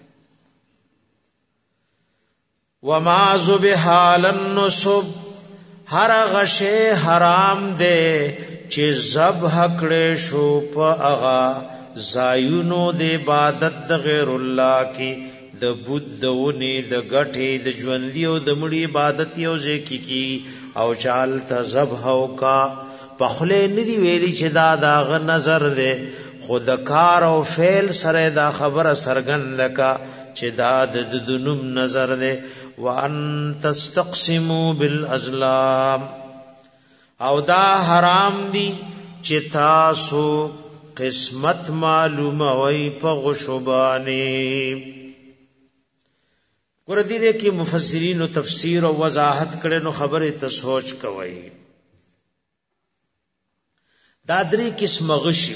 وما ذبحال النصب هر غشه حرام ده چې ذبح کړي شو په اغا زایونو د عبادت د غیر الله کې د بود دونی د غټي د ژوندۍ او د مړي عبادت یو ځکه کی او چال ته ذبح او کا پخله ندی ویلی چې دا داغ نظر ده خود کار او فعل سره دا خبره سرګند کا چې دا د دنوم نظر ده وان تستقسموا بالازلام او دا حرام دي چې تاسو قسمت معلومه وي په غشبانی ور دې کې مفسرین او تفسیر او وضاحت کړي نو خبره ته سوچ کوي دا درې قسم غشو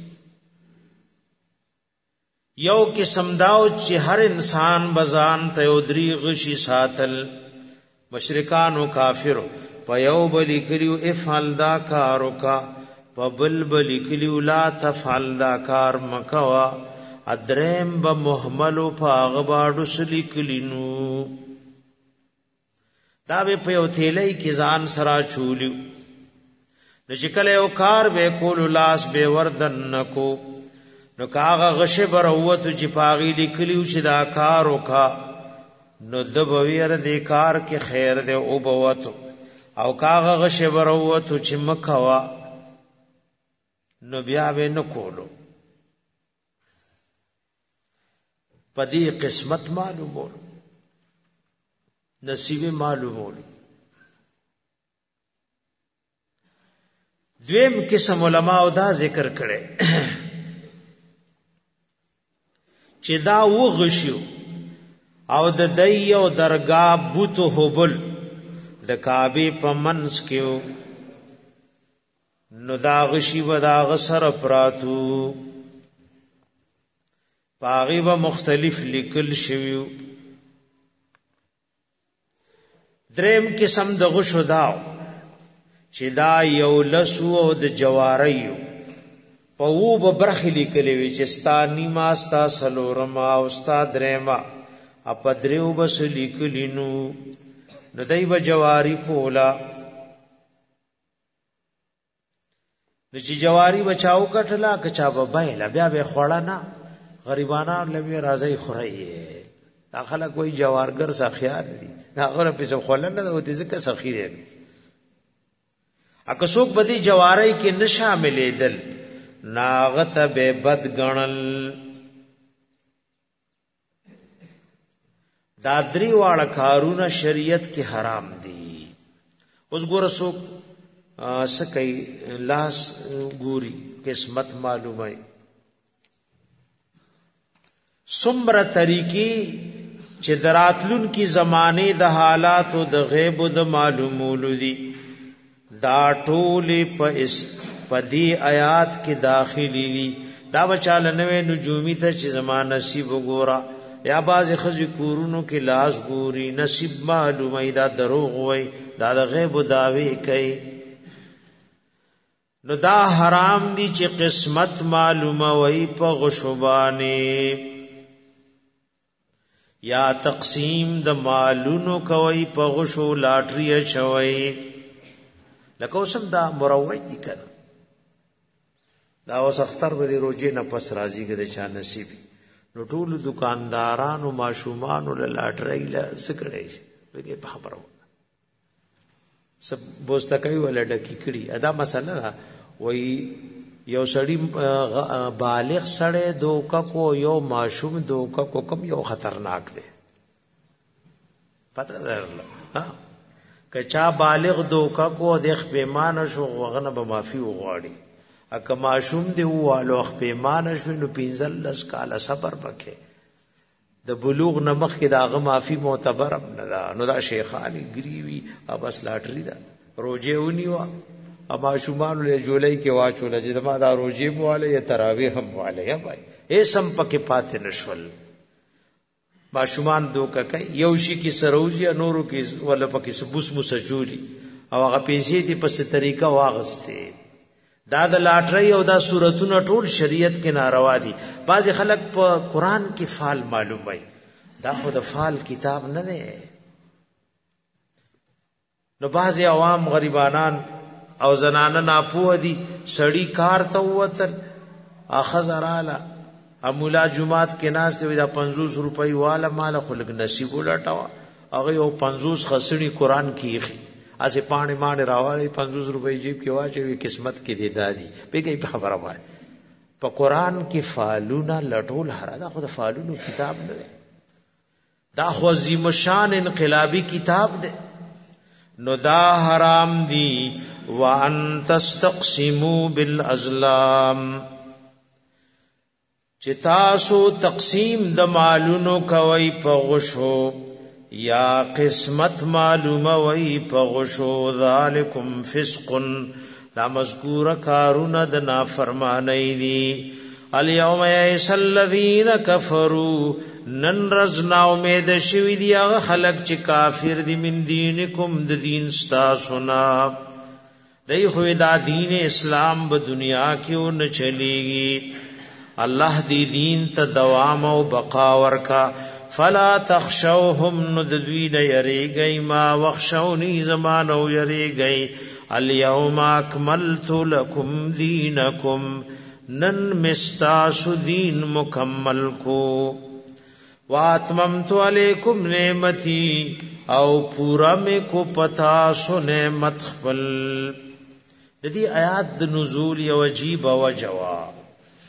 یو قسم داو چې هر انسان بزان ته یو درې غشي ساتل مشرکان او کافر په یو بل کلیو افعل دا کارو کا په بل بل کلیو لا تفعل دا کار مکوا ادریم با محملو پا اغباڑو سلیکلینو دا بے پیو تیلی کی زان سرا چولیو نچکل او کار بے کولو لاس بے وردن نکو نو کاغا غش بروتو چی پاغی لکلیو چی دا کارو کا نو دبویر دی کار کی خیر دے او بوتو او کاغا غش بروتو چی مکوا نو بیا بے نکولو پدی قسمت معلومول نصیب معلومول دویم قسم علماء دا ذکر کړي چې دا وغشو او د دایو درگاه بوت هوبل د کعبه په منځ کې نو دا غشي و دا غسر پراتو پاغي به مختلف لیکل شویو دریم قسم د غشو داو چې دا یو لسو او د جواریو په وو به برخې لیکلې وي چې ستانی ما ستا سلورما او ستا درېما اپدریو بس لیکلینو نو دای به جواری کولا نو چې جواری بچاو کټلا کچا به بایلا بیا به خوړا نه غریبانان لوي راځي خورایي داخله کوئی جوارګر سخیات دي هغه په څو خلل نه وته ځکه سخی دي اګه څوک بدی جواری کې نشاملې دل ناغت به بد غنل دادری واړه کارونه شریعت کې حرام دي اوس ګور څوک سکه لاس ګوري قسمت معلومه سمره طریقې چې دراتلون کی زمانه د حالات او د غیب او د معلومولو دي دا ټول په دې آیات کې داخلي دي دا بچاله نوې نجومي ته چې زمانه نصیب وګورا یا باز خزي کورونو کې لاس ګوري نصیب معلومه دا دروغ وای دا د غیب او داوی کوي نو دا حرام دي چې قسمت معلومه وای په غشوبانه یا تقسیم د مالونو کوي په غشو لاټری چوي لکه اوسم دا مروج دي کنه دا اوس اختر به روزي نه پس راځي کې د چا نصیب نو ټول دکاندارانو ماشومانو له لاټری له سکړې وګي په خبرو سب بوستا کوي ولا ډکی کړي ادا مسله وای یو سړی بالغ سړی دوکا کو یو معشوم دوکا کو کم یو خطرناک دی پتہ درله ها کچا بالغ دوکا کو د خپېمان شو وغنه به معافي وغواړي اکه معشوم دی والو خپېمان شو نو 15 کاله صبر وکړي د بلوغ نمخ کې داغه معافي معتبر نه ده نو دا شیخانی گریوی ابس لاټری ده روزه ونیوا اما شومان له جولای کې واچول چې ما دا روزه مواله یا تراویح هم مواله یا بھائی اے سم پکې پاتې نشول ما شومان دوکه کوي یو شي کې سروزي نورو کې ولا پکې سبوس مسجولي او هغه پیسې دې په څه طریقه واغسته دا د لاټري او دا صورتونه ټول شریعت کې ناروا دي بعض خلک په قران کې فال معلومای دا خو د فال کتاب نه دی نو بعض عوام غریبانان او زنانه ناپوه دي سړی کار ته وتر اخذ رااله امولا جمعات کې ناس ته دا 500 روپۍ والا مال خلق نصیب ولټاوه هغه یو 500 خسړي قران کې اسه پانی مانه راوړي 500 روپۍ جیب کې واچوي قسمت کې دی دادی په کې خبره وای په قران کې فالونا لټول هر دا خو د فالونو کتاب نه دی دا خو عظیم شان انقلابی کتاب دی نو دا حرام دی وان تستقسموا بالازلام چې تاسو تقسیم د مالونو کوي په غشو یا قسمت معلومه وی په غشو ذالکم فسق دا مذکور کارونه د نافرمانی دي الیوم یئس الذین کفروا نن رزنا امید شوی دی هغه خلق چې کافر دي من دینکم د دین تاسو نه دای خو دا دین اسلام په دنیا کې نه چلیږي الله دی دین ته دوام او بقا ورکا فلا تخشوهم ندوین یریږي ما وخشونی زمانو یریږي الیوم اکملت لکم دینکم نن مستاسو دین مکمل کو واتممت علیکم نعمتی او پورا میں کو پتا سو نعمت خپل د دې آیات د نزول یو عجیب او جواب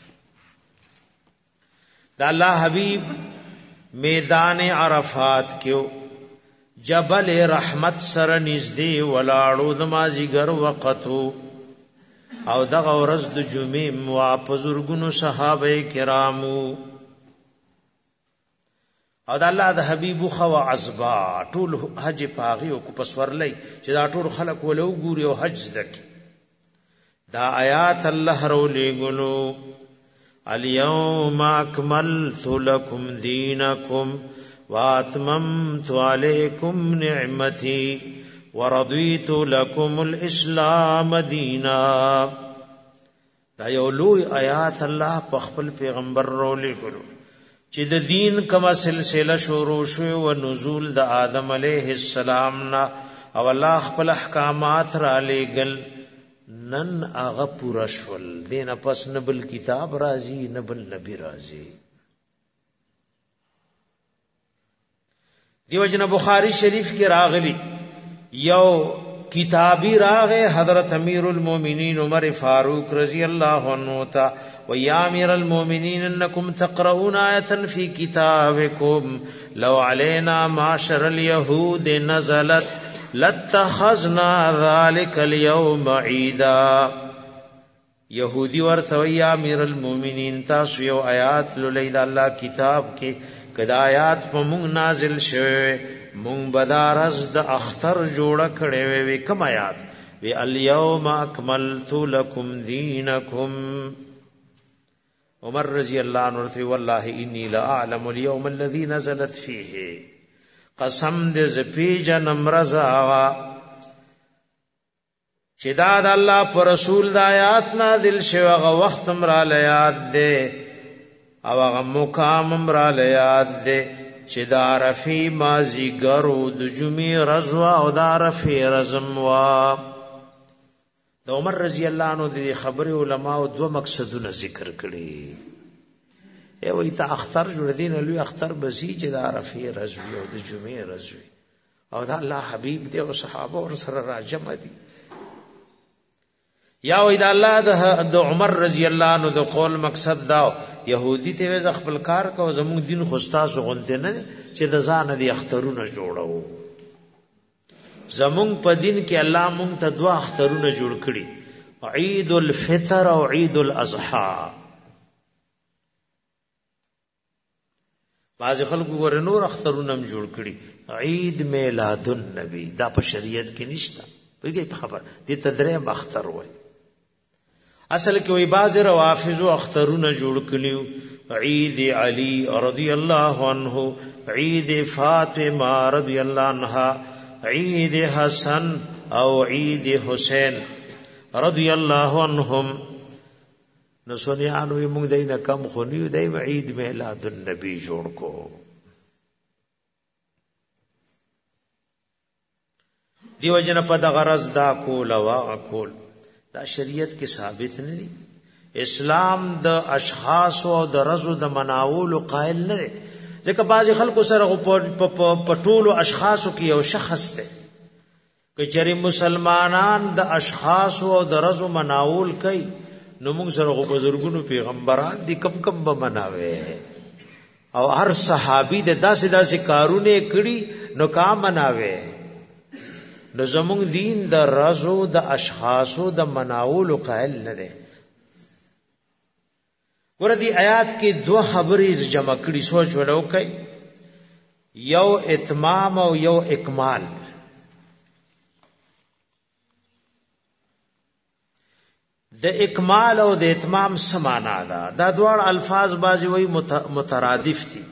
د الله حبیب میدان عرفات کې جبل رحمت سره نږدې ولاړو د مازیګر وقتو او دغه ورځ د جمعې موا بزرګونو صحابه کرامو او د الله د حبیب خو عزبا ټول حج پاغي او کو پسورلې چې دا ټول خلق ولو ګوري او حج دک دا آیات الله رولې ګلو الیوم اکملت لکم دینکم واتممت علیکم نعمتی ورضیت لکم الاسلام دینا دا یو لوی آیات الله په خپل پیغمبر رولې ګلو چې د دین کما سلسله شروع شو او نزول د آدم علیه السلام نا او الله خپل احکامات را لېګل نن هغه پورا شول دینه پس نبل کتاب راځي نبل نبی راځي دیو جن بخاری شریف کې راغلی یو کتابی راغه حضرت امیر المؤمنین عمر فاروق رضی اللہ عنہ تا و یا امیر المؤمنین انکم تقرؤون آیتا فی کتابکم لو علینا معاشر الیہود نزلت لاتخذنا ذلك اليوم عیدا یہودی ورته یا امیر المؤمنین تاسو یو آیات لولید الله کتاب کې کدا آیات په مونږ نازل شوه مونږ بدارز د اختر جوړه کړي وي کوم آیات وی الیوم اکملت لکم دینکم عمر رضی اللہ عنہ والله انی لا اعلم اليوم الذي نزلت فيه قسم دې زپی جنم رضا چې دا د الله پر رسول د آیات نازل شوه هغه وخت مرا لیاد دې او هغه مقام مرا لیاد دې چې دا رفی مازی ګرو د جمعې رضوا او دا رفی رزم وا د عمر رضی الله عنه د خبره علما او دو مقصدونه ذکر کړي ای وای ته اختر جوړ دین لوی اختر بسی چې دا رفی رضوی او د جمعې رضوی او دا الله حبیب دی او صحابه ور سره راجم دي یا وې د الله د عمر رضی الله عنه د قول مقصد دا يهودي ته ز خپل کار کو زموږ دین خوستا سغونته نه چې د ځان دي اخترونه جوړو زموږ په دین کې الله مونږ ته دوه اخترونه جوړ کړي عید الفطر او عید الاضحى بعض خلکو ور نور اخترونه هم جوړ کړي عید میلاد النبی دا په شریعت کې نشته ویږي په خبر دې تدریه اختر وای اصل کې وی بعض روافض اخترونه جوړ کړیو عید علی رضی الله عنه عید فاطمه رضی الله عنها عید حسن او عید حسین رضی الله عنهم نو سنیانو موږ دینه کم خونیو دای عید میلاد النبی جوړ کو دیو جن په د غرض دا کول وا کول دا شریعت کې ثابت نه دي اسلام د اشخاص او د رزو د مناول قائل نه دي ځکه بعض خلکو سره په ټولو اشخاصو کې یو شخص دی که چېرې مسلمانان د اشخاص او د رزو مناول کوي نو موږ سره بزرګونو پیغمبران دي کم به مناوي او هر صحابي د داسې کارونه کړي نو کا مناوي نو زموږ دین د رزو د اشخاصو د مناول قائل نه دی ورته آیات کې دوه خبرې جمع کړي سوچ وړو کوي یو اتمام او یو اکمال د اکمال او د اتمام سمانا ده دا دوه الفاظ بازي وي مترادف دي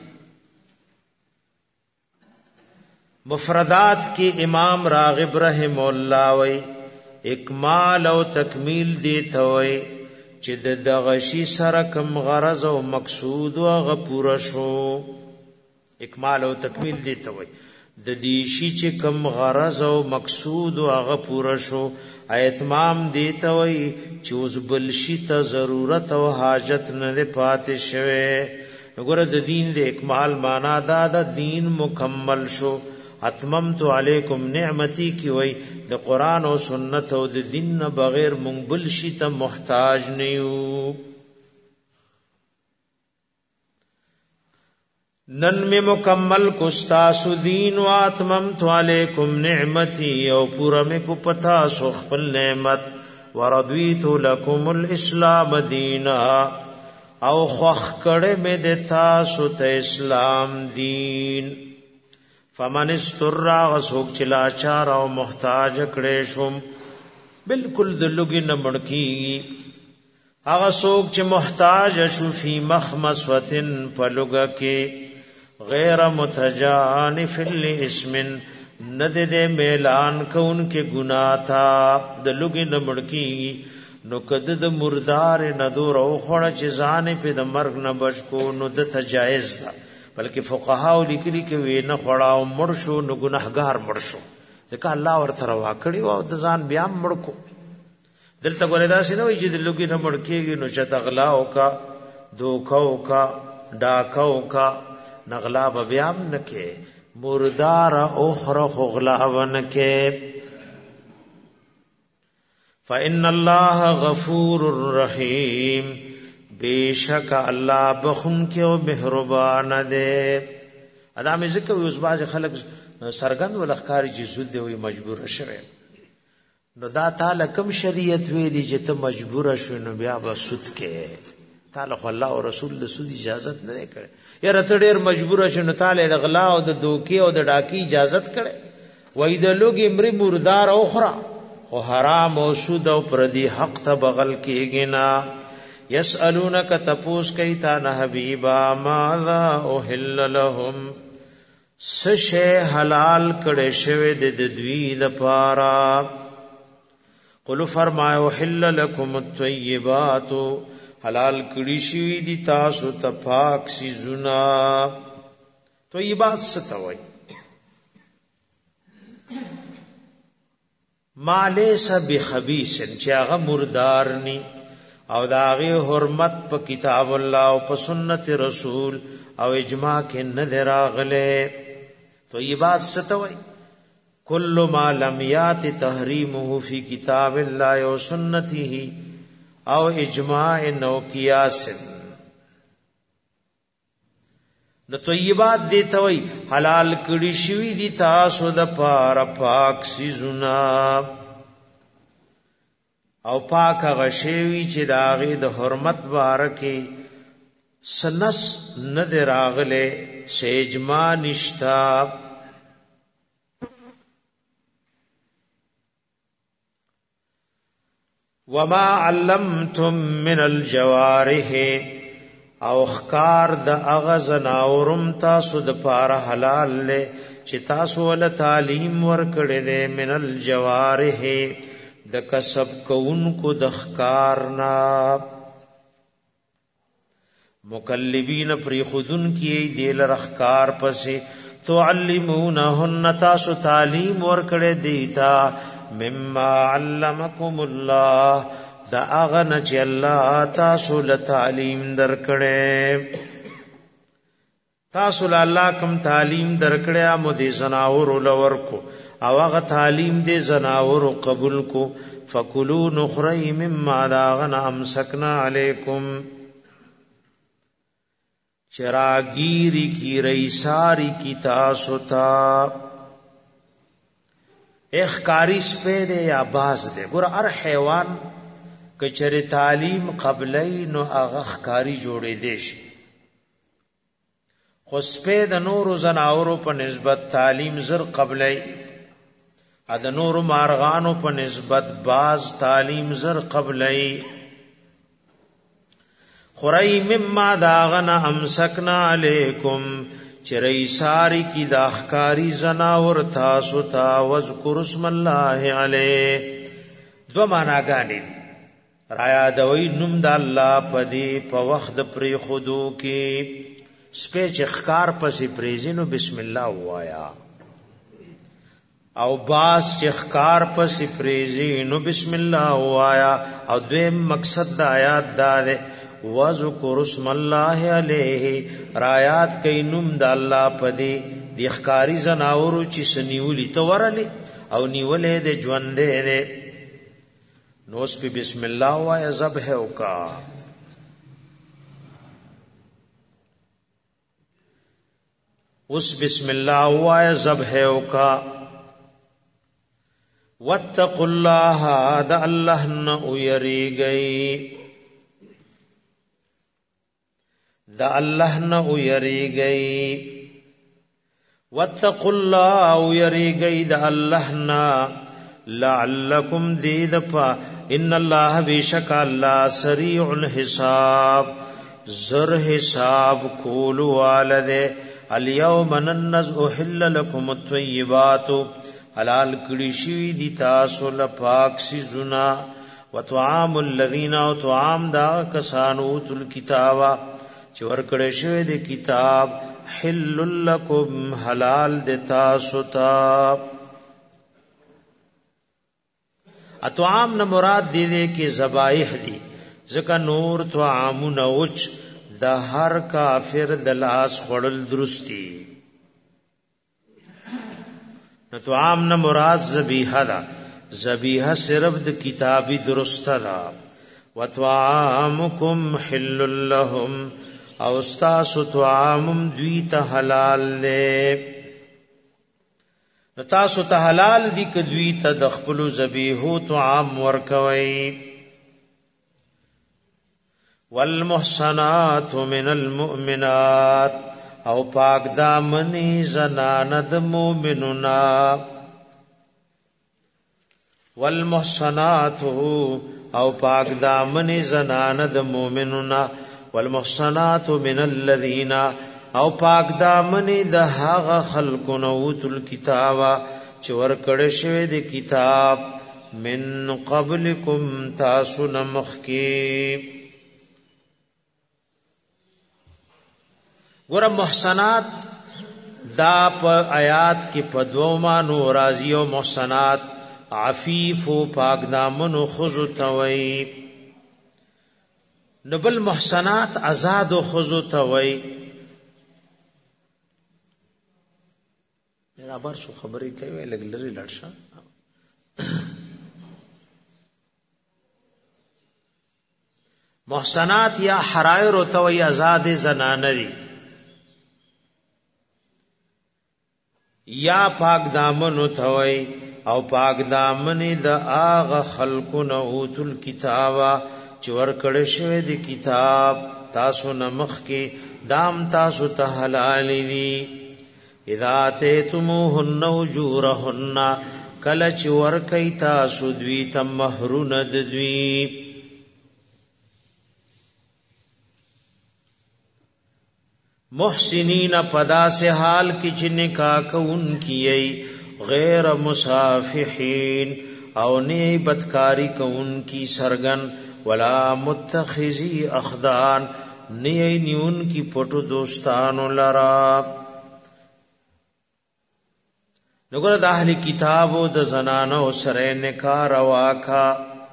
مفردات کی امام راغب رحم الله وی اکمال او تکمیل دی ته وی چې د دغشی سره کم غرض او مقصود او غپور شو اکمال او تکمیل دی ته وی د دې شی چې کم غرض او مقصود او غپور شو اتمام دی ته وی چې اوس بل شی ته ضرورت او حاجت نه پاتې شوه وګوره د دین د اکمال معنا دا د دین مکمل شو اتممت علیکم نعمتی کی وای د قران او سنت او د دین نه بغیر مونږ بل شي ته محتاج نه یو نن می مکمل کو استاسو دین و اتممت علیکم نعمتی او پورا می کو پتا سو خپل نعمت ورضیت لکم الاسلام دینا او خوخ کړه می د تاسو ته اسلام دین فمن استر غسوک چلا چار او محتاج کړي شوم بالکل د لګي نه مړکی هغه سوک چې محتاج شو فی مخمسوتن فلګه کې غیر متجانف لاسم ند دې میلان کون کې ګنا تھا د لګي نه مړکی نو کده د مردار نه دور او خړه چې ځان په د مرګ نه بچ کو نو د تجایز ده بلکې فقهاو لیکلي کې وی نه خړاو مړ شو نو ګناهګار مړ شو ځکه الله ورته روا کړی او د ځان بیا مړ کو دلته ګورې دا سينه وي چې د لوګي نه مړ کېږي نو چې تغلا او کا دوکاو کا ډاکاو کا نغلا بیا نه کې مردار اخرى غلا ون کې فإن الله غفور رحیم بیشک الله بخون کې او مهربان دی ادم ذکر یوز باج خلق سرګند ولخکاری چې زود دی مجبور شوه نو دا تعالی کوم شریعت ویلی چې ته مجبور شې نو بیا به سود کې تعالی خو الله او رسول د سود اجازه نه کړي یاره ته ډیر مجبور شې نو تعالی د غلا او د دوکي او د ډاکی اجازه کړي وای د لوګي امر مردار او اخرى او حرام او سود او پردي حق ته بغل کېږي نه یسالونک تپوس کای تا نه حبیبا ماذا اوحل لهم سشه حلال کړه شوی د دوی د پارا قل فرمایو حل لكم الطيبات حلال کړي شوی دي تاسو ته پاک سي زنا طيبات ستوي ما ليس بخبيث چې هغه مردار ني او داغه حرمت په کتاب الله او په سنت رسول او اجماع کې نه دراغله طيبات ستوي کل ما لم یات تحریمه فی کتاب الله و سنته او اجماع نو قیاس. نو طیبات دیتا وی حلال کړي شوی دي تاسو د پاره پاک سيزونه او پاک غشوی چې داغه د حرمت بارکه سنس ندر اغله سیجما نشتا. وما علمتم من الجوارح او خکار د اغزن اورم تاسو د پاره حلال له چې تاسو ول تعلیم ورکړې ده من الجوارح د کسب کوونکو د خکارنا مکلبین پری خودن کی دیل رخکار پسې تعلمونهن تاسو تعلیم ورکړې دیتا مما علمکم الله دا اغن چې الله تاسو له تعلیم درکړې. تاسو له الله کوم تعلیم درکړې مو دې زناور لور کو او هغه تعلیم دې زناور قبول کو. فکلوا نخری مما داغن امسکنا علیکم چراگیری کی ریساری کی تاسو تا اخکاری سپیده یا باز ده. ګور هر حیوان کچره تعلیم قبلی نو هغه خکاری جوړې دي شي، خو سپید نور زناورو په نسبت تعلیم زر قبلی، د نور مارغانو په نسبت باز تعلیم زر قبلی. خورای مما داغنا امسکنا علیکم چرئی ساری کی داخکاری زناور تاسو تا وذکر اسم الله علیه. دو معناګانی رایا دوی نوم د الله پدی په وخت پری خودو کې سپیچ اخکار پسې پریزینو بسم الله وایا، او باس چې اخکار پسې پریزینو بسم الله وایا. او دویم مقصد د آیات دا ده وذکر اسم الله علیه، رایات کای نوم د الله پدی د اخکاری زناورو چې سنیولی تو ورلی او نیولې د ژوندې ده نو اس پی بسم الله وای ذبح وکا. اس بسم الله وای ذبح وکا. واتقوا الله د الله نو یریږي، د الله نو یریږي. واتقوا الله او یریږي د الله نا لعلکم دیدپا ان الله بیشک الله سریع الحساب زر حساب کول والده. الیوم ننز احل لكم الطیبات حلال کړي شوی دي تاسو له پاک سي زنا. وطعام الذين او طعام دا کسانو تل کتابا چې ورکړې شوی د کتاب حل لكم حلال د تاسو ته. اطعام نه مراد دی کې ذبائح دي، ځکه نور طعام نوچ د هر کافر د لاس خړل درستی. نو طعام نه مراد ذبیحه ده، ذبیحه صرف د کتابی درسته ده. وطعامکم حل لهم او استاسو طعامم دوی ته حلال له. تاسو ته حلال دي ک دوی ته د خپل ذبیحو طعام ورکوي. والمحصنات من المؤمنات او پاک دامنی زنان د مؤمنونا. والمحصنات او پاک دامنی زنان د مؤمنونا. والمحصنات من الذين او پاک دامنی د هغه خلقونو اوتل کتابا چې ورکړې شوی د کتاب من قبلکم تاسو نمخکی. ګور محصنات دا په آیات کې په دوه معنی راځي. او محصنات عفیف او پاک دامنو خذو توي، نبل محصنات آزاد او خذو توي. خبر شو خبرې کوي لګ لري لړشه محسنات یا حرائر او تو یا آزاد زنانه دي یا پاک دامن توي او پاک دامن د اغه خلقنا اوتل کتابا چور کړه شوی د کتاب تاسو نمخ کې دام تاسو ته حلال دي اذا تتموهن وجورهن کله چور کوي تاسو دوی ته مہرون د دوی محسنین پدا سے حال کی چې نکاح کون کیئی غیر مصافحین او نه بدکاری کون کی سرگن ولا متخذی اخدان نه نیون کی پټو دوستانو لرا نګور د اهلی کتابو د زنانو سره نکاح رواکا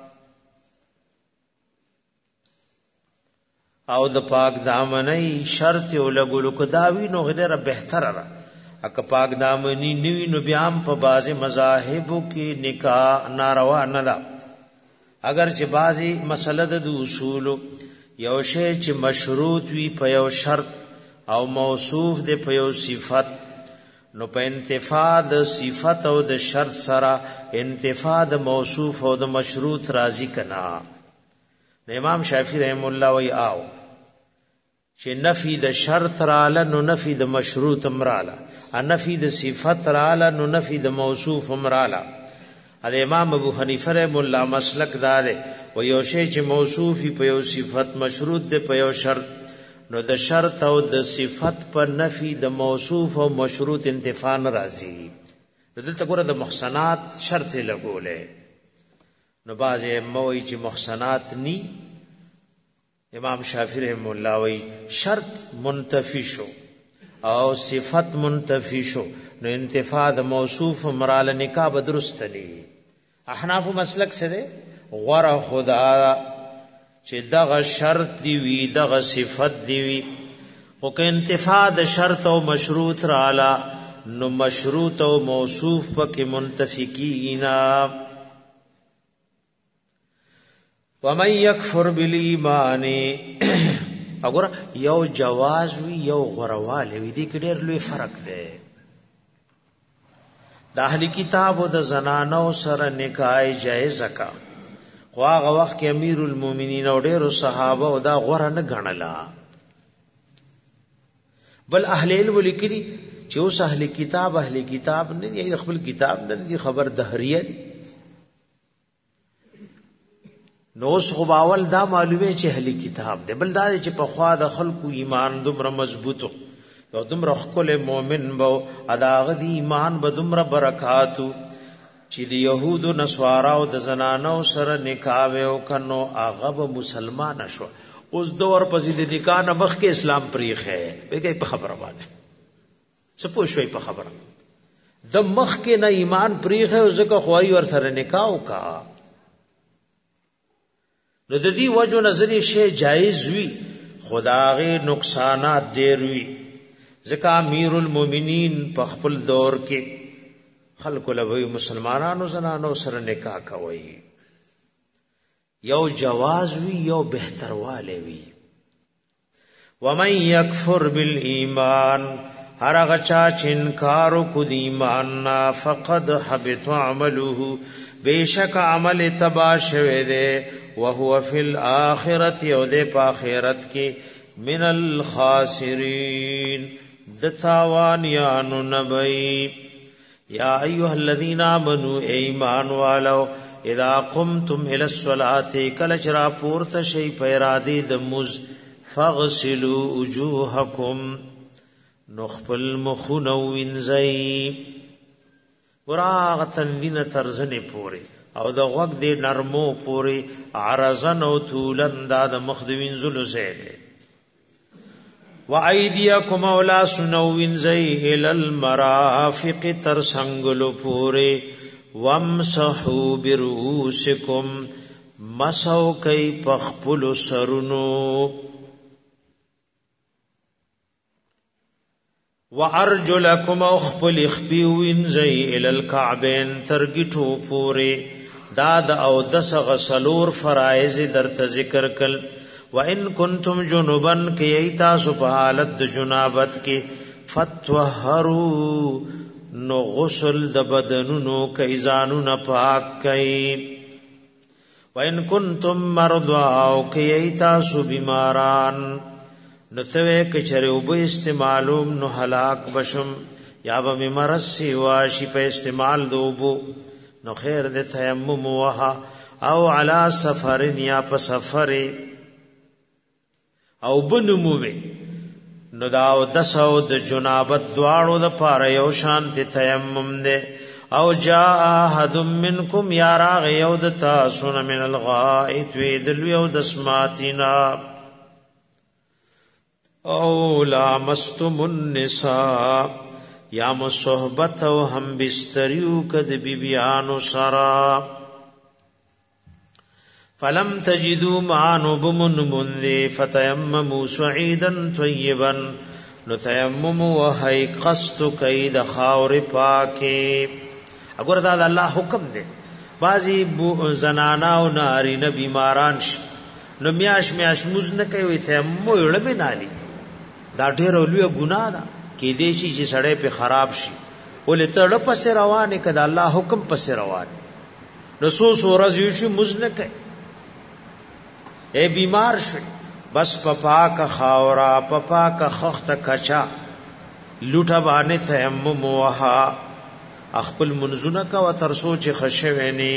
او د پاک دامنی شرط ولګلو کداوی نو غیر بهتر را اک پاک دامنی نیوی نو بیام په بازي مذاهبو کې نکاح ناروا نه ده اگر چې بازي مسله د اصول یو شی چې مشروط وي په یو شرط او موصوف دی په یو صفت نو په انتفاع د صفت او د شرط سره انتفاع د موصوف او د مشروط راضی کنا امام شافعی رحم الله وی آو چې نفی د شرط رااله نو نفی د مشروط امراله ان نفی د صفت رااله نو نفی د موصوف امراله ا امام ابو حنیفه رحم الله مسلک دار و یو شی چې موصوفی په یو صفت مشروط دی په یو شرط نو د شرط او د صفت په نفی د موصوف او مشروط انتفاع ناراضی دلته ګوره د محسنات شرط لګولې نو بازه موي چې محسنات ني امام شافعی رحم الله وی شرط منتفی شو او صفت منتفی شو نو انتفاع د موصوف مرال نکاح بدرست دي احناف مسلک سره غره خدا چې دغه شرط دی وی دغه صفت دی وی او که انتفاع د شرط او مشروط رااله نو مشروط او موصوف پکې منتفی کینا ومن یکفر بالایمان وګوره یو جواز وی یو غرواله وی دي کې ډېر لوی فرق دی د اهلی کتاب او د زنانو سره نکاح جایز کا خو هغه وخت کې امیر المؤمنین او ډېر صحابه او دا غره نه غنلا بل اهل علم لیکلي چې اوس اهلی کتاب نه دی خپل کتاب نه دی خبر دهریه دی نو خو باول دا معلومه چې اهلی کتاب دی بل دا چې په خوا د خلکو ایمان دومره مضبوطو او دومره خپل مؤمن بو اداغه دی ایمان به دومره برکاتو چې د يهودو نسوارو د زنانو سره نکاح وو کنو هغه به مسلمان شو اوس دور پسې د نکاح نه مخ کې اسلام پریخه به په خبره باندې څه پوښوي په خبره د مخ کې نه ایمان پریخه او ځکه خوای ور سره نکاح وکا نو د دې وجو نظر شی جایز وی خداغه نقصانات ډیر وی ځکه امیر المؤمنین په خپل دور کې خلق لوی مسلمانانو زنانو سره نکاح کوي یو جواز وی یو بهتر والے وی ومن یکفر بالایمان هر هغه چا چې انکار کو د ایمان نه فقد حبط عمله بیشک عمل تبا شوه دے وهو فی الاخرۃ یود په اخرت کې من الخاسرین د تاوان یانو نبی یا ایها الذین آمنوا ایمان والو اذا قمتم الى الصلاة کلچرا پورت شی پیرادی د مز فغسلوا وجوهکم نخبل مخنو انزی وراغ تنوین ترزن پوری او د غوږ دی نرمو پوری عرضن او طولن دا د مخدوین زلو زیده و ایدیکم اولا سنوین زی الالمرافق ترسنگلو پوری وامسحو برؤوسکم مسو کئی پخپلو سرنو وارجلکم اخپل اخپیوین زی الالکعبین ترگٹو پوری داد او دس غسلور فرائض درت ذکر کل وَإِن كُنتُمْ جُنُبًا کی ایتاسو پا حالت جنابت کی فتوہرو نو غسل د بدنونو کئیزانو نپاک کئی وَإِن كُنتُمْ مَرْضَاو کی ایتاسو بیماران نتوے کچھرے اوبو استعمالوم نو حلاک بشم یا بمی مرسی واشی پہ استعمال دوبو نو خیر دے تیمم وحا او علا سفرین یا پا سفر او بنمومی نو داو دسو د جنابت دوارو د پار یو شانتی تیمم دے او جاء احد منکم یاراغ یو د تاسون من الغائط ویدلو یو دسماتینا او لامستم النساء یا مصحبت او هم بستریو کد بیبیانو سرا فلم تجدوا معانو بمن منذ فتیمموا سعیدا طیبا نتیمم وحی قصد کید خاور پاکی اگر دا اللہ حکم دے بعضی زنانا و نارین بیماران نو میاش موز نکوی وی تیمم ویڑمی نالی دا ډیر لوی ګناه ده کې دې شي چې سړی په خراب شي ولې تړ پس روانه کده الله حکم پس روان نو سو ورځ یو شي مزنه کوي اے بیمار شي بس پاک خاورا پاک خخت کچا لوټه باندې تیمم وها خپل منزونه کا وتر سوچ خشویني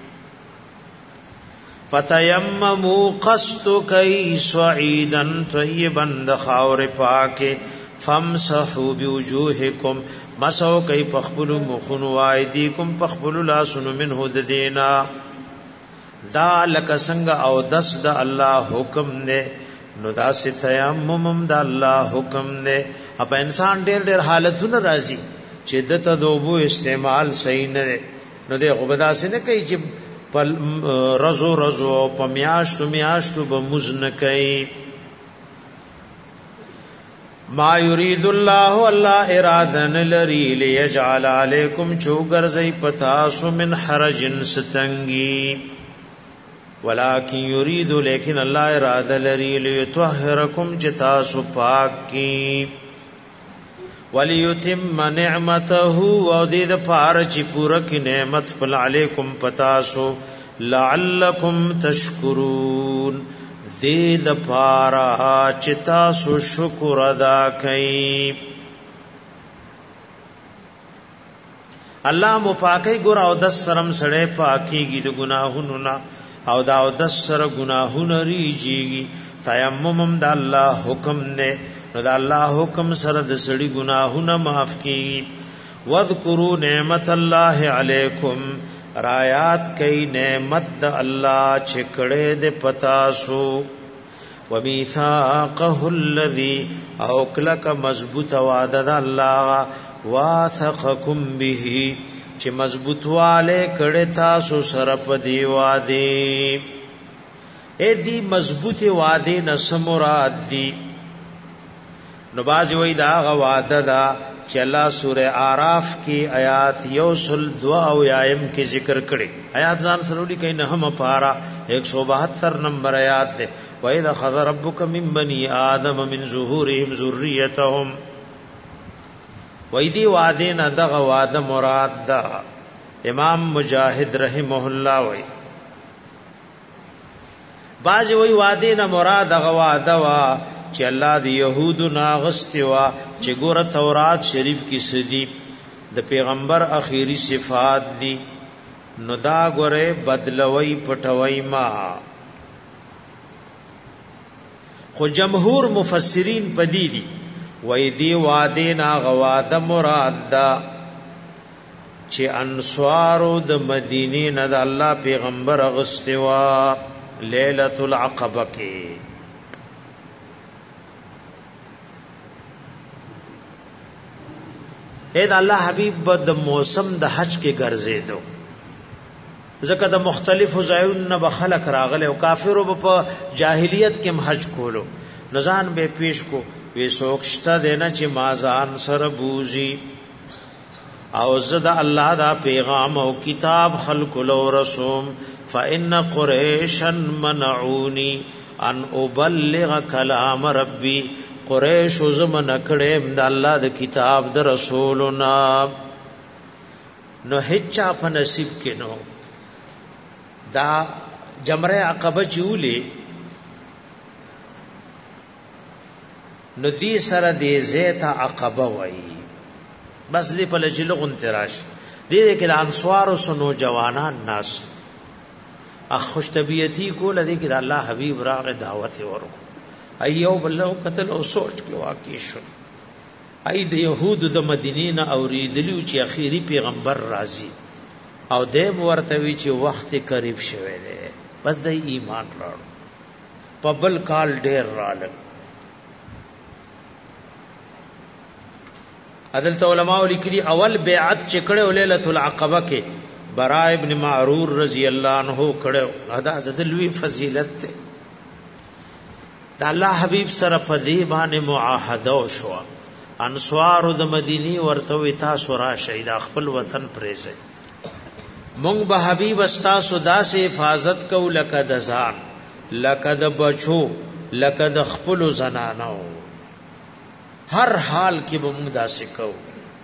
فتیمموا قصد کئی سعیدا طیبا دخاور پاک فامسحوا بوجوهکم مسحو کئی پخبلو مخن وایدیکم پخبلو لاسن منه ددینا دا لکسنگ او دس دا اللہ حکم دے نو دا سی تیممم دا اللہ حکم دے اپا انسان ډیر ډیر حالتون رازی چی دتا دوبو استعمال صحیح ندے نو دے غبدا سی نکئی چی پل رزو پا میاشتو بمزن کئی ما یرید اللہ ارادن لری لیجعل علیکم چوگر زی پتاسو من حرجن ستنگی ولیکن یرید لیکن اللہ اراد لری لیتوہرکم چتاسو پاک کی وَلِيُتِمَّ نِعْمَتَهُ وَدِدَ پارچ پورک نعمت پل علیکم پتاسو لعلکم تشکرون دید پارا چتاسو شکر ادا کئی اللہ مپاکی گورا او دس سرم سڑے پاکی گی دو گناہننا او دا او دس سر گناہن ریجیگی تیممم دا اللہ حکم دے نو دا اللہ حکم سر د سړي گناهونه معاف کی وذکروا نعمت الله علیکم رایات کئی نعمت د الله چکړه د پتاسو ومیثاقه الذی او کلک مضبوط وعده د الله واثقکم به چې مضبوط والے کړه تاسو سره په دی وعده اے دی مضبوط وعده نسمراد دی نو بازی وی دا غواده دا چی اللہ سورہ آراف کی آیات یوسل دعا و یائم کی ذکر کری آیات زان سرولی کئی نحم پارا 172 نمبر آیات دے وَإِذَا خَذَ رَبُّكَ مِن بَنِي آدَمَ مِن ظُهُورِهِمْ ذُرِّيَّتَهُمْ وَإِذِ وعدین دا غواده مراد دا امام مجاہد رحمہ اللہ وی بازی وی وعدین مراد غواده وا چې الله د يهودو ناغستی وا چې ګوره تورات شریف کې سدي د پیغمبر اخیری صفات دي نو دا ګوره بدلوي پټوي ما خو جمهور مفسرین پدی دي وای دی وعده نا غواده مراد دا چې انصارو د مدینه نه د الله پیغمبر اغستی وا ليله العقبه کې اے دا الله حبیب د موسم د حج کې ګرځیدو ځکه د مختلفو ځایونو نه خلک راغله او کافرو په جاهلیت کې حج کولو نزان به پیش کو وی سوکشتا دینا چې مازان سر بوزی او زد الله دا پیغام او کتاب خلق لو رسوم فإن قریشا منعونی ان ابلغ کلام ربی قریش زمن کړه د الله د کتاب د رسولنا نو هچا په نصیب کې نو دا جمره عقبه چولې نو دې سره دې زیت عقبه وای بس دې په لجلغون تراش دې کې د انصار او سنو جوانان ناس اخ خوش طبيعتي کول دې کې د الله حبيب راغ دعوت ورکو ایو بلو قتل او سوچ کې واقع شو ای د يهود د مدینې نه اوریدلو چې اخیری پیغمبر راځي او دې ورته وی چې وخت قریب شوه دی بس د ایمان راړو په بل کال ډیر رااله عدالت علماء لیکلي اول بیعت چې کړه ليله العقبه کې براء ابن معرور رضی الله عنه کړه ادا د لوی فضیلت ته د الله حبیب سره په دی باندې معاهده شو انصار د مدینی ورته وتا سورا شهید خپل وطن پرېځي مونږ به حبیب استا سودا سے حفاظت کو لقد ځان لقد بچو لقد خپل زنانو هر حال کې به موږ داسې کوو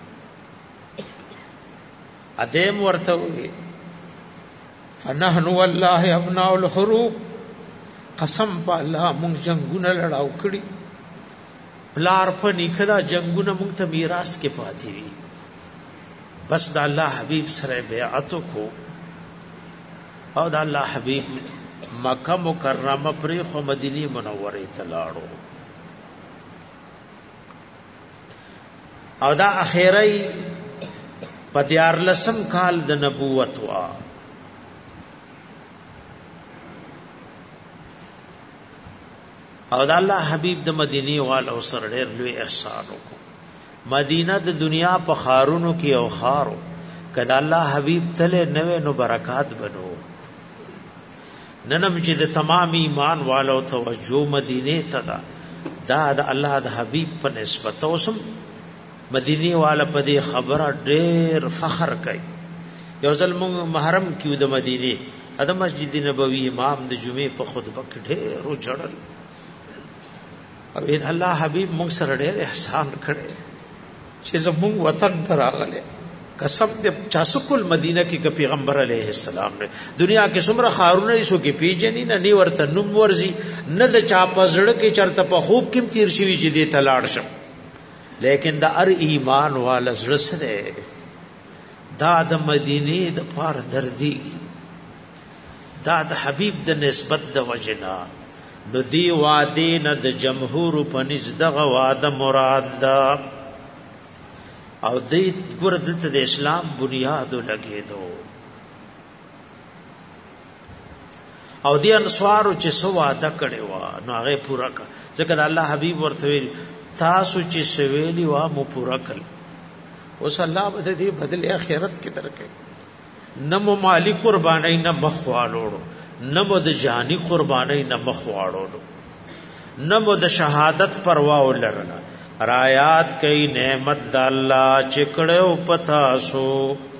ادم ورته وي فنحن والله ابناء الحروب قسم په الله موږ جنگونه لړاو کړی بلار په نکدا جنگونه موږ ته میراث کې پاتې وي بس د الله حبيب سره بیعت کو او د الله حبيب مکه مکرمه پرې خو مدینه منوره ته لاړو او دا اخیری په دیار لسم کال د نبوت وا او دا الله حبیب د مدینه والو سره ډېر لوی احسان وکړو مدینه د دنیا په خارونو کې او خارو کله الله حبیب تله نوې نو برکات بنو ننم چې د تمام ایمان والو توجه مدینه ته دا د الله د حبیب په نسبت اوسم مدینی والا په دې خبره ډېر فخر کوي یو ځل موږ محرم کیو د مدینه د مسجد نبوي امام د جمعې په خطبه کې ډېر وجړل او الله حبيب موږ سره ډېر احسان کړی چې زموږ وطن ته راغله قسم دې چاسکل مدینه کې پیغمبر علیه السلام نے دنیا کې څومره خارونه ایسو کې پیجنې نه ورته نوم ورزي نه د چا پزړه کې چرته په خوب کې تیر شوی چې دې تلاړ شم لیکن دا ار ایمان والا زړه سره دا د مدینه د پار دردی دا د حبیب د نسبت د وجنا نو دی وعده نه د جمهور په نس دغه وعده مراد دا او دې ګور دلته د اسلام بنیاد لګیدو او دې انصارو چې سو وعده کړي وا نو هغه پورا کړ ځکه الله حبیب ورته ویل تاسو چې سویلی وا مو پورا کړ اوس الله به دې بدل اخرت کې درکې نه مو مالی قربانای نه مخوالوړو نه مو د جانی قربانای نه مخواړو نه مو د شهادت پروا ولرنه رایات کئی نعمت د الله چکړو پتا سو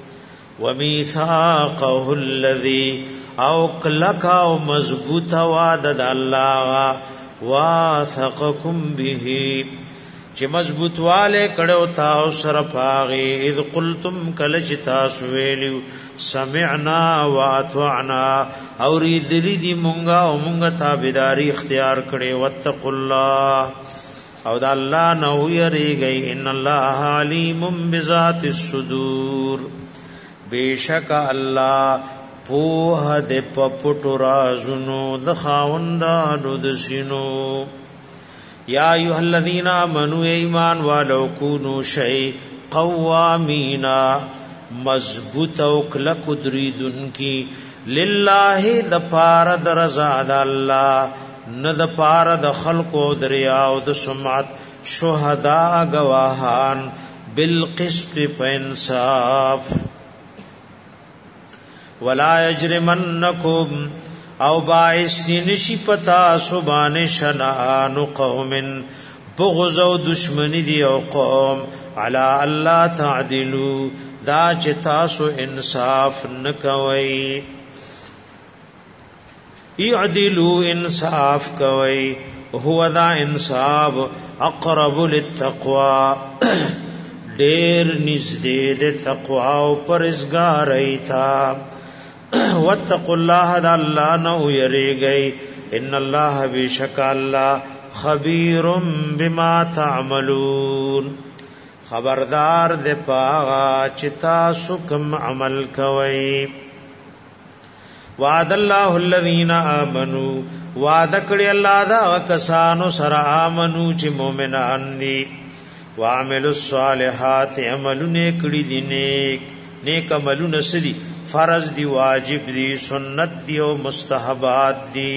ومیثاقه الذی او کلکا او مضبوط وعده د الله واثقکم به چې مضبوط والے کړو تاسو سره پاغي اذ قلتم کلج تاسو ویلو سمعنا واطعنا اور دلی دی مونږه او مونږه تابعداري اختیار کړي واتقوا الله او د الله نو یریږي ان الله علیم بذات الصدور بیشک الله په د پپټو رازونو د خاوندانو د سینو یا ایها الذین آمنوا ایمان والو کونوا شی قوامینا مضبوط او کلک دریدن کی لله د پار د رضا د الله نه د پار د خلقو دریا او د سمعت شهدا گواهان بالقسط فانصاف ولا یجرمنکم او باعث نشی پتا سبحان شنان قوم بغض او دشمنی دی او قوم علی الله تعدلوا دا چې تاسو انصاف نکوي اعدلوا انصاف کوي هو دا انصاف اقرب للتقوى ډیر نږدې د تقوا او پرهیزګارۍ تا واتقوا الله دا الله نو یریږي ان الله بشک الله خبیر بما تعملون خبردار د پاغا چتا سکم عمل کوي وعد الله الذين امنوا وعد کړي الله دا کسانو سره امنو چې مؤمنان دي وعملوا الصالحات عملونه کړي دي نیک عملونه سدي فرض دي واجب دي سنت دي او مستحبات دي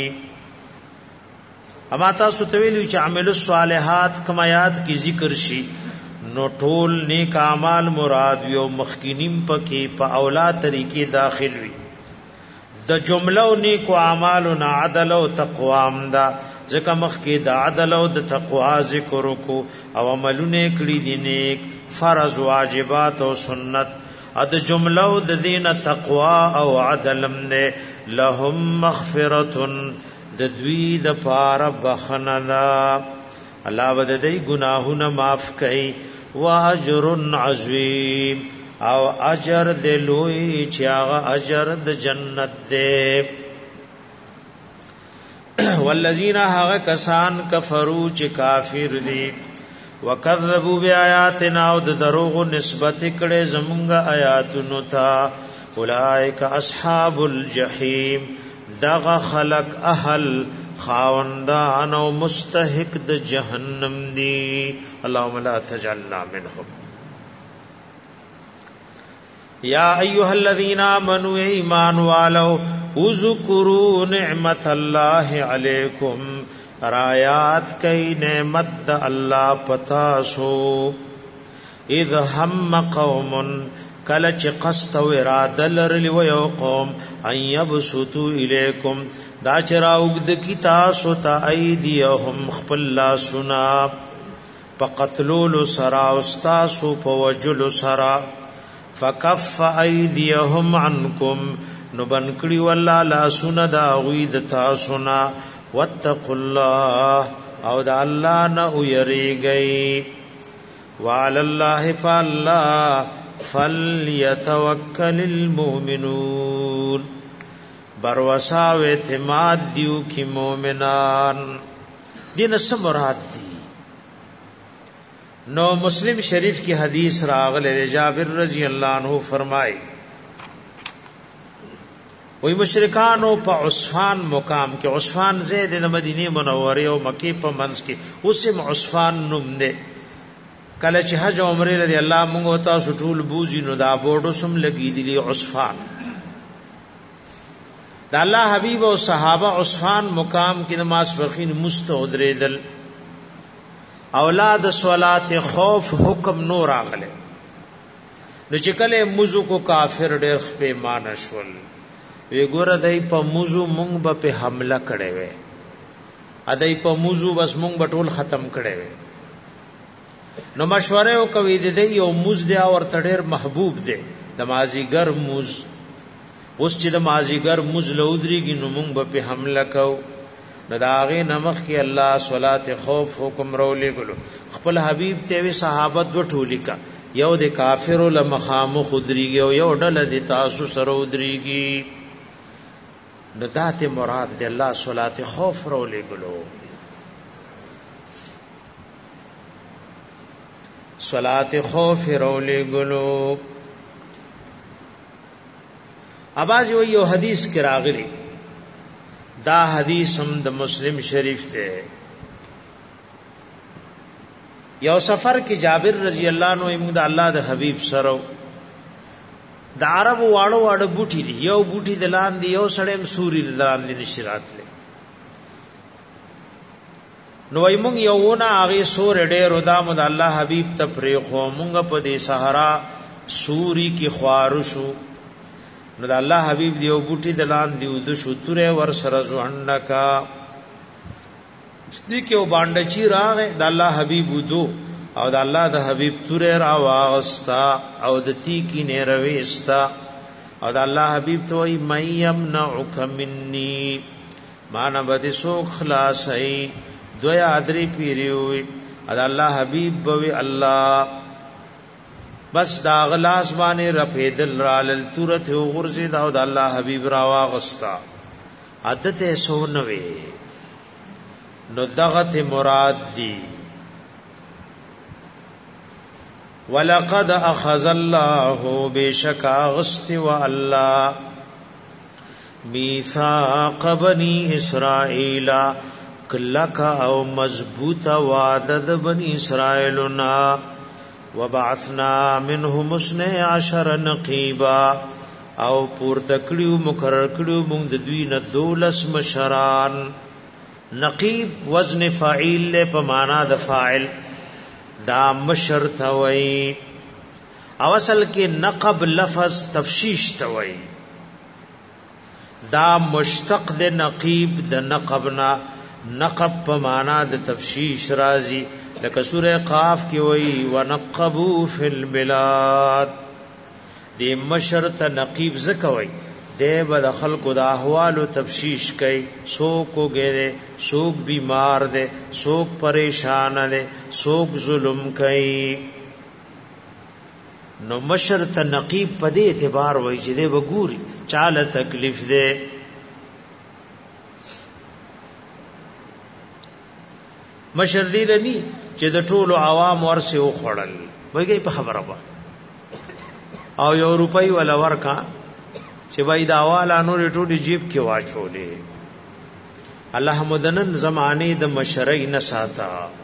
اما تاسو ته ویلو چې عملوا الصالحات کمایات کی ذکر شي نو ټول نیک اعمال مراد یو مخکینیم پکې په اولا طریقې داخل وي د جمله نیک اعمال او عدل او تقوا امدا ځکه مخکې د عدل او د تقوا ذکر کو او عملونه کړي دي نیک فرض واجبات او سنت د جمله او د دین تقوا او عدل نه لهم مغفرۃ د دوی د پاره بخندا الله بد دې گناهونه معاف کړي واجر عظیم او اجر د لوی چې هغه اجر د جنت دی والذین هغه کسان کفروا چې کافر دي وکذبوا بیااتنا او د دروغ نسبت کړي زمونږ آیاتونو ته اولئک اصحاب الجحیم دغه خلق اهل خاوندان او مستحق د جهنم دي اللهم لا تجعلنا منهم یا ایها الذین آمنوا ایمان والو اذکروا نعمت الله علیکم رایات کئی نعمت اللہ پتاسو اذ هم قوم کلچ قصد و اراد لرلی و یو قوم ان یبسطو الیکم دا چرا اگد کی تاسو تا ایدیهم خپل لا سنا پا قتلول سرا استاسو پا وجل سرا فکف ایدیهم عنکم نبنکڑی واللہ لا سنا دا غید تاسونا واتقوا الله او دا الله نه یریږي وعلى الله فالله فليتوكل المؤمنون بروسا و اعتماد دیو کی مومنان دین سمرات دی نو مسلم شریف کی حدیث راغله جابر رضی اللہ عنہ فرمائے وی مشرکانو په عصفان مقام کې عصفان زید د مدینه منوره او مکی په منځ کې اوسم عصفان نوم ده کله چې حج عمره رضی الله مونږ تاسو ټول بوزي نو دا بورډو سم لګی دي عصفان د الله حبیب او صحابه عصفان مقام کې نماز فرخین مستودریدل اولاد صلات خوف حکم نور اغله نو چې کله موضوع کو کافر ډېر خپې مانشول وی ګوره دای په موضوع مونږ به حمله کړي وي ادای په موضوع بس مونږ به ټول ختم کړي وي نو مشوره او کوي د دې یو موز دی او ورته ډېر محبوب دی د مازیګر موز اوس چې د مازیګر موز لودريږي نو مونږ به حمله کوو نو دا هغه نمخ کې الله صلات خوف حکم رولې ګلو خپل حبيب ته وی صحابت و ټولیکا یو د کافر لمخام خودريږي او یو ډله د تاسو سره ودريږي نو دات مراد دی الله صلات خوف رولې ګلو صلات خوف رولې ګلو اباځ یو حدیث کې راغلی دا حدیث هم د مسلم شریف ده یو سفر کې جابر رضی الله عنه موږ د الله د حبیب سره د عربو واړو بوټي دی یو بوټي د لاندې یو سړیم سوري د لاندې نشرات له نو موږ یو ونه هغه سور ډېر ودامو د الله حبیب ته پرې خو موږ په دې صحرا سوري کې خوارشو نو د الله حبیب دیو بوټي د لاندې د شتره ور سره ځوانډه کا دې کې و باندې چې راغې د الله حبيب ودو او د الله د حبيب تورې را واغستا او د تی کې نه رويستا او د الله حبيب ته وي مَيَّمْ نَعُكَ مِنِّي معنا بده سو خلاصي دویا ادري پیریوي د الله حبيب بوي الله بس دا غلاس باندې رفیدل رال تورت غرزي دا د الله حبيب را واغستا عادت سونوي نو دغت مراد دی ولقد اخذ الله بشک اغست والله میثاق بنی اسرائیل کلک او مضبوط وعدد بنی اسرائیلنا وبعثنا منهم 12 نقیبا او پور تکړیو مقرر کړیو موږ د دوی نه 12 مشران نقیب وزن فاعل له په معنا د فاعل دا مشر توي او اصل کې نقب لفظ تفشیش توي دا مشتق د نقیب د نقبنا نقب په معنا د تفشیش راځي لکه سوره قاف کې وایي ونقبوا فی البلاد دی مشر ته نقیب زکوي دی به د خلکو د احوال او تفشیش کوي سوک وګره سوک بیمار دی سوک پریشان دی سوک ظلم کوي نو مشر ته نقیب په دې اعتبار وایي چې دی وګوري چاله تکلیف دی مشر دی لنی چې د ټولو عوام ورسه وخړل وایي په خبره وای او یو روپۍ ولا ورکا چې وای دا والا نور ټوډي جیب کې واچولې الله مدنن زمانه د مشرۍ نه ساته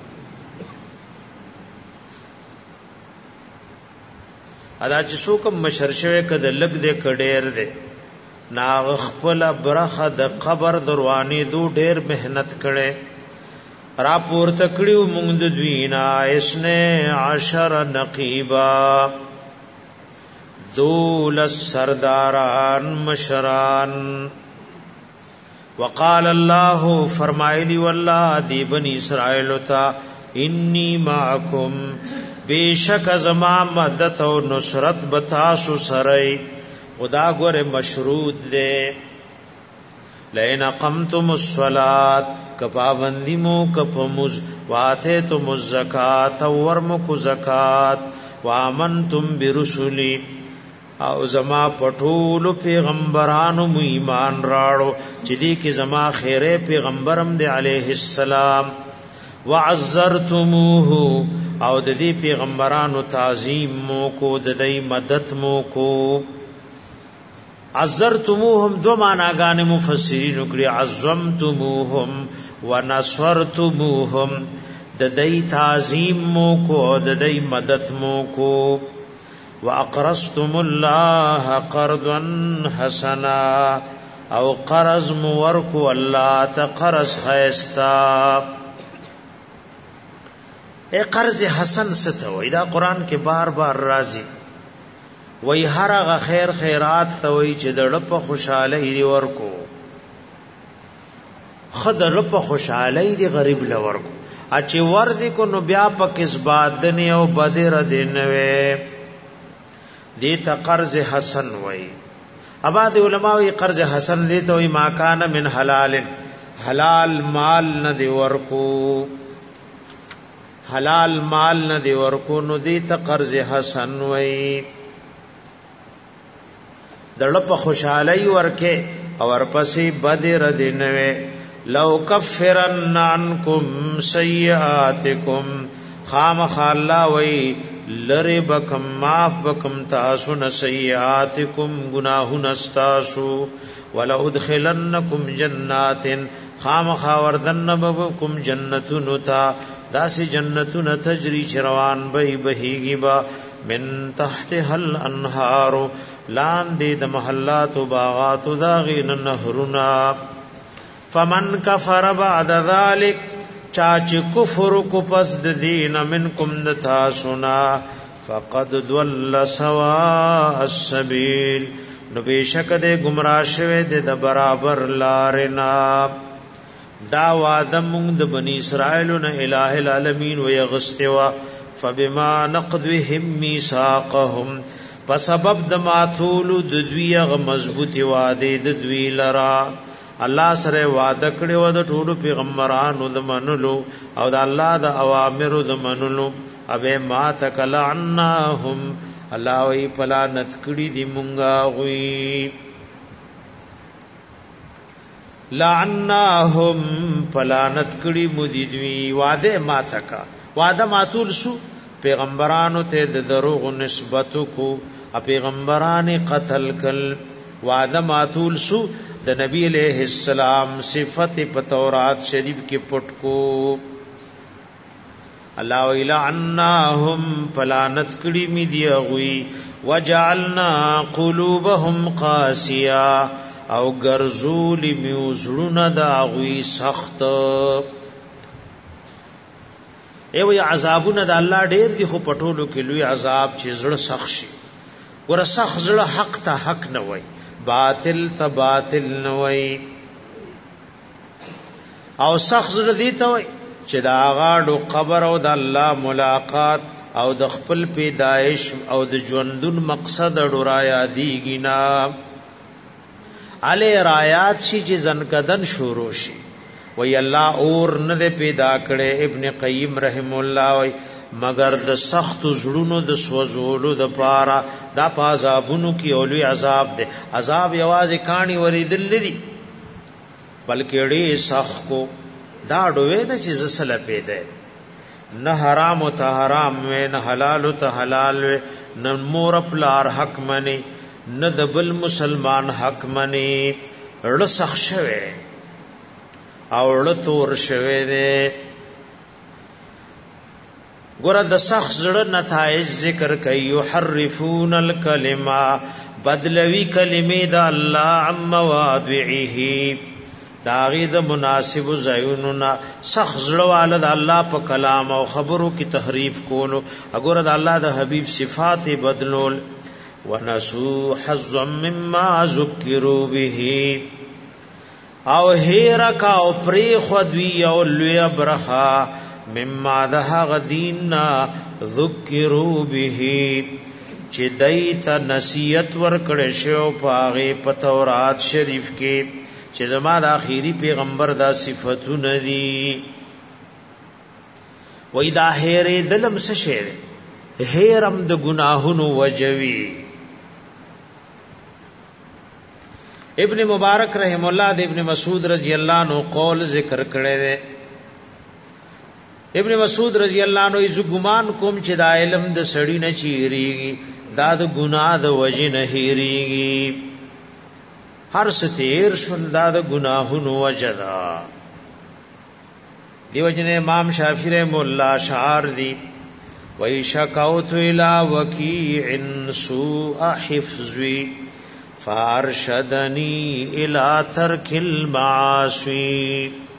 ادا چې څوک مشر شوی کده لګ دې کډیر دې ناغ خپل برخه د قبر دروانی دو ډیر مهنت کړي را پور تکړیو مونږ د دوینا اسنه 10 نقیبا 12 سرداران مشران وقال الله فرمایلی والله دی بنی اسرائیل تا انی معکم بیشک زما مدد او نصرت بتاسو سره خدا ګوره مشروط دے لئن قمتم الصلاة کپابندی مو کپمز واته تم الزکات ورم کو زکات وامنتم برسلی او زما پټول پیغمبرانو مو ایمان راړو چې دې کې زما خیره پیغمبرم دی علیه السلام وعزرتموه او د دې پیغمبرانو تعظیم مو کو د دې مدد مو کو عزرتموهم دو معناګان مفسرین کړي عظمتموهم ونصرتموهم د دې تعظیم مو کو د دې مدد مو کو واقرضتم الله قرضا حسنا او قرض مورکو الله تقرض خيستا اے قرض حسن ستوي دا قران کې بار بار راځي وای هرغه خیر خیرات توي چې د په خوشاله دی ورکو خدای په خوشاله دی غریب لورکو اچي ور دي کو نو بیا په کسبات نه او بدر دینوي دیتا قرض حسن وای اباد علماء قرض حسن دیتا وای ما کان من حلال حلال مال نه دی ورکو حلال مال نه دی ورکو نو دیتا قرض حسن وای دړه په خوشالۍ ورکه او ورپسې بدر دینوي لو کفرن عنکم سیئاتکم خامخ الله وای لری بکم معاف بکم تاسو نسیئاتکم گناہون استاسو ولا ادخلنکم جنات خامخ وردن بکم جنتون تا داسی جنتون تجری چروان بی بهیگی با من تحتها الانهار لاندې د محلات و باغات داغین نهرنا فمن کفر بعد ذلك چاچ کفر کو پس د دین منکم د تاسونا فقد ضل سواء السبيل نو بشک د گمراه شوه د برابر لارنا دا وعده مونږ د بنی اسرائیل نه الٰه العالمین و یغستوا فبما نقضهم میثاقهم په سبب د ماتول د دوی غ مضبوطی وعده د دوی لرا الله سره وعده کړو د ټولو پیغمبرانو د منلو او د الله د اوامرو د منلو ابه ما تکلعناهم الله وی پلانت کړي دی مونږه غوي لعناهم پلانت کړي مودي وعده ما تکا وعده ماتول سو پیغمبرانو ته د دروغ نسبت کو پیغمبران قتل کل وعده ماتول سو د نبی علیہ السلام صفت په تورات شریف کې پټ کو الله ویلا عنهم فلانت کړي می دی غوي وجعلنا قلوبهم قاسیا او ګرزول میوزړونه دا غوي سخت ایوه عذابونه د الله ډیر دي خو پټولو کې لوی عذاب چې زړه سخت شي ور سخت زړه حق ته حق نه وای باطل ته باطل نه وای او سخت زړه دی ته وای چې دا غاړو قبر او د الله ملاقات او د خپل پیدایش او د ژوندون مقصد ډورا یادېږي نا علی رایات شي چې زنکدن شروع شي وی الله اور نه پیدا کړي ابن قیم رحم الله وی مگر د سخت زړونو د سوزولو د پارا دا پازابونو کی اولوی عذاب ده عذاب یوازې کانی وریدل لري بلکې ډېر سخت کو دا ډوې نه چې زسله پیدا نه حرام او ته حرام و نه حلال او ته حلال و نه مور پلار حق منی نه د بل مسلمان حق منی ړ سخت شوه او ړ تور شوه ده ګور د سخت زړه نتایج ذکر کوي يحرفون الکلمه بدلوي کلمې د الله عم مواضعه داغه د مناسب زایوننا سخت زړه والد الله په کلام او خبرو کې تحریف کولو ګور د الله د حبيب صفات بدلول ونسو حظا مما ذکروا به او هیرکا او پری خودوی او لوی برخا مما ده غدینا ذکروا به چې دایته نصیحت ورکړې شو پاغه په تورات شریف کې چې زما د اخیری پیغمبر دا صفاتونه دي وې دا هېره دلم څه شی هېرم د ګناهونو وجوي ابن مبارک رحم الله د ابن مسعود رضی الله عنه قول ذکر کړی دی ابن مسعود رضی الله عنه یې ګمان کوم چې دا علم د سړی نه چیریږي دا د ګناه د وجې نه هېریږي هر ستیر شون دا د گناهونو وجدا دیو جن امام شافعی رحم الله شعار دی وای شکاوت الى وکیع سوء حفظی فارشدنی الى ترک المعاصی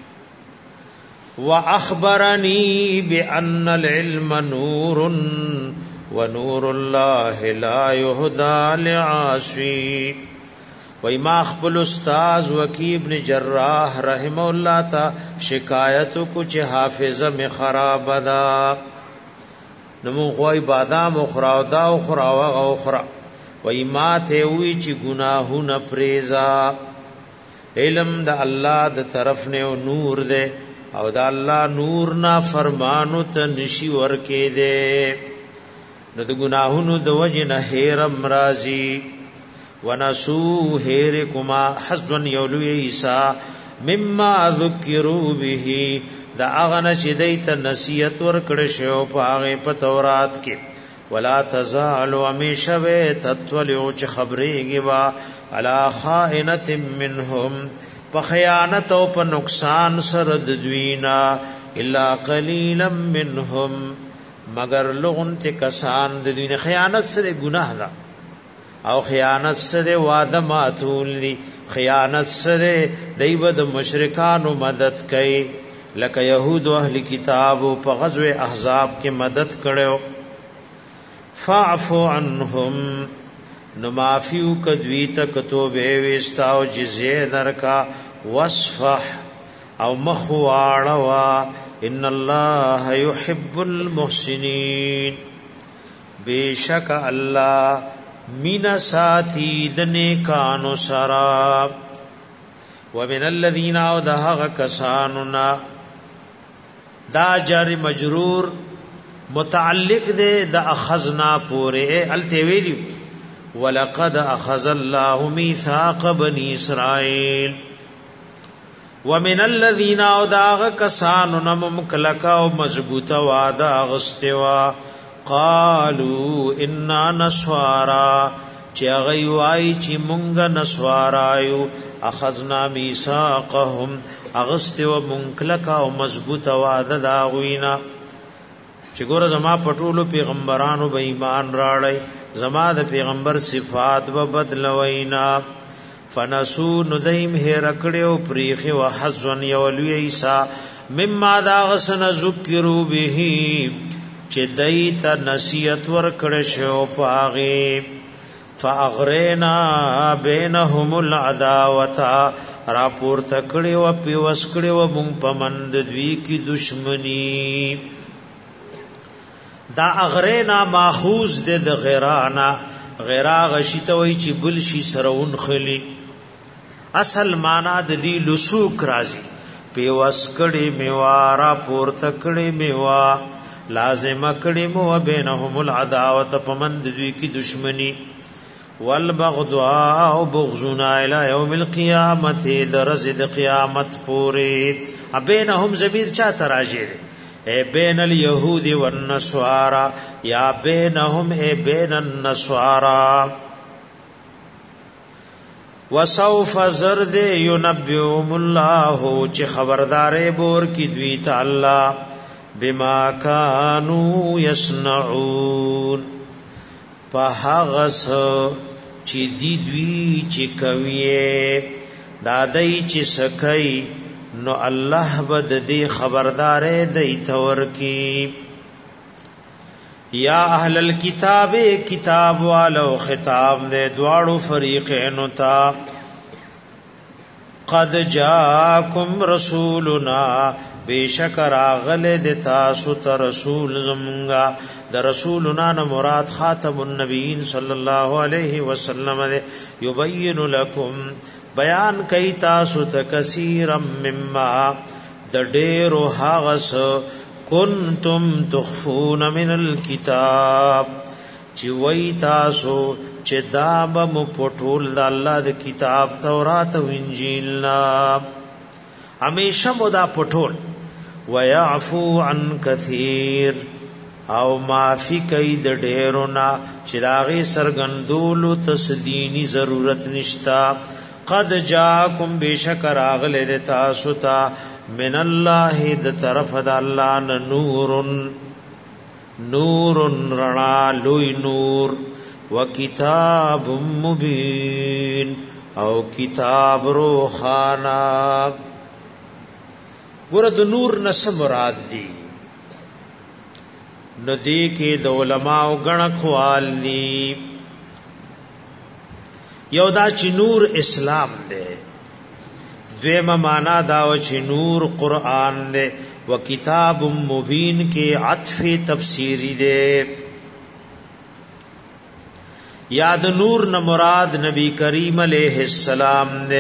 واخبرنی بان العلم نور ونور الله لا يهدى لعاصی وای ما خپل استاد وکی ابن جراح رحم الله تا شکایت کو چې حافظه می خراب ده نمو خوای بادام او خراودا او خراوا او خرا وای ما ته وی چې گناهونه پریزا علم د الله د طرف نه او نور ده او د الله نور نه فرمانو ته نشي ورکې ده د گناهونو د وجه نه هرم راضی ونسو هیرکما حزن یولو عیسی مما ذکروا به دا اغنه چې دیت نصیحت ورکړ شو په هغه په تورات کې ولا تزال امیشوه تطلع چې خبرېږي وا علی خائنه منهم په خیانت او په نقصان سره د دوینا الا قلیلا منهم مگر لغون ته کسان د دوی خیانت سره گناه ده او خیانت سره وعده ماتول دي خیانت سره دیو د مشرکانو مدد کوي لکه يهود او اهل کتاب په غزوه احزاب کې مدد کړو فاعفو عنهم نو معفیو کدوی تک توبه وستا او جزیه درکا وصفح او مخواړوا ان الله يحب المحسنين بیشک الله مینا ساتي د نیکانو سرا ومن الذين او دهغ کساننا دا جار مجرور متعلق دے د اخذنا پورے التے ویلی ولقد اخذ الله ميثاق بني اسرائيل ومن الذين او داغ کساننا ممکلکا او مضبوطه وعده غستوا قالوا اننا نسوارا چی غیوائی چی منگا نسوارایو اخذنا میثاقهم اغست و منکلکا و مضبوط وعده داغوینا چی گور زما پټولو پیغمبرانو به ایمان راړی زما د پیغمبر صفات و بدلوینا فنسو ندیم هرکڑیو پریخی و حزن یولوی عیسا مما داغسن ذکرو بهی چی دیتا نصیحت ورکڑ شو پاغی فاغرینا بینهم العداوتا راپور تکڑی و پیوس کڑی و مونگ پمند دوی کی دشمنی دا اغرینا ماخوز دے دا غیرانا غیرا غشیتوی چی بلشی سرون خلی اصل مانا د دی لسوک رازی پیوس کڑی میوا راپور تکڑی میوا لازم کڑی مو بینهم العداوت پمند دوی کی دشمنی والبغضاء بغضنا الى يوم القيامه درز قیامت پوری بینهم ضمیر چا تراجه اے بین اليهود والنصارى یا بینهم اے بین النصارى وسوف زرد ينبئهم الله چ خبردارې بور کی دوی ته الله بما كانوا يصنعون پهغس چی دی دوی چی کویه دادای چی سکای نو الله بد دی خبردارې دی تور کی یا اهل الكتاب کتاب والو خطاب دے دواړو فریقین تا قد جاءکم رسولنا بیشک راغل د تاسو ته رسول زمونږه د رسولنا نه مراد خاتم النبیین صلی الله علیه وسلم دے یبین لکم بیان کئ تاسو ته کثیرا مما د ډیرو هغس کنتم تخفون من الكتاب چی وی تاسو چی دابم پټول د الله د کتاب تورات او انجیل نا همیشه مدا پټول ويعفو عن كثير او معافی کئی د ډیرونا چې داغي سرګندولو تسدینی ضرورت نشتا قد جاءکم بشکر اغله د تاسو ته من الله د طرف د الله نور رڼا لوی نور وکتاب مبین او کتاب روخانا ګور د نور نس مراد دی ندی کې د علماء غنخوال دی یو دا چې نور اسلام دی دویمه معنا دا چې نور قران دی و کتاب مبین کې عطف تفسیری دی یاد نور نہ مراد نبی کریم علیہ السلام دی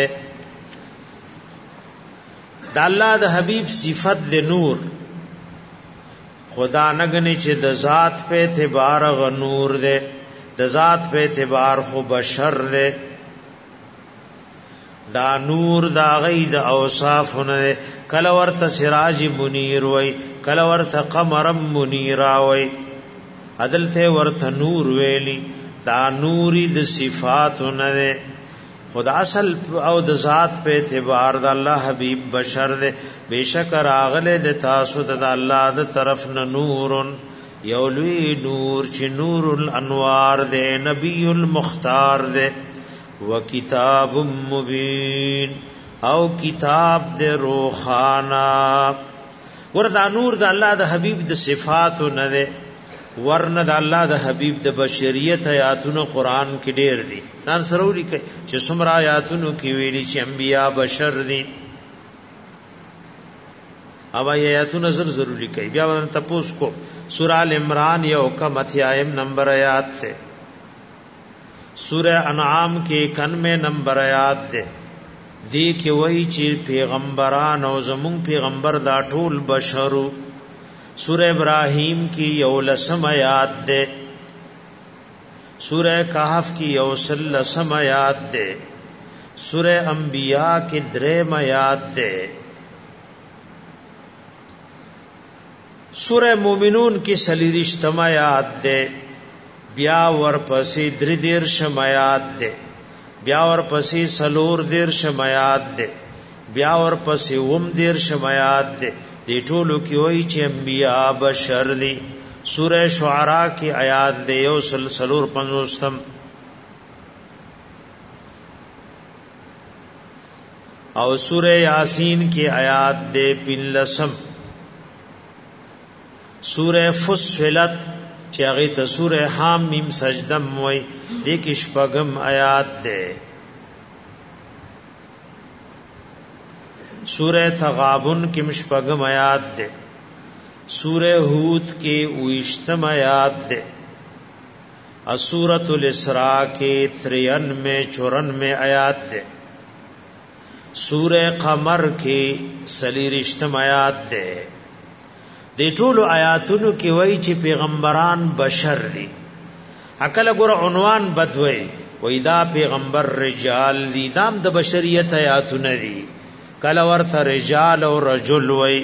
دا اللہ دا حبیب صفت دے نور خدا نگنی چه د ذات په اعتبار غ نور دے د ذات په اعتبار خو بشر دے دا نور دا غید اوصاف نه کله ورته سراج منیر وای کله ورته قمر منیر وای عدل ته ورته نور ویلی دا نوری د صفات نه خدا اصل او د ذات په اعتبار د الله حبیب بشر دے بیشک راغله د تاسو د الله د طرف نه نور یولوی نور چې نور الانوار دے نبی المختار دے و کتاب مبین او کتاب دے روخانا وردا نور د الله د حبیب د صفات نه دے ورنه د الله د حبیب د بشریت آیاتونو قران کې ډېر دي نن سروري کې چې څومره آیاتونو کې ویلي چې انبیا بشر دي او آیاتونه ضروری کوي. بیا ورته تاسو کو سورہ ال عمران یو کم اتیایم نمبر آیات ته، سورہ انعام کې 91 نمبر آیات ته. دې کې وایي چې پیغمبران او زمون پیغمبر دا ټول بشرو. سورہ ابراہیم کی یولسم آیات دے، سورہ کہف کی یوسلسم آیات دے، سورہ انبیاء کی دریم آیات دے، سورہ مومنون کی سلیرشتم آیات دے، بیا ورپسی دردیرشم آیات دے، بیا ورپسی سلور دیرشم آیات دے، بیا ورپسی وم دیرشم آیات دے. دی ټولو کې وایي چې انبیاء بشر دي. سورہ شعراء کی آیات دے یو سلسلور پنځوستم، او سورہ یاسین کی آیات دے پنلسم، سورہ فصلت چې هغه ته سورہ حامیم سجدم وایي دې کې شپږم آیات دے. سورہ تغابن کی مشپغم آیات دے، سورہ ہود کی 29 آیات دے، سورۃ الاسراء کی 93-94 آیات دے، سورہ قمر کی 40 آیات دے. دې ټول آیاتونو کې وایي چې پیغمبران بشر دي. عقل ګور عنوان بدوي وای دا پیغمبر رجال دي، دام د بشریت آیاتونه دي. کله ورته رجال او رجل وای،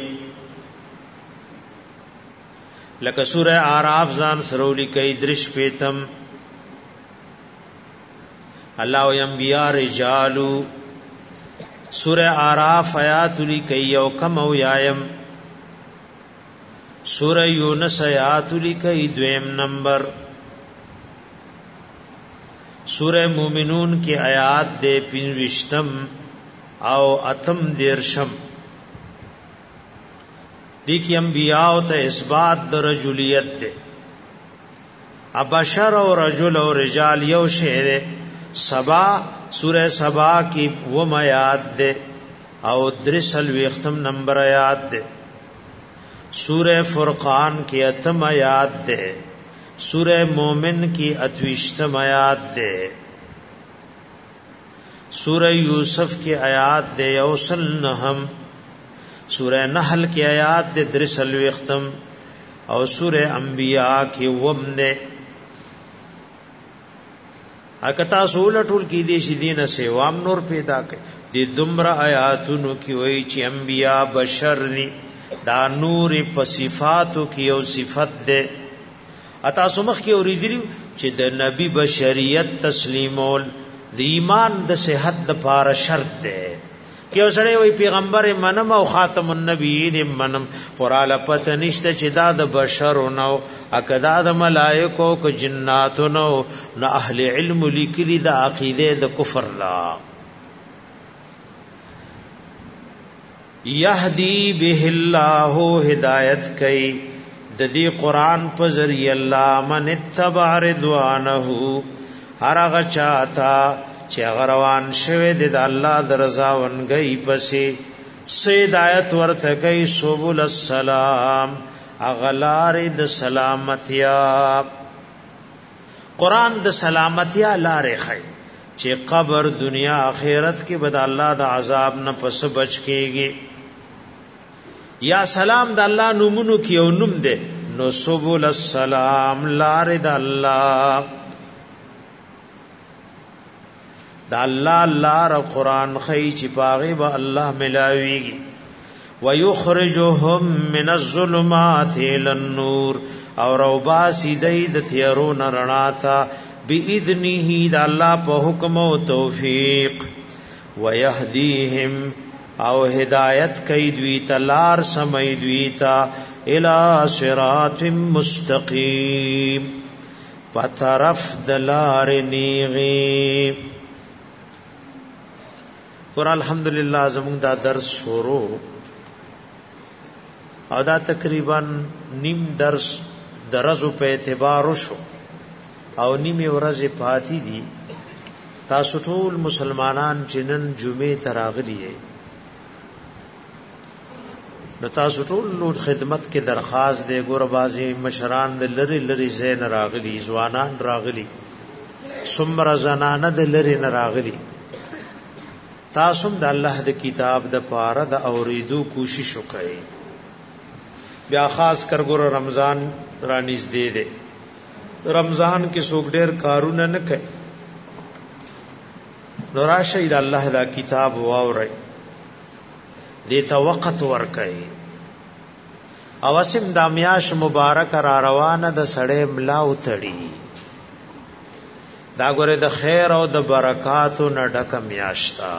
لکه سورہ اعراف ځان سرولی کوي درش پیتم الله او انبیاء رجالو. سورہ اعراف آیات لیکي او کم او یایم. سورہ یونس آیات لیکي 2 نمبر. سورہ مومنون کی آیات دے 25 او اتم دیرشم. دی کی انبیاء ته اثبات د رجولیت دے. ابشر او رجل او رجال یو شعر سبا سورہ سبا کی وہ آیات دے او درسل وختم نمبر آیات دے. سورہ فرقان کی اتم آیات دے، سورہ مومن کی 28 آیات دے، سورہ یوسف کی آیات دے یوسل نحم، سورہ نحل کی آیات دے درسل وختم، اور سورہ انبیاء کی وم دے. اکتا سولٹول کی دیشی دین سے وام نور پیدا کر دی دمر آیاتونو کی وئی چی انبیاء بشر نی دا نور پصفاتو کی او صفت دے. اتا سمخ کی اوریدلیو چی د نبی بشریت تسلیمول د ایمان د صحت د پار شرط ده. کیو سره وی پیغمبر منم او خاتم النبیین منم، قرآن پته نشته چې دا د بشر نو اکدا د ملائکو کو جناتو نو نه اهل علم لیکلی د عقیده د کفر لا. یهدی به الله هدایت کئ د دې قران په ذریعہ الله من اتبع رضوانه هر هغه چاته چې غروان شوه د الله درزا ونګي پسې سیدایت ورته کوي سبول السلام اغلار د سلامتیا. قران د سلامتیا لارې خي چې قبر دنیا آخرت کې بد الله د عذاب نه پس بچ کېږي. یا سلام د الله نومونو کې او نوم ده نو سبول السلام لار د الله دا الله لار قران خی چې پاغي به الله ملاويږي. ويخرجهم من الظلمات الى النور او روبا سیدای د تیرون رڼا ته باذنه دا الله په حکم او توفیق. ويهديهم او هدایت کوي دوی تلار سمي دوی تا الى صراط مستقيم پترف دلار نیغي. ور الحمدلله زموږ دا درس شروع او دا تقریبا نیم درس درزو په اعتبار شو او نیمه ورځ پاتې دي. تاسو ټول مسلمانان چې نن جمعې تراغلي نو تاسو ټول خدمت کې درخواست دی ګور بازي مشران د لری لری زین راغلي ځوانان راغلي څومره زنانه د لری نه راغلي تاسو د الله د کتاب د پاره د اوریدو کوشش وکړئ بیا خاص کر ګور رمضان را نږدې دی رمضان کې څوک ډېر کارونه نه کوي نو راشه د الله دا کتاب واورئ دې ته وخت ورکړئ او اسیم د میاش مبارک را روانه د سړې ملا وتړي دا ګوره د خیر او د برکاتو نه ډکه میاشتا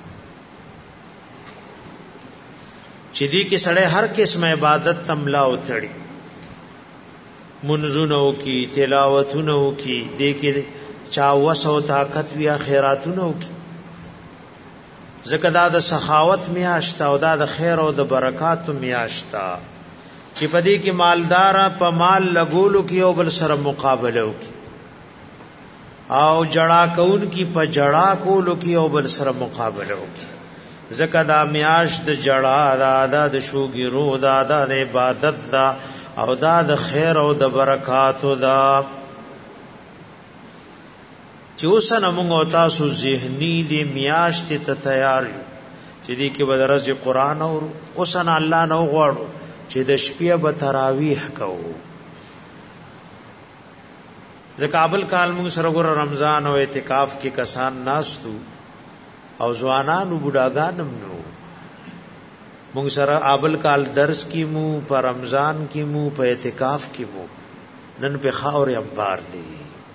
چې دې کې سړې هر قسم عبادت تملا وتړي منځونو کی تلاوتونو کی دې کې چا وسو طاقت ویا خیراتونو کی زکه دا د سخاوت میاشتا او دا د خیر او د برکات میاشتا چې پدې کې مالدار په مال لګولو کې او بل سره مقابله وکي او جڑا کون کی په جڑا کولو کې او بل سره مقابله وکي زکه دا میاش د جڑا دا د شوګیرو دا د عبادت دا او دا د خیر او د برکاتو دا چې اوسنه موږ تاسو ذهني دي میاشت ته تیار چې دې کې بدرځ قرآن او اوسنه الله نو غواړو چې د شپې به تراویح کوو ځکابل کال موږ سره ګور رمضان او اعتکاف کې کسان ناستو او ځوانانو بوډاګانم نو موږ سره ابل کال درس کې مو په رمضان کې مو په اعتکاف کې مو نن په خاور امبار دي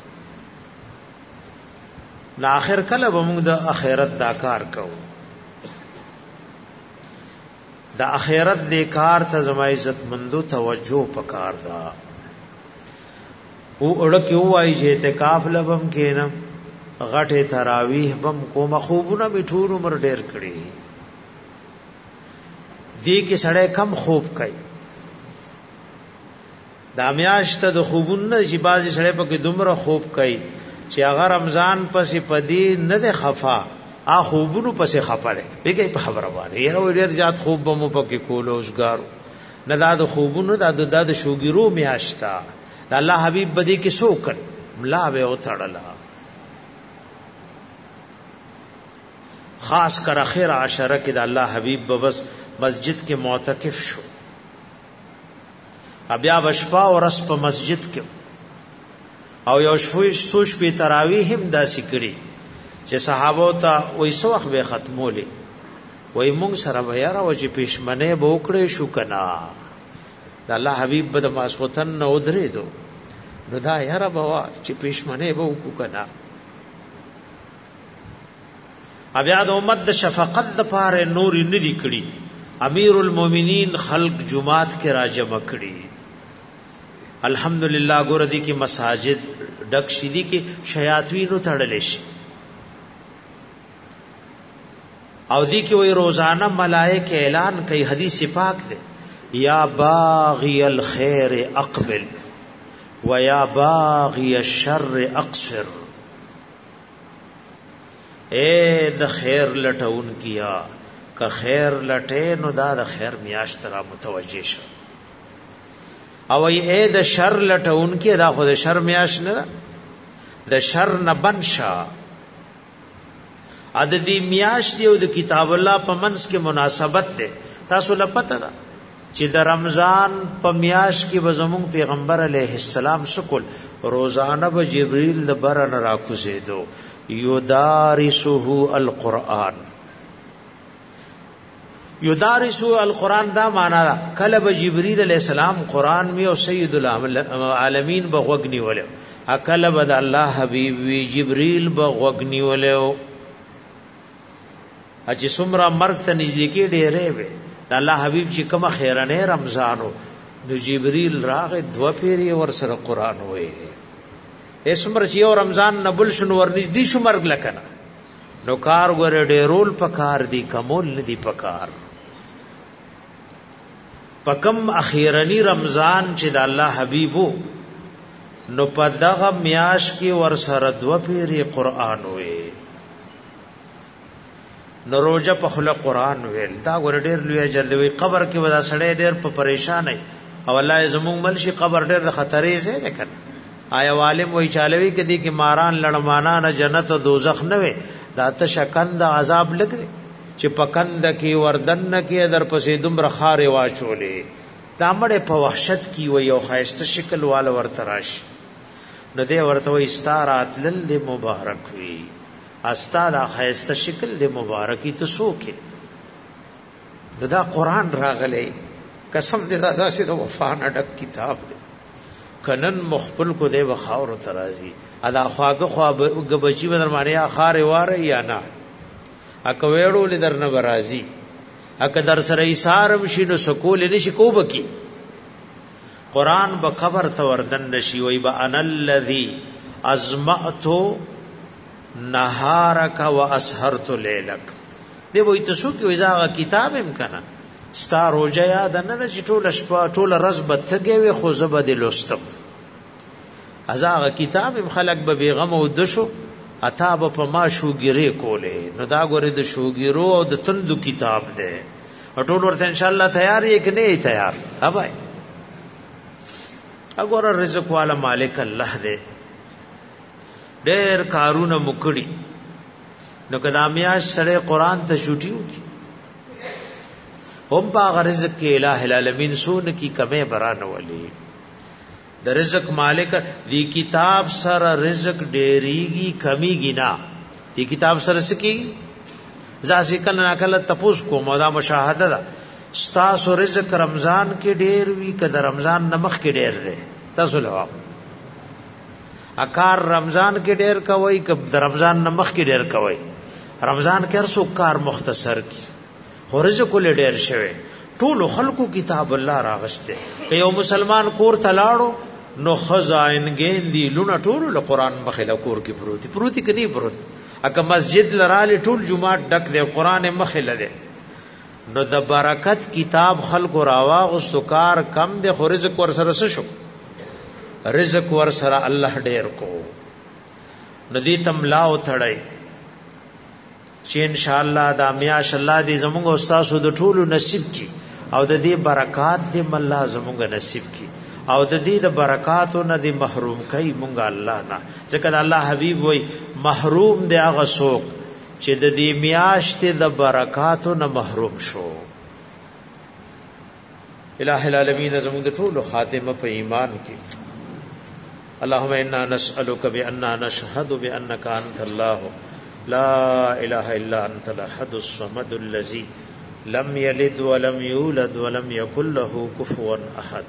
لا اخر کله به موږ د اخرت دا کار کوو د اخرت دې کار ته زما عزت مندو توجه پکار دا او اڑکی وای چې اعتکاف لبم کینم غټه تراویح بم کوم خوبونه میټور عمر ډیر کړي دې کې سړی کم خوب کوي دا میاشت د خوبونه چې بازي سړی په کې دومره خوب کوي چې هغه رمضان پسې پدی نه ده خفا ا خوبونو پسې خفا ده بیګي په خبره باندې یو ډیر زیات خوب بمو پکې کول اوسګار نه دا د خوبونو د شوګیرو میاشتا د الله حبیب بدی کې سوکل ملا به او تړلا خاص کر اخر عشره کې د الله حبیب بس مسجد کې معتکف شو بیا بشپا او رس په مسجد کې او یو سوش په تراویح هم داسې کړي چې صحابو ته وې سو وخت به ختمولې وې موږ سره بیا را وځي پښمنه به وکړې شو کنا د الله حبیب بد ماسوتن نو درې دو نو دا یاره بوا چې پښمنه به وکړو کنا بیا د امت د شفقت د پاره نور نه دی کړي امیر المؤمنین خلق جمعات کې راجم کړي الحمدللہ ګور دي کې مساجد ډک شدي کې شیاطینو تړلې شي او دي کې وې روزانه ملائکه اعلان کوي حدیث پاک ده یا باغی الخير اقبل ویا باغی الشر اقصر اے د خیر لټون کیا که خیر لټې نو دا د خیر میاشت را متوجه شه او اے د شر لټون کې دا خو د شر میاش نه د شر نه بنشا عددی میاش دی او د کتاب الله په منس کې مناسبت ده تاسو لپاره ده چې د رمضان په میاش کې به زموږ پیغمبر علیه السلام سکول روزانه به جبرئیل د برن راکوزیدو یدارسه القرآن یدارسو القرآن دا معنا دا کله به جبرئیل علیہ السلام قرآن می او سید العالمین بغوگنی ولو اکله به الله حبیب وی جبرئیل بغوگنی ولو اج سمرا مرګ ته نږدې کې ډېرې وي د الله حبیب چې کوم خیرانه رمضانو نو جبرئیل راغ دو پیری ور سره قرآن وې اسمر چې یو رمضان نبل شنو ور نږدې شو مرګ لکنه نو کار ګره ډېرول پکار دی کمول ندی پکار پکم اخیرنی رمضان چې د الله حبیبو نو په دغه میاش کې ور سره دو پیری قرآن وې نو روزه په خله قران ویل دا ور ډیر لوی اجر دی. قبر کې ودا سړی ډیر په پریشان او الله زموږ ملشي قبر ډیر د خطرې ځای ده کړ. آیا عالم وای چالوي کدي کې ماران لړمانا نه جنت او دوزخ نه وي دا ته شکند عذاب لګي چې پکند کې وردن کې در پسې دومره خارې واچولې دا مړې په وحشت کې وي او خایسته شکل والا ورته راشي نو دې ورته وي استارات لل مبارک وي استاد خایسته شکل دې مبارکي ته سوکه دا قران راغلی قسم دې دا سي د وفا نه ډک کتاب دی کنن مخبل کو دې وخاور ترازی ادا خواګه خوا بچی بدر مانیا خار واره یا نه اکه وېړو لدر نه برازي اکه در سره ایثار مشینو سکول نشي کوبکی قران به خبر توردن نشي وي با ان الذي ازمعت نهارك واسهرت ليلك دی وای تاسو کې وزاغه کتاب هم کنه ستا روزه یاد نه چې ټول شپه ټول ورځ بتګي وي خو زبد لستم ازاغه کتاب هم خلق به بیغم او دشو اتاب په ما شوګری کولې نو دا ګوره د شوګیرو او د تندو کتاب دی ټول ورته ان شاء الله تیار یې کې نه تیار اوبای اګوره رزق والا مالک الله دی ډېر کارونه مکړي نو کدامیاش سره قران ته چوټیو کی هم با رزق کې الٰه العالمین سون کی کمه برانه ولی د رزق مالک دی کتاب سره رزق ډېریږي کمیږي نه دی کتاب سره سکی ځاسې کله نه کله تپوس کو مودا مشاهده ده ستاسو رزق رمضان کې ډېر وی کده رمضان نمخ کې ډېر دی تاسو له اکار رمضان کې ډېر کوي کده رمضان نمخ کې ډېر کوي رمضان کې هر څو کار مختصر کی خو رزق له ډېر شوی ټول خلقو کتاب الله راغشته که یو مسلمان کور تلاړو نو خزائن ګیندی لونه ټول له قران مخله کور کې پروتي کني پروت اګه مسجد لراله ټول جمعه ډک دی قران مخله دی نو د برکت کتاب خلق راوا او سکار کم دی خو رزق ور سره شو رزق ور سره الله ډیر کو ندی تملا او تړای چې ان شاء الله دا میاش الله دې زموږ استادو د ټولو نصیب کی او د دې برکات دې الله زموږ نصیب کی او د دې د برکاتو نه دې محروم کای مونږ الله نه ځکه الله حبیب وای محروم دې هغه څوک چې د دې میاشتې د برکاتو نه محروم شو. الٰه العالمین زموږ د ټولو خاتمه په ایمان کې اللهم انا نسألك بأننا نشهد بأنك انت الله لا اله الا انت الاحد الصمد الذي لم يلد ولم يولد ولم يكن له كفوا احد.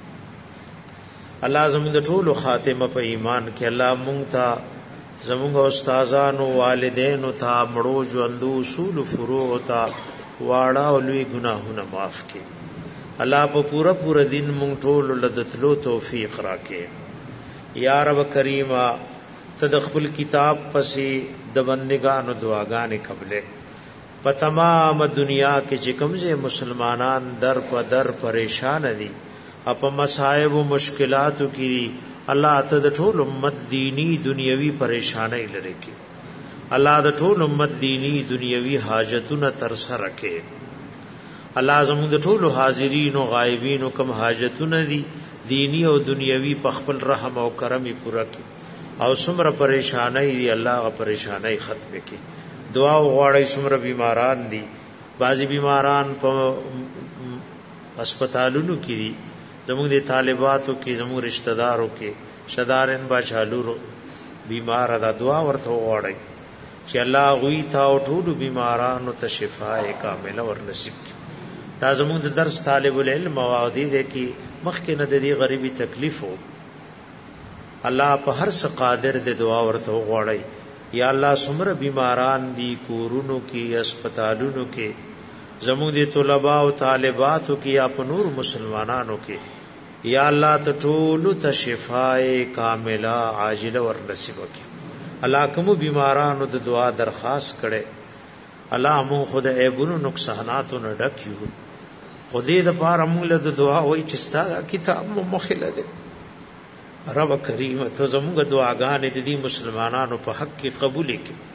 الله زموږ د ټولو خاتمه په ایمان کې الله مونږ ته زموږ استادانو والدینو ته مړو ژوندو اصول فروع ته واړه او لوی ګناهونه معاف کړي. الله په پورا دین مونږ ټول لدتلو توفیق راکړي. یا رب کریمه ته د خپل کتاب پسې د بندگانو دعاګانې قبلې په تمام دنیا کې چې کومه مسلمانان در په در پریشان دي اپ مصائب او مشکلاتو کې الله ته د ټول امت دینی دنیوي پریشانای لري کې الله د ټول امت دینی دنیوي حاجتونه تر سره کې الله زموږ د ټول حاضرین او غایبین کوم حاجتونه دي دینی او دنیوي په خپل رحم او کرم پورا کړي او څومره پریشانای دي الله غ پریشانای ختم کړي. دعا غواړي څومره بیماران دي بعضی بیماران په هسپتالونو کې دي زموږ د طالباتو کې زموږ رشتہ دارو کې شدارن بچالو بیمار ده دعا ورته غواړي چې الله غوي تا او ټول بیمارانو ته شفاء کامله ور نصیب کړي. دا زموږ د درس طالب العلم موادی ده کې مخکې نه د دې غریبي تکلیف وو الله په هر څه قادر دی دعا ورته غواړي یا الله څومره بیماران دي کورونو کې هسپتالونو کې زموږ د طلباء او طالباتو کې یا په نور مسلمانانو کې یا الله ته ټول ته شفاء کامله عاجله ور نصیب کړي. الله کوم بیمارانو د دعا درخواست کړي الله مو خود ایبونو نقصاناتو نه ډک یو خدای د پاره موږ له دعا وای چې ستاسو کتاب مو مخله ده. رب کریم ته زموږ دعاګانې د دې مسلمانانو په حق کې قبول کړي.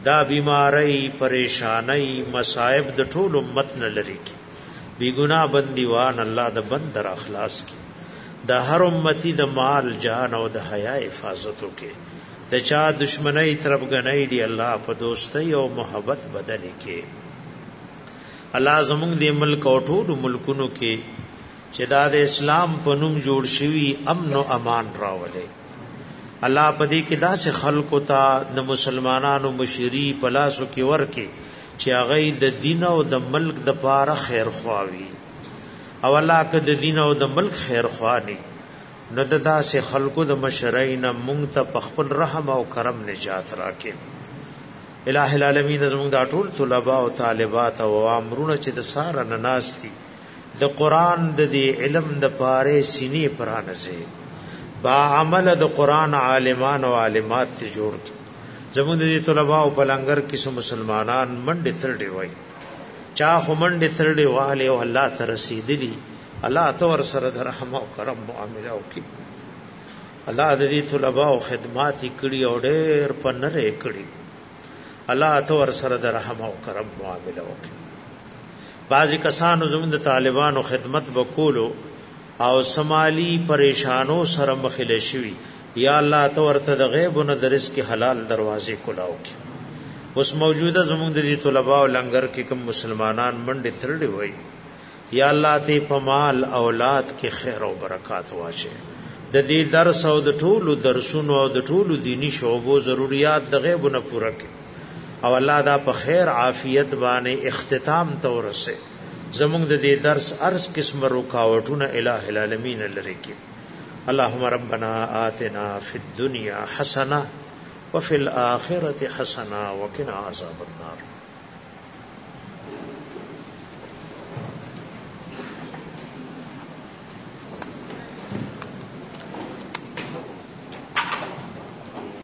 دا بیماری پریشانی مصائب د ټول امت نه لري کی بی گناہ بندیوان الله د بندر اخلاص کی د هر امتی د مال جان او د حیا حفاظتو کې د چا دشمنی طرف غنۍ دی الله په دوستۍ او محبت بدل کې الله زموږ د ملک او ټول ملکونو کې چې دا د اسلام په نوم جوړ شوی امن او امان راولي الله پدې کې داسې خلکو ته د مسلمانانو مشری پلاسو کې ورکي چې هغه د دین او د ملک د پاره خیر خواوي او الله که د دین او د ملک خیر خواني نو د داسې خلکو د مشرین مونږ ته خپل رحم او کرم نجات راکې الٰه العالمین زموږ د ټول طلباء او طالبات او امرونه چې د سار نه ناشتي د قران د علم د پاره سینې پرانځي با عمل د قران عالمان او عالمات ته جوړ کی زموږ د طلباء او پلنګر کې مسلمانان منډه ترډي وای چا خو منډه ترډي والے او الله ته رسیدلی الله ته ور سره د رحم او کرم معاملې او کی الله د دې طلباء او خدمات کړي او ډېر پنره کړي الله ته ور سره د رحم او کرم معاملې او کی بعضی کسانو زموږ د طالبانو خدمت وکولو او سمالی پریشانو سره مخله شوی یا الله تو ورته د غیب او د رزق حلال دروازې کلاو کی اوس موجوده زموږ د طلباء او لنګر کې کوم مسلمانان منډه ترړي وای یا الله ته په مال اولاد کې خیر او برکات واشه د دې درس او د ټولو درسونو او د ټولو دینی شعبو ضرورت د غیب نه پوره کړي او الله دا په خیر عافیت باندې اختتام تورسه زمونږ د دې درس ارس قسم رکاوټونه الٰه العالمین لری کی اللهم ربنا آتنا فی الدنیا حسنه وفي الاخره حسنه وقنا عذاب النار